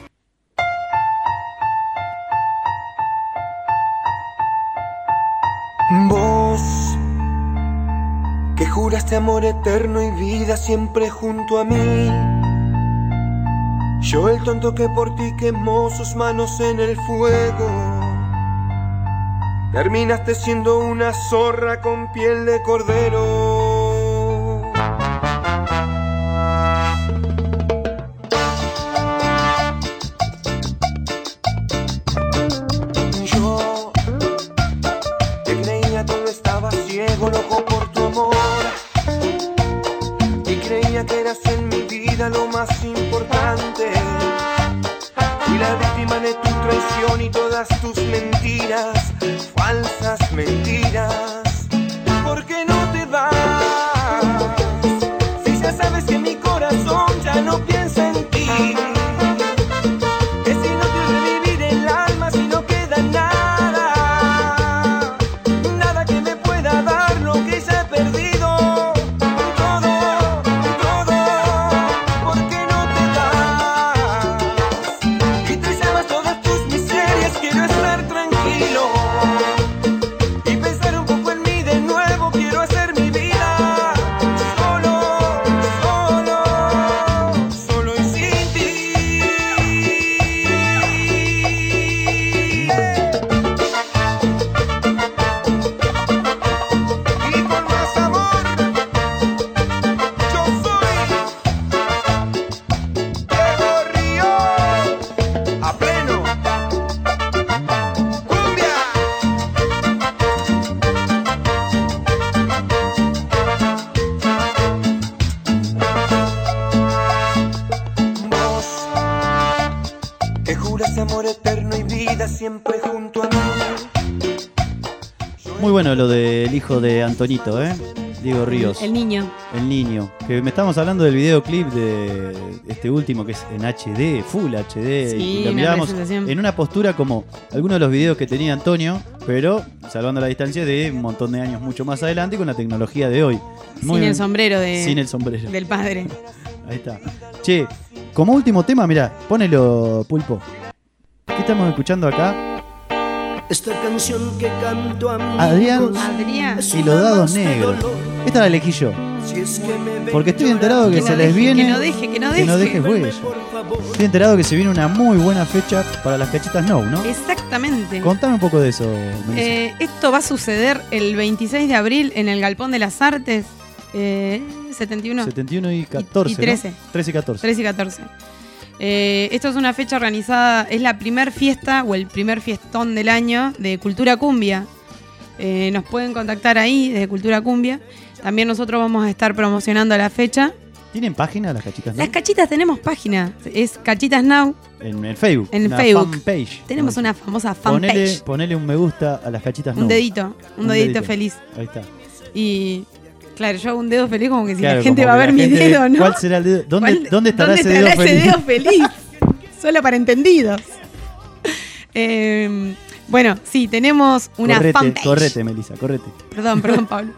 Vos, que juraste amor eterno y vida siempre junto a mí. Yo el tonto que por ti quemó sus manos en el fuego. Terminaste siendo una zorra con piel de cordero. Yo te creía todo estaba ciego, loco por tu amor. Y creía que eras en mi vida lo más importante. Fui la víctima de tu traición y todas tus mentiras, falsas mentiras. ¿Por qué no te vas? Si ya sabes que mi corazón ya no piensa en ti. Que si no te revivir el alma, si no queda nada, nada que me pueda dar lo que ya he perdido. Todo, todo, ¿por qué no te vas? Y te llamas todas tus miserias, quiero estar tranquilo y pensar un poco en mí de nuevo, quiero hacer mi vida solo, solo, solo y sin ti. Y con más amor, yo soy Diego Ríos, a pleno. ¡Cumbia! Vos, que juras amor eterno y vida siempre junto a mí. Muy bueno lo del hijo de Antonito, Diego Ríos. El niño. El niño. Que me estamos hablando del videoclip de este último que es en HD, Full HD. Sí, y lo una mirábamos presentación. en una postura como algunos de los videos que tenía Antonio, pero salvando la distancia de un montón de años mucho más adelante con la tecnología de hoy. Sin el sombrero Sin el sombrero. del padre. Ahí está. Che, como último tema, mirá, ponelo, Pulpo. ¿Qué estamos escuchando acá? Esta canción que canto a mi Adrián Adrián. y los dados negros. Esta la elegí yo. Porque estoy enterado que se les viene. Que no deje. Que no dejes huella. Estoy enterado que se viene una muy buena fecha para las cachitas Snow, ¿no? Exactamente. Contame un poco de eso, Melissa. Esto va a suceder el 26 de abril en el Galpón de las Artes. 71. 71 y 14. Y 13. ¿no? 13 y 14. 13 y 14. Esto es una fecha organizada, es la primer fiesta o el primer fiestón del año de Cultura Cumbia. Nos pueden contactar ahí de Cultura Cumbia. También nosotros vamos a estar promocionando la fecha. ¿Tienen página las cachitas Now? Las cachitas tenemos página. Es Cachitas Now. En el Facebook. En una Facebook. Fanpage. Tenemos una famosa fanpage. Ponele un me gusta a las cachitas Now. Un dedito feliz. Ahí está. Y claro, yo hago un dedo feliz como que si Claro, la gente como va a que ver la mi gente dedo, ¿no? ¿Cuál será el dedo? ¿Dónde estará ese dedo feliz? Solo para entendidos. Bueno, sí, tenemos una fanpage. Correte, Melissa, correte. Perdón, Pablo.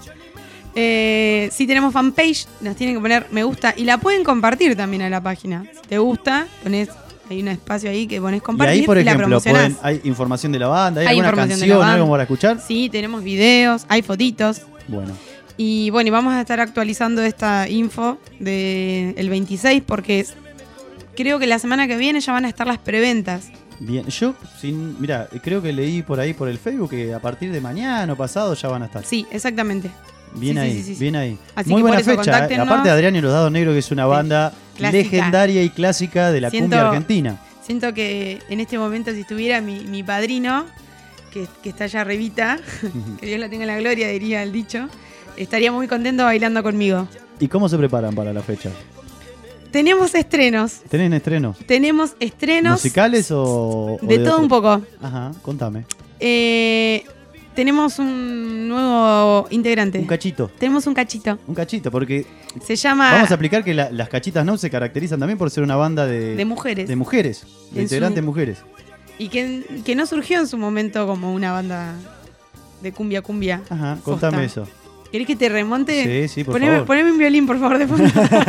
Sí, tenemos fanpage, nos tienen que poner me gusta y la pueden compartir también a la página. Si te gusta, hay un espacio ahí que pones compartir y ahí, por ejemplo, la promocionás. hay información de la banda, hay alguna información de canción, la banda. algo para escuchar. Sí, tenemos videos, hay fotitos. Bueno. Y vamos a estar actualizando esta info del 26 porque creo que la semana que viene ya van a estar las preventas. Bien, mira, creo que leí por ahí por el Facebook que a partir de mañana o pasado ya van a estar. Sí, exactamente. Bien Sí. Bien ahí. Así muy que buena por eso, fecha. contáctenos. Aparte de Adrián y los Dados Negros, que es una banda clásica, legendaria y clásica de la cumbia argentina. Siento que en este momento, si estuviera mi padrino, que está allá arribita, que Dios lo tenga en la gloria, diría el dicho, estaría muy contento bailando conmigo. ¿Y cómo se preparan para la fecha? Tenemos estrenos. ¿Tienen estrenos? Tenemos estrenos. ¿Musicales o de todo un poco. Ajá, contame. Tenemos un nuevo integrante. Un cachito. Tenemos un cachito. Un cachito, porque se llama... Vamos a explicar que las cachitas Now se caracterizan también por ser una banda de mujeres. De mujeres, de integrantes mujeres. Y que no surgió en su momento como una banda de cumbia. Ajá, contame eso. ¿Querés que te remonte? Sí, por favor. Poneme un violín, por favor, de fondo.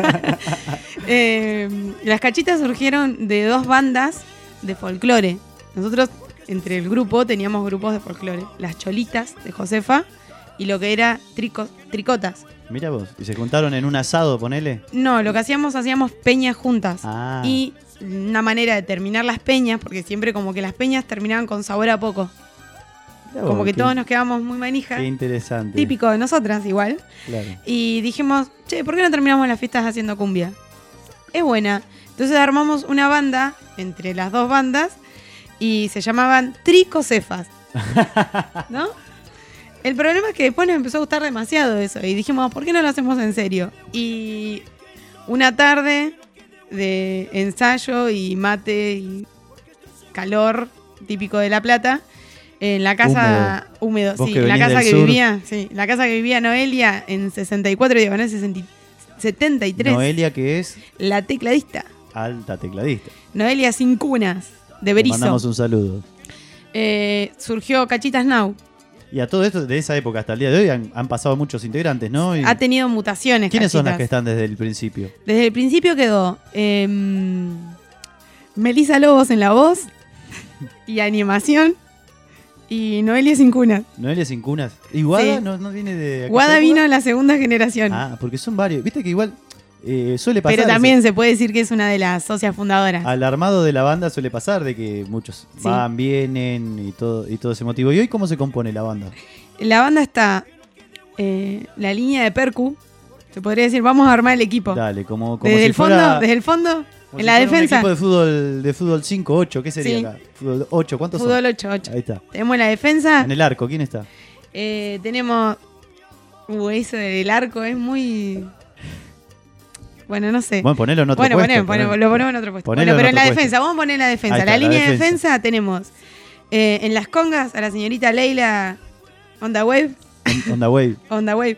Las cachitas surgieron de dos bandas de folclore. Nosotros, entre el grupo, teníamos grupos de folclore. Las Cholitas, de Josefa, y lo que era Tricotas. Mira vos, ¿y se juntaron en un asado, ponele? No, lo que hacíamos peñas juntas. Ah. Y una manera de terminar las peñas, porque siempre como que las peñas terminaban con sabor a poco. Como que todos nos quedamos muy manija. Qué interesante. Típico de nosotras, igual. Claro. Y dijimos, ¿por qué no terminamos las fiestas haciendo cumbia? Es buena. Entonces armamos una banda, entre las dos bandas, y se llamaban Tricocefas. ¿No? El problema es que después nos empezó a gustar demasiado eso. Y dijimos, ¿por qué no lo hacemos en serio? Y una tarde de ensayo y mate y calor típico de La Plata, en la casa húmedo, sí, en la casa que vivía, sí, la casa que vivía Noelia en 64 diagonal 73. Noelia, que es la tecladista. Alta tecladista. Noelia Sin Cunas, de Berizo. Mandamos un saludo. Surgió Cachitas Now. Y a todo esto, de esa época hasta el día de hoy, han pasado muchos integrantes, ¿no? Y ha tenido mutaciones. ¿Quiénes Cachitas son las que están desde el principio? Desde el principio quedó Melissa Lobos en la voz y animación. Y Noelia Sin Cunas. Noelia Sin Cunas. ¿Y Guada? Sí. ¿No viene de acá? Guada vino en la segunda generación. Ah, porque son varios. Viste que igual suele pasar. Pero también se puede decir que es una de las socias fundadoras. Al armado de la banda suele pasar de que muchos van, vienen y todo ese motivo. ¿Y hoy cómo se compone la banda? La banda está la línea de percu. Se podría decir, vamos a armar el equipo. Dale, como desde si el fondo, fuera... desde el fondo, Como en la defensa. Un equipo de fútbol 5-8, ¿qué sería Sí. acá? Fútbol 8, ¿cuántos son? Fútbol 8. Ahí está. Tenemos la defensa. En el arco, ¿quién está? Tenemos... eso del arco es muy... Bueno, no sé. Bueno, ponelo en otro puesto. Lo ponemos en otro puesto. Ponelo Bueno, pero en en la otro defensa, vamos a poner la defensa. Ahí está, la línea la de defensa. defensa tenemos en las congas a la señorita Leila Onda Wave. Onda Wave. Onda Wave.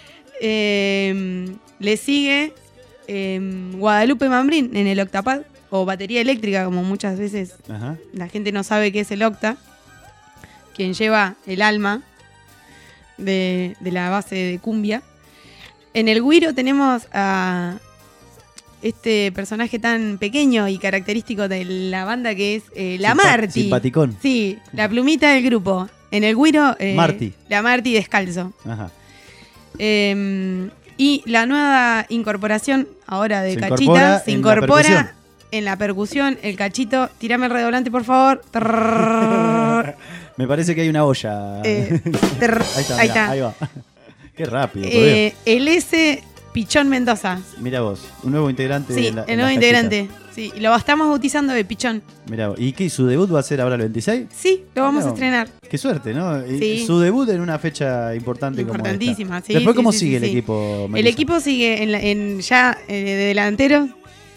Le sigue Guadalupe Mambrín en el octapad o batería eléctrica, como muchas veces Ajá. la gente no sabe qué es el octa, quien lleva el alma de la base de cumbia. En el güiro tenemos a este personaje tan pequeño y característico de la banda que es la Marti. Simpaticón. Sí, la plumita del grupo. En el güiro, Marti. la Marti descalzo. Ajá. Y la nueva incorporación ahora de Se Cachita incorpora se en la incorpora percusión. en la percusión. El Cachito, tirame el redoblante, por favor. Trrrr. Me parece que hay una olla. Ahí Ahí está. va. Qué rápido. por Dios. El S. Pichón Mendoza. Mira vos, un nuevo integrante. Sí, en la- el en nuevo las integrante. Sí, y lo estamos bautizando de Pichón. Mirá vos. ¿Y qué? ¿Su debut va a ser ahora el 26? Sí, lo vamos Mirá a vos. estrenar. Qué suerte, ¿no? Y Sí. su debut en una fecha importante como esta. Importantísima, sí. Después, sí, ¿cómo sí, sigue sí, el sí. equipo, El Melissa? equipo sigue de delantero.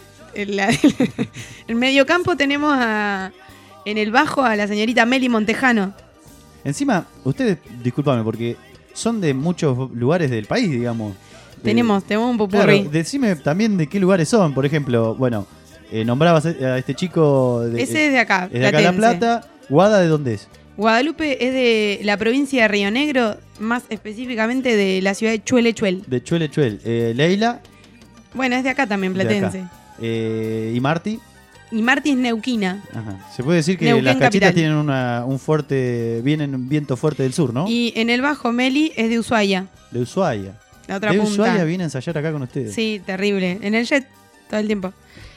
En mediocampo tenemos en el bajo a la señorita Meli Montejano. Encima, ustedes, discúlpame, porque son de muchos lugares del país, digamos. Tenemos un popurrí. Claro, decime también de qué lugares son. Por ejemplo, bueno, nombrabas a este chico. Ese es de acá, Es de acá La platense. Plata. ¿Guada de dónde es? Guadalupe es de la provincia de Río Negro, más específicamente de la ciudad de Chuelechuel. De Chuel. Leila. Bueno, es de acá también, de platense. acá. Y Marti. Y Marti es neuquina. Ajá. Se puede decir que Neuquén las cachitas capital. tienen vienen un viento fuerte del sur, ¿no? Y en el bajo Meli es de Ushuaia, De Ushuaia. la otra De punta. Ushuaia viene a ensayar acá con ustedes. Sí, terrible. En el jet, todo el tiempo.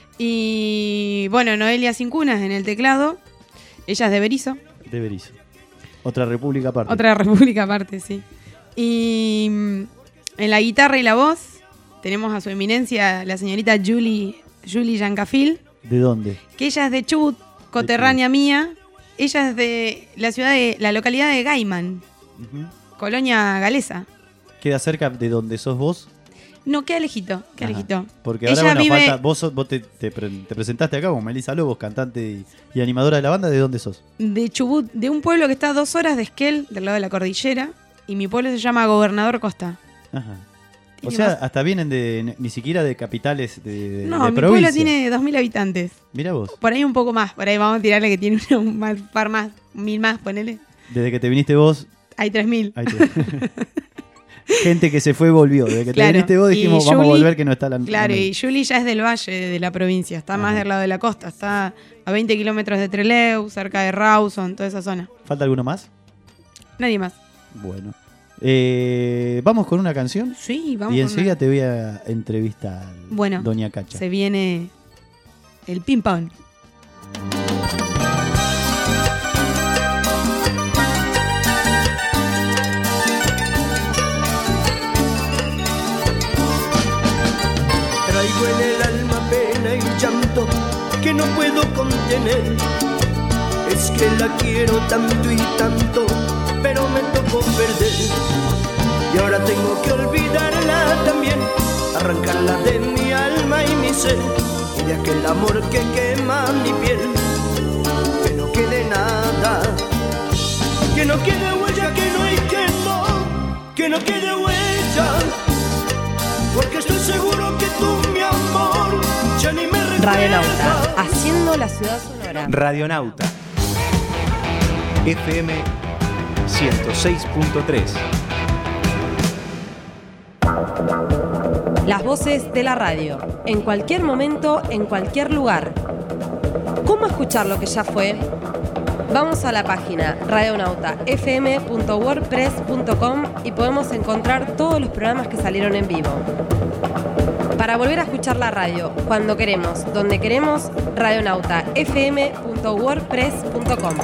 Y bueno, Noelia Cincunas en el teclado. Ella es de Berizo. De Berizo. Otra república aparte. Otra república aparte, sí. Y en la guitarra y la voz tenemos a su eminencia, la señorita Julie Yancafil, ¿De dónde? que ella es de Chubut, coterránea mía. Ella es de la localidad de Gaiman, Ujú. colonia galesa. ¿Queda cerca de donde sos vos? No, queda lejito, queda Ajá. lejito. Porque ahora, Ella bueno, vive- falta. Vos te presentaste acá como Melissa Lobos, cantante y animadora de la banda. ¿De dónde sos? De Chubut, de un pueblo que está a 2 horas de Esquel, del lado de la cordillera, y mi pueblo se llama Gobernador Costa. Ajá. O Tiene sea, más- hasta vienen ni siquiera de capitales de No, mi provincia. pueblo tiene 2.000 habitantes. Mira vos, Por ahí un poco más, por ahí vamos a tirarle que tiene un par más, 1.000 más, ponele. desde que te viniste vos, Hay 3.000. ahí te- gente que se fue volvió. Desde que Claro, te viniste vos y dijimos, vamos a Juli- volver que no está la Claro, la- y Julie ya es del valle de la provincia, está más del lado de la costa, está a 20 kilómetros de Trelew, cerca de Rawson, toda esa zona. ¿Falta alguno más? Nadie más. Bueno. ¿Vamos con una canción? Sí, vamos Y con enseguida te voy a entrevistar, Bueno, Doña Cacha. se viene el ping-pong. Traigo en el alma pena y llanto que no puedo contener. Es que la quiero tanto y tanto, pero me tocó perder. Y ahora tengo que olvidarla también, arrancarla de mi alma y mi ser, y de aquel amor que quema mi piel. Que no quede nada, que no quede huella, que no hay que no quede huella. Porque estoy seguro que tú, mi amor, ya ni me recuerdas. Radionauta, haciendo la ciudad sonora. Radionauta. FM 106.3. Las voces de la radio, en cualquier momento, en cualquier lugar. ¿Cómo escuchar lo que ya fue? Vamos a la página radionautafm.wordpress.com y podemos encontrar todos los programas que salieron en vivo. Para volver a escuchar la radio, cuando queremos, donde queremos, radionautafm.wordpress.com.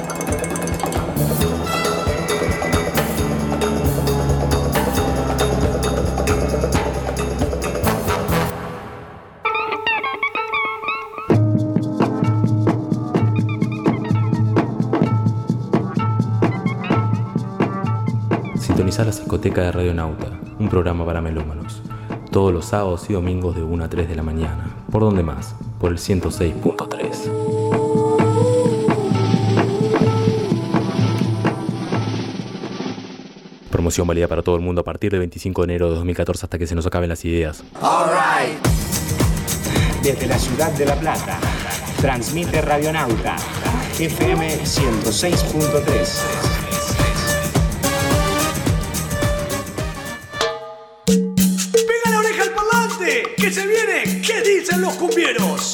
Sintonizar la discoteca de Radionauta, un programa para melómanos. Todos los sábados y domingos de 1 a 3 de la mañana. ¿Por dónde más? Por el 106.3. Promoción válida para todo el mundo a partir del 25 de enero de 2014 hasta que se nos acaben las ideas. Desde la ciudad de La Plata, transmite Radionauta, FM 106.3. ¡Pega la oreja al parlante! ¡Que se viene! ¿Qué dicen los cumbieros?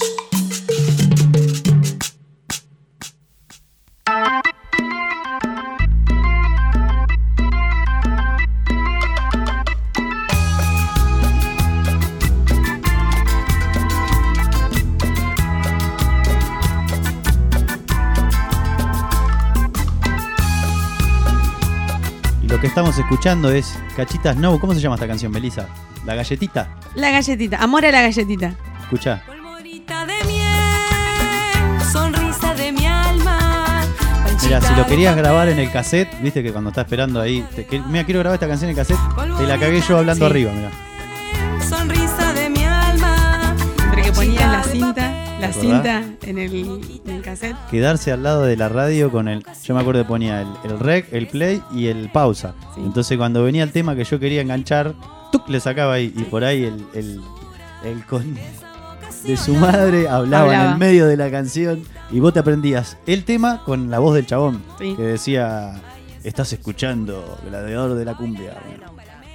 que estamos escuchando es Cachitas No. ¿Cómo se llama esta canción, Melissa? ¿La galletita? La galletita, amor a la galletita. Escuchá. Polvorita de miel, sonrisa de mi alma. Mira, si lo querías grabar en el cassette, viste que cuando estás esperando ahí, mira, quiero grabar esta canción en el cassette, te la cagué yo hablando arriba, mira. Sonrisa de mi alma. Entre que ponías la cinta en el cassette. Quedarse al lado de la radio con el... Yo me acuerdo que ponía el rec, el play y el pausa. Sí. Entonces cuando venía el tema que yo quería enganchar, ¡tuc! Le sacaba ahí. Y por ahí el con de su madre hablaba en el medio de la canción. Y vos te aprendías el tema con la voz del chabón. Sí. Que decía, estás escuchando Gladiador de la Cumbia. Bueno.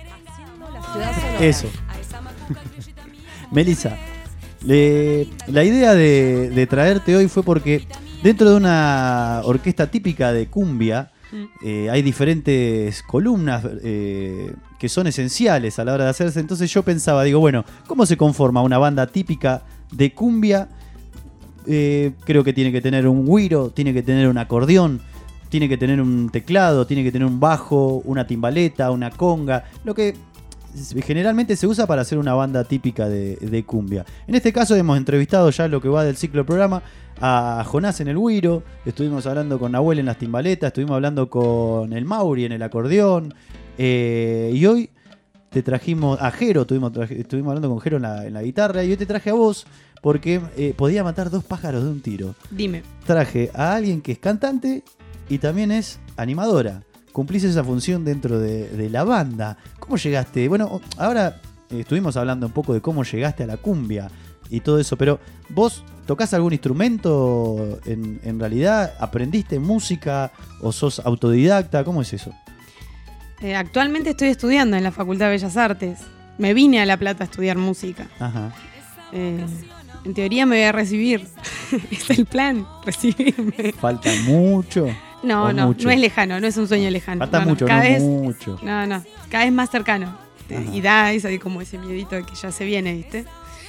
Eso. Melissa, la idea de traerte hoy fue porque dentro de una orquesta típica de cumbia hay diferentes columnas que son esenciales a la hora de hacerse. Entonces yo pensaba, digo, bueno, ¿cómo se conforma una banda típica de cumbia? Creo que tiene que tener un güiro, tiene que tener un acordeón, tiene que tener un teclado, tiene que tener un bajo, una timbaleta, una conga, lo que generalmente se usa para hacer una banda típica de cumbia. En este caso hemos entrevistado ya lo que va del ciclo del programa a Jonás en el güiro, estuvimos hablando con Nahuel en las timbaletas, estuvimos hablando con el Mauri en el acordeón, y hoy te trajimos a Jero, estuvimos hablando con Jero en la guitarra, y hoy te traje a vos porque podía matar dos pájaros de un tiro. Dime. Traje a alguien que es cantante y también es animadora. Cumplís esa función dentro de la banda. ¿Cómo llegaste? Bueno, ahora estuvimos hablando un poco de cómo llegaste a la cumbia y todo eso, pero ¿vos tocás algún instrumento en realidad? ¿Aprendiste música o sos autodidacta? ¿Cómo es eso? Actualmente estoy estudiando en la Facultad de Bellas Artes. Me vine a La Plata a estudiar música. Ajá. En teoría me voy a recibir. Es el plan, recibirme. ¿Falta mucho? No es lejano, no es un sueño lejano. Falta mucho, cada vez, mucho. No, cada vez más cercano. Ajá. Y da como ese miedito de que ya se viene, ¿viste?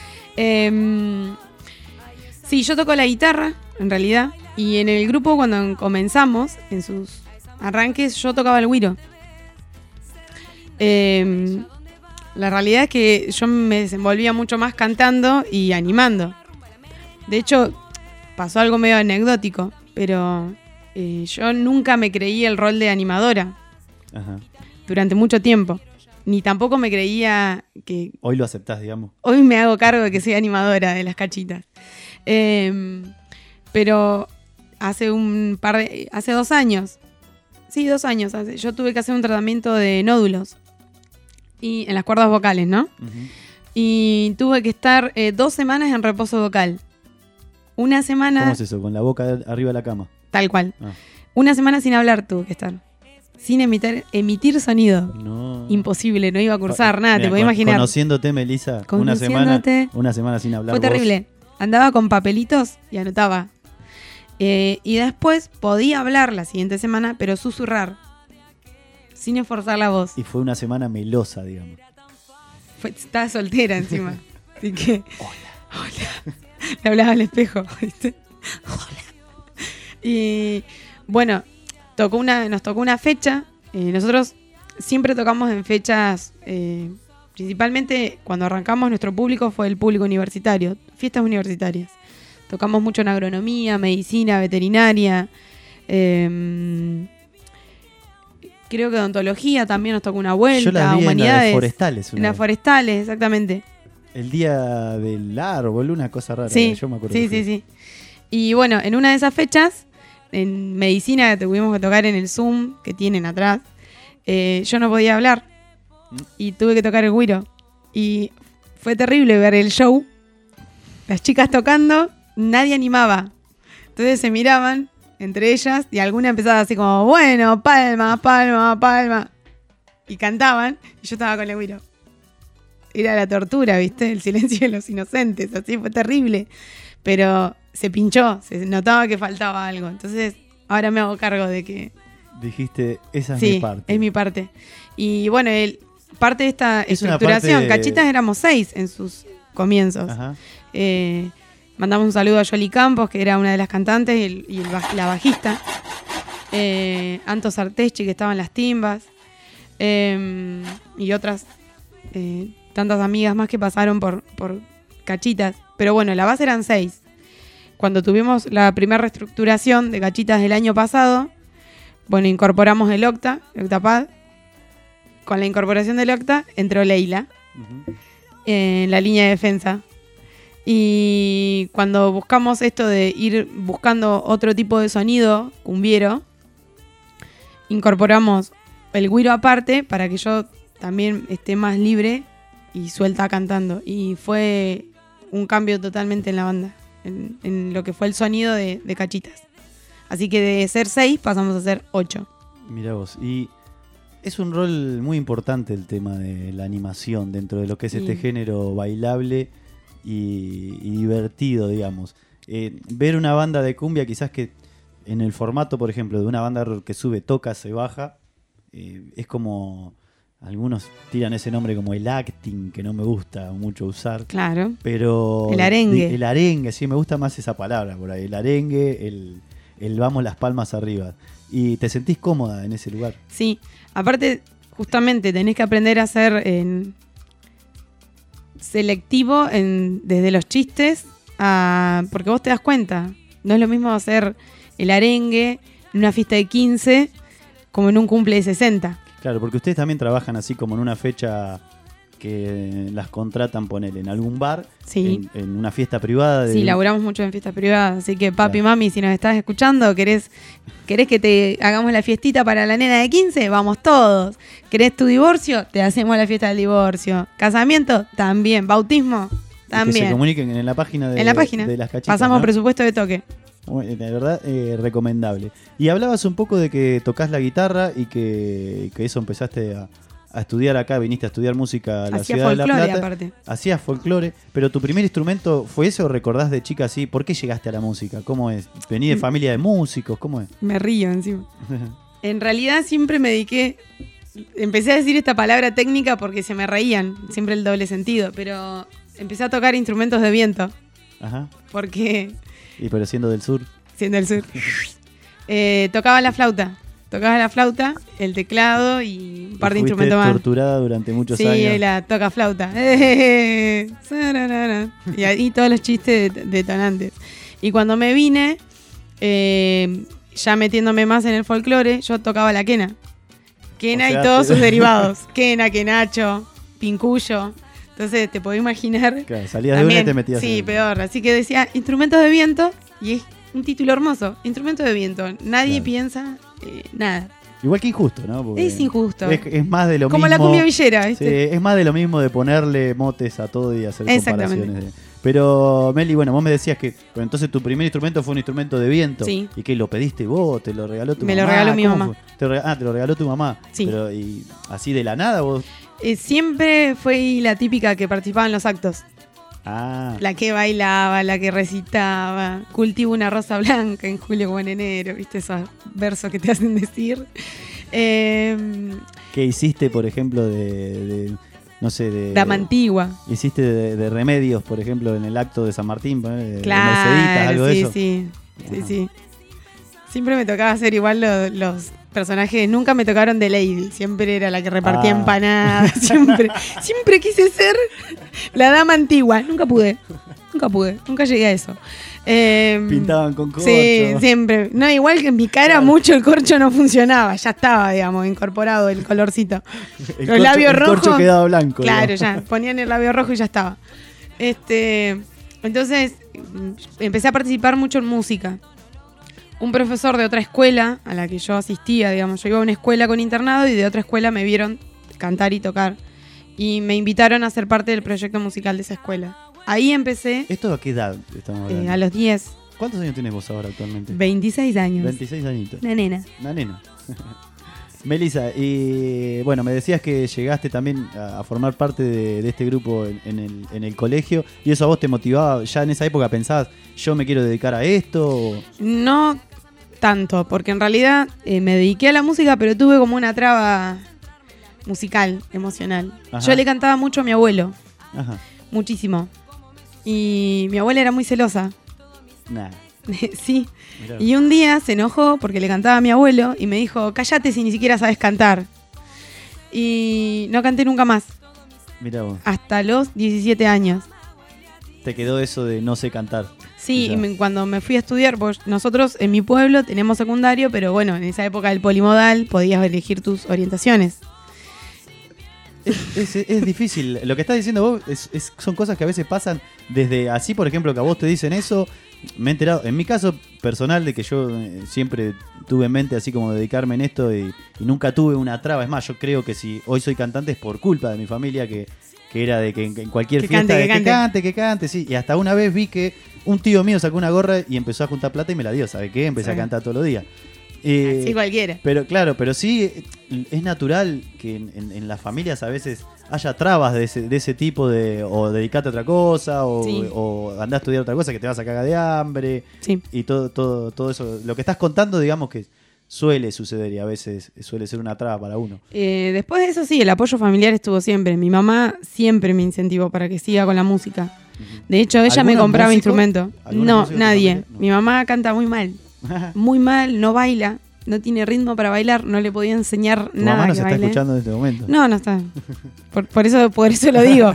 Sí, yo toco la guitarra, en realidad. Y en el grupo, cuando comenzamos, en sus arranques, yo tocaba el güiro. La realidad es que yo me desenvolvía mucho más cantando y animando. De hecho, pasó algo medio anecdótico, pero yo nunca me creí el rol de animadora. Ajá. Durante mucho tiempo. Ni tampoco me creía que... Hoy lo aceptás, digamos. Hoy me hago cargo de que soy animadora de las cachitas. Pero hace 2 años. Sí, 2 años. Yo tuve que hacer un tratamiento de nódulos. Y en las cuerdas vocales, ¿no? Uh-huh. Y tuve que estar 2 semanas en reposo vocal. Una semana... ¿Cómo es eso? ¿Con la boca arriba de la cama? Tal cual. Una semana sin hablar tuve que estar. Sin emitir sonido. No. Imposible, no iba a cursar nada, te podés imaginar. Conociéndote, Melissa, una semana sin hablar. Fue terrible. Andaba con papelitos y anotaba. Y después podía hablar la siguiente semana, pero susurrar. Sin esforzar la voz. Y fue una semana melosa, digamos. Estaba soltera encima. Así que... Hola. Le hablaba al espejo, ¿viste? Hola. Y bueno, nos tocó una fecha. Nosotros siempre tocamos en fechas, principalmente cuando arrancamos nuestro público fue el público universitario, fiestas universitarias. Tocamos mucho en agronomía, medicina, veterinaria, creo que odontología también nos tocó una vuelta. Yo la vi humanidades. En las forestales. En las forestales, exactamente. El día del árbol, una cosa rara. Sí, yo me acuerdo. Sí. Y bueno, en una de esas fechas, en medicina tuvimos que tocar en el Zoom que tienen atrás. Yo no podía hablar y tuve que tocar el güiro. Y fue terrible ver el show. Las chicas tocando, nadie animaba. Entonces se miraban entre ellas y alguna empezaba así como, bueno, palma, palma, palma. Y cantaban y yo estaba con el güiro. Era la tortura, ¿viste? El silencio de los inocentes, así fue terrible. Pero se pinchó, se notaba que faltaba algo. Entonces ahora me hago cargo de que... Dijiste, esa es sí, mi parte. Sí, es mi parte. Y bueno, parte de esta estructuración, Cachitas éramos 6 en sus comienzos. Ajá. Mandamos un saludo a Yoli Campos, que era una de las cantantes, y la bajista. Anto Sartechi, que estaba en las timbas. Y otras tantas amigas más que pasaron por Cachitas. Pero bueno, la base eran 6. Cuando tuvimos la primera reestructuración de Cachitas del año pasado, bueno, incorporamos el Octapad. Con la incorporación del Octa entró Leila en la línea de defensa. Y cuando buscamos esto de ir buscando otro tipo de sonido cumbiero, incorporamos el güiro aparte para que yo también esté más libre y suelta cantando. Y fue un cambio totalmente en la banda, en lo que fue el sonido de Cachitas. Así que de ser 6 pasamos a ser 8. Mirá vos, y es un rol muy importante el tema de la animación dentro de lo que es este género bailable y divertido, digamos. Ver una banda de cumbia, quizás que en el formato, por ejemplo, de una banda que sube, toca, se baja, es como... Algunos tiran ese nombre como el acting, que no me gusta mucho usar. Claro. Pero... El arengue. El arengue, sí, me gusta más esa palabra por ahí. El arengue, el vamos las palmas arriba. ¿Y te sentís cómoda en ese lugar? Sí. Aparte, justamente, tenés que aprender a ser selectivo desde los chistes, porque vos te das cuenta. No es lo mismo hacer el arengue en una fiesta de 15 como en un cumple de 60. Claro, porque ustedes también trabajan así como en una fecha que las contratan, ponele, en algún bar, sí. en una fiesta privada. Sí, laburamos mucho en fiestas privadas, así que papi, mami, si nos estás escuchando, ¿querés que te hagamos la fiestita para la nena de 15? Vamos todos. ¿Querés tu divorcio? Te hacemos la fiesta del divorcio. ¿Casamiento? También. ¿Bautismo? También. Que se comuniquen en la página de las Cachitas. Pasamos, ¿no? Presupuesto de toque. De verdad, recomendable. Y hablabas un poco de que tocas la guitarra y que eso empezaste a estudiar acá, viniste a estudiar música a la ciudad de La Plata. Aparte. Hacías folclore, pero ¿tu primer instrumento fue ese o recordás de chica así? ¿Por qué llegaste a la música? ¿Cómo es? ¿Vení de familia de músicos? ¿Cómo es? Me río encima. En realidad siempre me dediqué... Empecé a decir esta palabra técnica porque se me reían, siempre el doble sentido, pero empecé a tocar instrumentos de viento. Ajá. Porque... ¿Y pero siendo del sur? Siendo del sur. Tocaba la flauta, el teclado y un par de instrumentos más. Torturada durante muchos años. Sí, la toca flauta. Y ahí todos los chistes detonantes. Y cuando me vine, ya metiéndome más en el folclore, yo tocaba la quena. Quena, o sea, y todos sus derivados. Quena, quenacho, pincuyo. Entonces te podés imaginar. Claro, salías de una y te metías. Sí, peor. Así que decía instrumentos de viento y es un título hermoso. Instrumentos de viento. Nadie piensa nada. Igual que injusto, ¿no? Porque es injusto. Es más de lo como mismo. Como la cumbia villera, ¿viste? Sí, es más de lo mismo de ponerle motes a todo y hacer comparaciones. Pero, Meli, bueno, vos me decías que entonces tu primer instrumento fue un instrumento de viento. Sí. ¿Y que lo pediste vos? ¿Te lo regaló tu mamá? Me lo regaló mi mamá. Te lo regaló tu mamá. Sí. Pero, ¿y así de la nada vos? Siempre fue la típica que participaba en los actos. Ah. La que bailaba, la que recitaba. Cultivo una rosa blanca en julio como en enero. ¿Viste esos versos que te hacen decir? ¿Qué hiciste, por ejemplo, no sé, de Dama Antigua? ¿Hiciste de remedios, por ejemplo, en el acto de San Martín? De claro, Merceditas, algo de eso. Sí. Siempre me tocaba hacer igual los personajes. Nunca me tocaron de Lady. Siempre era la que repartía empanadas. Siempre quise ser la Dama Antigua. Nunca pude. Nunca llegué a eso. Pintaban con corcho. Sí, siempre. No, igual que en mi cara mucho el corcho no funcionaba. Ya estaba, digamos, incorporado el colorcito. Los labios rojos. El corcho quedaba blanco. Claro, ya. Ponían el labio rojo y ya estaba. Entonces, empecé a participar mucho en música. Un profesor de otra escuela a la que yo asistía, digamos, yo iba a una escuela con internado y de otra escuela me vieron cantar y tocar. Y me invitaron a ser parte del proyecto musical de esa escuela. Ahí empecé. ¿Esto a qué edad estamos hablando? A los 10. ¿Cuántos años tienes vos ahora actualmente? 26 años. 26 añitos. Una nena. Melissa, y bueno, me decías que llegaste también a formar parte de este grupo en el colegio, y eso a vos te motivaba. ¿Ya en esa época pensabas, yo me quiero dedicar a esto? No tanto, porque en realidad me dediqué a la música, pero tuve como una traba musical, emocional. Ajá. Yo le cantaba mucho a mi abuelo. Ajá. Muchísimo. Y mi abuela era muy celosa. Nah. Sí. Mirá. Y un día se enojó porque le cantaba a mi abuelo y me dijo, cállate si ni siquiera sabes cantar. y no canté nunca más. Mirá vos. Hasta los 17 años. Te quedó eso de no sé cantar. Sí, quizá. y cuando me fui a estudiar, pues nosotros en mi pueblo tenemos secundario, pero bueno, en esa época del polimodal podías elegir tus orientaciones. Es difícil. Lo que estás diciendo vos son cosas que a veces pasan desde así, por ejemplo, que a vos te dicen eso. Me he enterado, en mi caso personal, de que yo siempre tuve en mente así como dedicarme en esto y nunca tuve una traba. Es más, yo creo que si hoy soy cantante es por culpa de mi familia, que era de que en cualquier fiesta que cante, sí. Y hasta una vez vi que un tío mío sacó una gorra y empezó a juntar plata y me la dio, ¿sabe qué? Empecé a cantar todos los días. Así cualquiera. Pero claro, pero sí es natural que en las familias a veces haya trabas de ese tipo de o dedicate a otra cosa o andá a estudiar otra cosa que te vas a cagar de hambre. Sí. Y todo eso. Lo que estás contando, digamos que suele suceder y a veces suele ser una traba para uno. Después de eso sí, el apoyo familiar estuvo siempre. Mi mamá siempre me incentivó para que siga con la música. De hecho, ella me compraba instrumentos. No, nadie. No. Mi mamá canta muy mal. Muy mal, no baila, no tiene ritmo para bailar, no le podía enseñar nada. Mamá no que se baile. Está escuchando en este momento. No está. Por eso lo digo.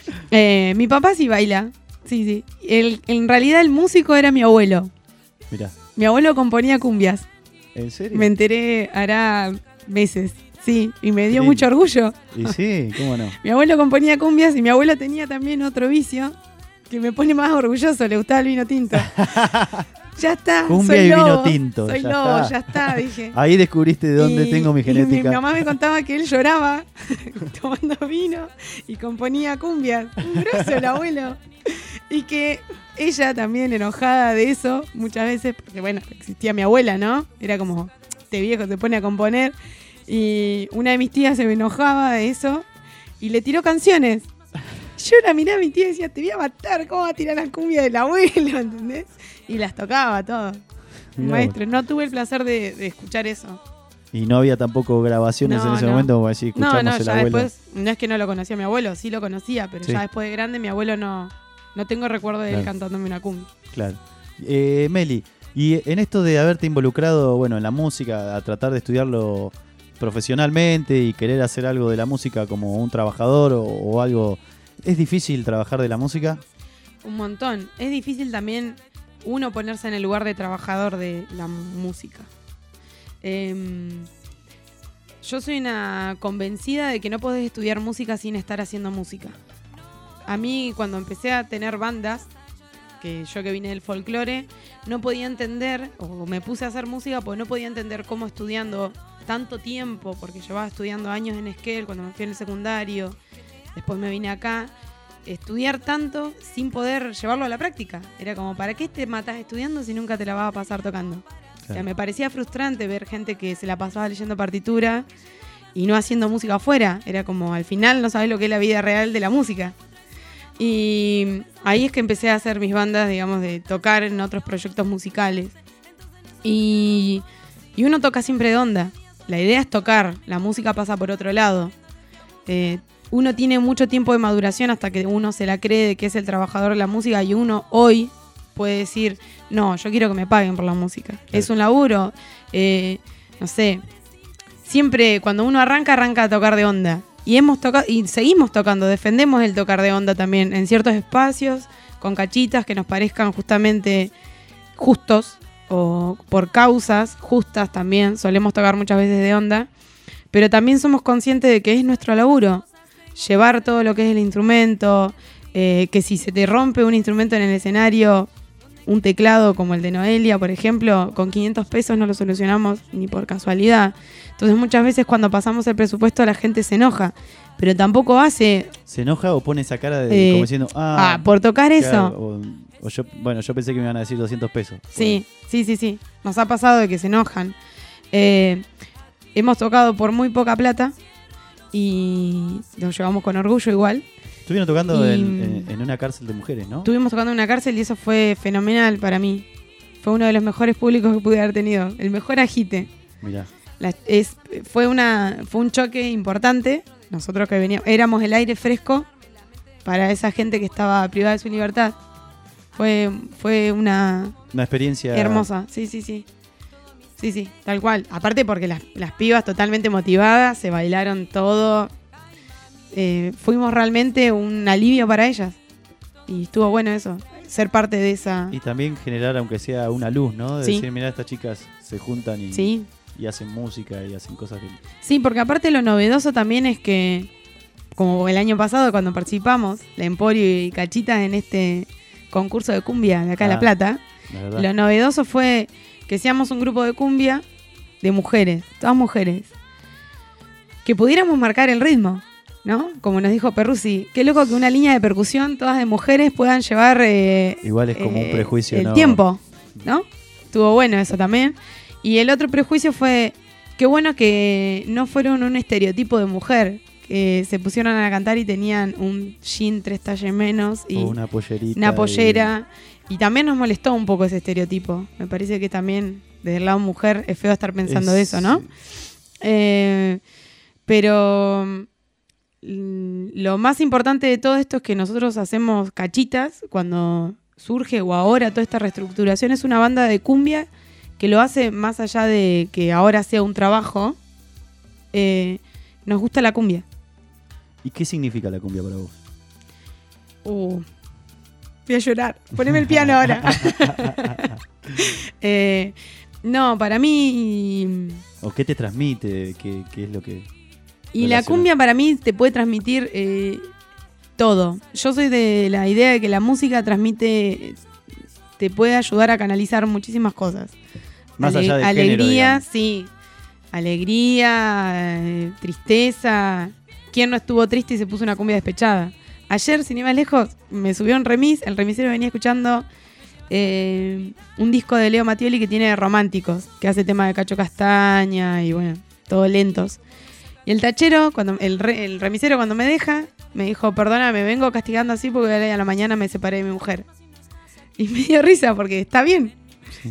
Mi papá sí baila. Sí. En realidad el músico era mi abuelo. Mirá. Mi abuelo componía cumbias. ¿En serio? Me enteré hará meses. Sí, y me dio mucho orgullo. Y sí, ¿cómo no? Mi abuelo componía cumbias y mi abuelo tenía también otro vicio que me pone más orgulloso, le gustaba el vino tinto. Ya está, cumbia soy y lobo, vino tinto. Soy lobo, ya está, dije. Ahí descubriste de dónde tengo mi genética. Y mi mamá me contaba que él lloraba tomando vino y componía cumbias. Un grosso el abuelo. Y que ella también enojada de eso, muchas veces, porque bueno, existía mi abuela, ¿no? Era como, este viejo se pone a componer. Y una de mis tías se me enojaba de eso y le tiró canciones. Yo la miraba a mi tía y decía, te voy a matar, ¿cómo va a tirar la cumbia del abuelo? ¿Entendés? Y las tocaba todo. Maestro, no tuve el placer de escuchar eso. Y no había tampoco grabaciones en ese momento como así escuchamos el ya abuelo. Después, no es que no lo conocía mi abuelo, sí lo conocía, pero ya después de grande mi abuelo no tengo recuerdo de él cantándome una cumbia. Claro. Meli, y en esto de haberte involucrado, bueno, en la música, a tratar de estudiarlo profesionalmente y querer hacer algo de la música como un trabajador o algo, ¿es difícil trabajar de la música? Un montón. Es difícil también uno ponerse en el lugar de trabajador de la música. Yo soy una convencida de que no podés estudiar música sin estar haciendo música. A mí, cuando empecé a tener bandas, que yo que vine del folclore, no podía entender, o me puse a hacer música porque no podía entender cómo estudiando tanto tiempo, porque llevaba estudiando años en Esquel cuando me fui al secundario, después me vine acá, estudiar tanto sin poder llevarlo a la práctica. Era como, ¿para qué te matás estudiando si nunca te la vas a pasar tocando? Claro. O sea, me parecía frustrante ver gente que se la pasaba leyendo partitura y no haciendo música afuera. Era como, al final no sabés lo que es la vida real de la música. Y ahí es que empecé a hacer mis bandas, digamos, de tocar en otros proyectos musicales. Y uno toca siempre de onda. La idea es tocar, la música pasa por otro lado. Uno tiene mucho tiempo de maduración hasta que uno se la cree de que es el trabajador de la música y uno hoy puede decir, no, yo quiero que me paguen por la música. Claro. Es un laburo, no sé, siempre cuando uno arranca a tocar de onda. Y hemos tocado y seguimos tocando, defendemos el tocar de onda también en ciertos espacios, con cachitas que nos parezcan justamente justos o por causas justas también. Solemos tocar muchas veces de onda, pero también somos conscientes de que es nuestro laburo. Llevar todo lo que es el instrumento, que si se te rompe un instrumento en el escenario, un teclado como el de Noelia, por ejemplo, con 500 pesos no lo solucionamos ni por casualidad. Entonces muchas veces cuando pasamos el presupuesto la gente se enoja, pero tampoco hace... ¿Se enoja o pone esa cara de como diciendo, por tocar claro, eso? O yo pensé que me iban a decir 200 pesos. Sí. Nos ha pasado de que se enojan. Hemos tocado por muy poca plata y nos llevamos con orgullo igual. Estuvieron tocando en una cárcel de mujeres, ¿no? Estuvimos tocando en una cárcel y eso fue fenomenal para mí. Fue uno de los mejores públicos que pude haber tenido. El mejor agite. Mirá. Fue un choque importante. Nosotros que veníamos, éramos el aire fresco para esa gente que estaba privada de su libertad. Fue una experiencia hermosa. Sí. sí, tal cual. Aparte porque las pibas totalmente motivadas, se bailaron todo. Fuimos realmente un alivio para ellas. Y estuvo bueno eso, ser parte de esa... Y también generar, aunque sea una luz, ¿no? De Sí. decir, mirá, estas chicas se juntan y, Sí. y hacen música y hacen cosas que... Sí, porque aparte lo novedoso también es que, como el año pasado cuando participamos, la Emporio y Cachitas en este concurso de cumbia de acá de La Plata, la verdad. lo novedoso fue que seamos un grupo de cumbia de mujeres, todas mujeres, que pudiéramos marcar el ritmo, ¿no? Como nos dijo Perruzzi, qué loco que una línea de percusión todas de mujeres puedan llevar Igual es como un prejuicio, el ¿no? tiempo, ¿no? Estuvo bueno eso también. Y el otro prejuicio fue, qué bueno que no fueron un estereotipo de mujer, que se pusieron a cantar y tenían un jean 3 talles menos y O una pollerita. una pollera. Y también nos molestó un poco ese estereotipo. Me parece que también desde el lado mujer es feo estar pensando eso, ¿no? Pero lo más importante de todo esto es que nosotros hacemos cachitas cuando surge o ahora toda esta reestructuración. Es una banda de cumbia que lo hace más allá de que ahora sea un trabajo. Nos gusta la cumbia. ¿Y qué significa la cumbia para vos? Voy a llorar. Poneme el piano ahora. No, para mí... ¿O qué te transmite? ¿Qué es lo que...? Y la cumbia para mí te puede transmitir todo. Yo soy de la idea de que la música transmite, te puede ayudar a canalizar muchísimas cosas. Más allá del alegría, género, sí. Alegría, tristeza. ¿Quién no estuvo triste y se puso una cumbia despechada? Ayer, sin ir más lejos, me subió un remis. El remisero venía escuchando un disco de Leo Mattioli que tiene románticos, que hace tema de Cacho Castaña y bueno, todo lentos. Y el tachero, cuando el remisero cuando me deja, me dijo, perdóname, vengo castigando así porque hoy a la mañana me separé de mi mujer. Y me dio risa porque está bien. Sí.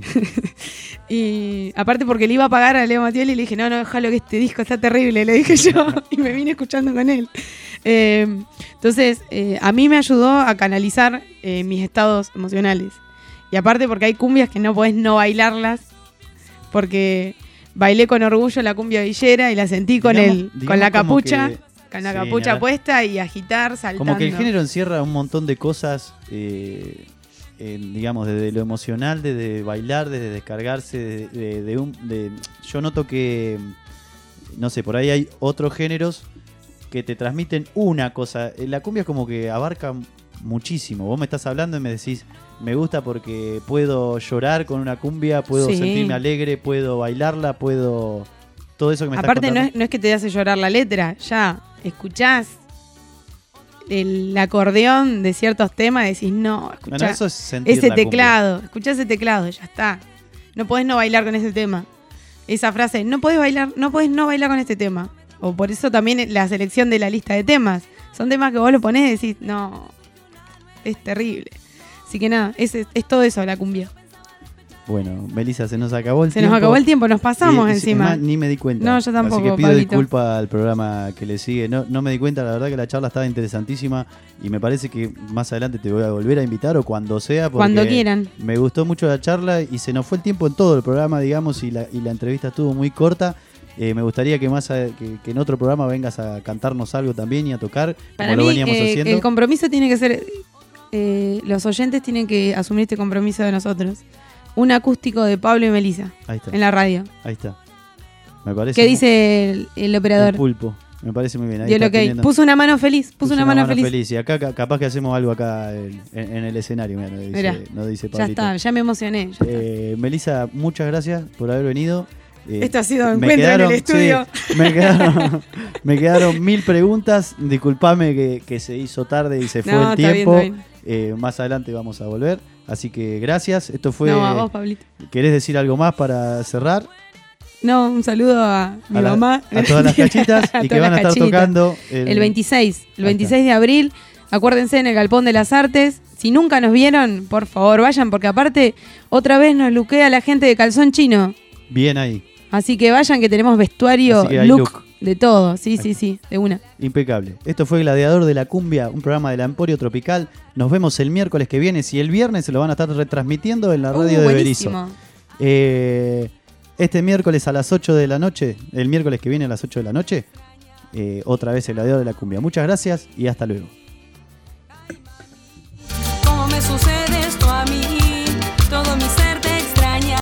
Y aparte porque le iba a pagar a Leo Mattioli y le dije, no, déjalo que este disco está terrible, le dije yo. Y me vine escuchando con él. Entonces, a mí me ayudó a canalizar mis estados emocionales. Y aparte porque hay cumbias que no podés no bailarlas porque... Bailé con orgullo la cumbia villera y la sentí con la capucha, con la capucha puesta y agitar, saltando. Como que el género encierra un montón de cosas, digamos, desde lo emocional, desde bailar, desde descargarse, yo noto que, no sé, por ahí hay otros géneros que te transmiten una cosa. La cumbia es como que abarca muchísimo. Vos me estás hablando y me decís... Me gusta porque puedo llorar con una cumbia, puedo sentirme alegre, puedo bailarla, puedo... Todo eso que me estás contando. Aparte no es que te hace llorar la letra, ya escuchás el acordeón de ciertos temas y decís, no, escuchá eso es sentir ese la teclado, escuchá ese teclado, ya está. No podés no bailar con ese tema. Esa frase, no podés no bailar con este tema. O por eso también la selección de la lista de temas. Son temas que vos lo ponés y decís, no, es terrible. Así que nada, es todo eso, la cumbia. Bueno, Melissa, se nos acabó el tiempo. Se nos acabó el tiempo, nos pasamos encima. Ni me di cuenta. No, yo tampoco, así que pido Pablito. disculpas al programa que le sigue. No me di cuenta, la verdad que la charla estaba interesantísima y me parece que más adelante te voy a volver a invitar o cuando sea. Cuando quieran. Me gustó mucho la charla y se nos fue el tiempo en todo el programa, digamos, y la entrevista estuvo muy corta. Me gustaría que que en otro programa vengas a cantarnos algo también y a tocar, Para como mí, lo veníamos haciendo. El compromiso tiene que ser... los oyentes tienen que asumir este compromiso de nosotros. Un acústico de Pablo y Melissa en la radio. Ahí está. Me parece. ¿Qué dice el operador? El pulpo. Me parece muy bien. Ahí dio lo que puso una mano feliz. Puso una mano feliz. Y acá capaz que hacemos algo acá en el escenario. Mirá, no dice Pablito. Ya está, ya me emocioné. Melissa, muchas gracias por haber venido. Esto ha sido un encuentro en el estudio. Sí, me quedaron 1000 preguntas. Disculpame que se hizo tarde y se fue el tiempo. Está bien. Más adelante vamos a volver. Así que gracias. Esto fue. No, a vos, Pablito. ¿Querés decir algo más para cerrar? No, un saludo a mi mamá. A todas las cachitas y que van a estar tocando el 26. El 26 de abril. Acuérdense en el Galpón de las Artes. Si nunca nos vieron, por favor vayan, porque aparte, otra vez nos luquea la gente de Calzón Chino. Bien ahí. Así que vayan, que tenemos vestuario, look de todo. Sí, de una. Impecable. Esto fue Gladiador de la Cumbia, un programa de la Emporio Tropical. Nos vemos el miércoles que viene. Si el viernes se lo van a estar retransmitiendo en la radio de Berizo. Este miércoles a las 8 de la noche, el miércoles que viene a las 8 de la noche, otra vez el Gladiador de la Cumbia. Muchas gracias y hasta luego. ¿Cómo me sucede esto a mí? Todo mi ser te extraña.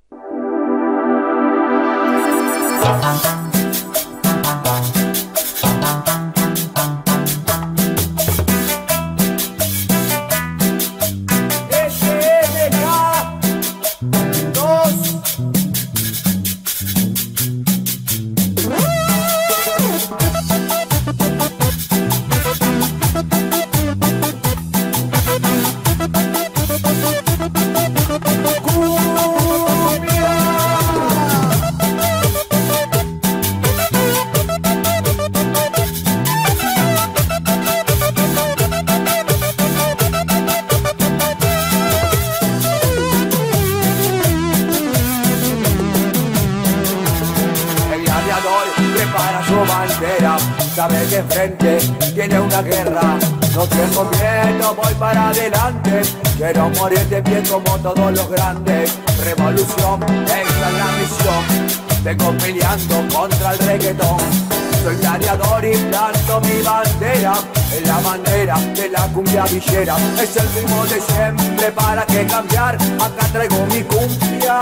Sabe que enfrente tiene una guerra. No tengo miedo, voy para adelante. Quiero morir de pie como todos los grandes. Revolución, esa es la misión. Vengo peleando contra el reggaetón. Soy gladiador y planto mi bandera. Es la bandera de la cumbia villera. Es el ritmo de siempre, ¿para qué cambiar? Acá traigo mi cumbia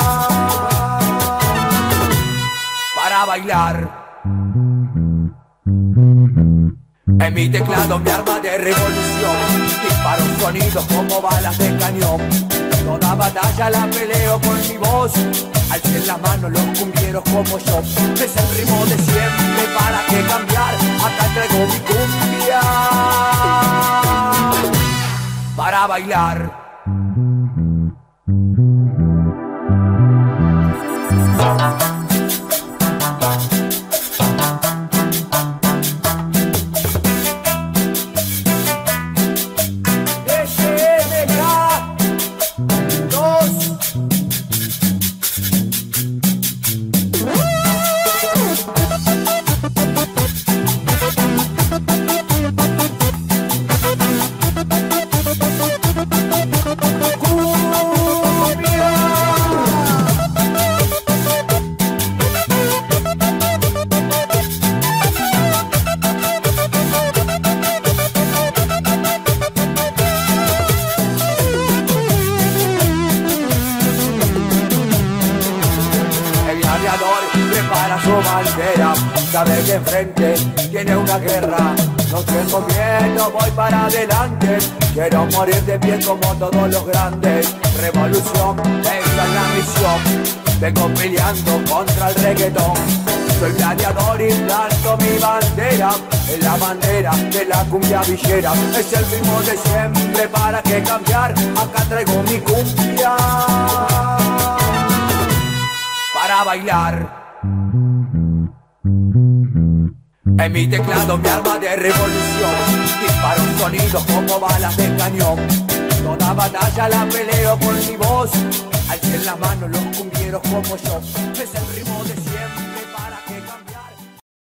para bailar. En mi teclado mi arma de revolución. Disparo sonidos como balas de cañón. Toda batalla la peleo con mi voz. Alcen las manos los cumbieros como yo. Es el ritmo de siempre, ¿para qué cambiar? Acá traigo mi cumbia para bailar. Sabe que enfrente tiene una guerra. No tengo miedo, voy para adelante. Quiero morir de pie como todos los grandes. Revolución, esa es la misión. Vengo peleando contra el reggaetón. Soy gladiador y planto mi bandera. Es la bandera de la cumbia villera. Es el ritmo de siempre, ¿para qué cambiar? Acá traigo mi cumbia para bailar. En mi teclado mi arma de revolución. Disparo sonidos como balas de cañón. Toda batalla la peleo con mi voz. Alcen las manos los cumbieros como yo. Es el ritmo de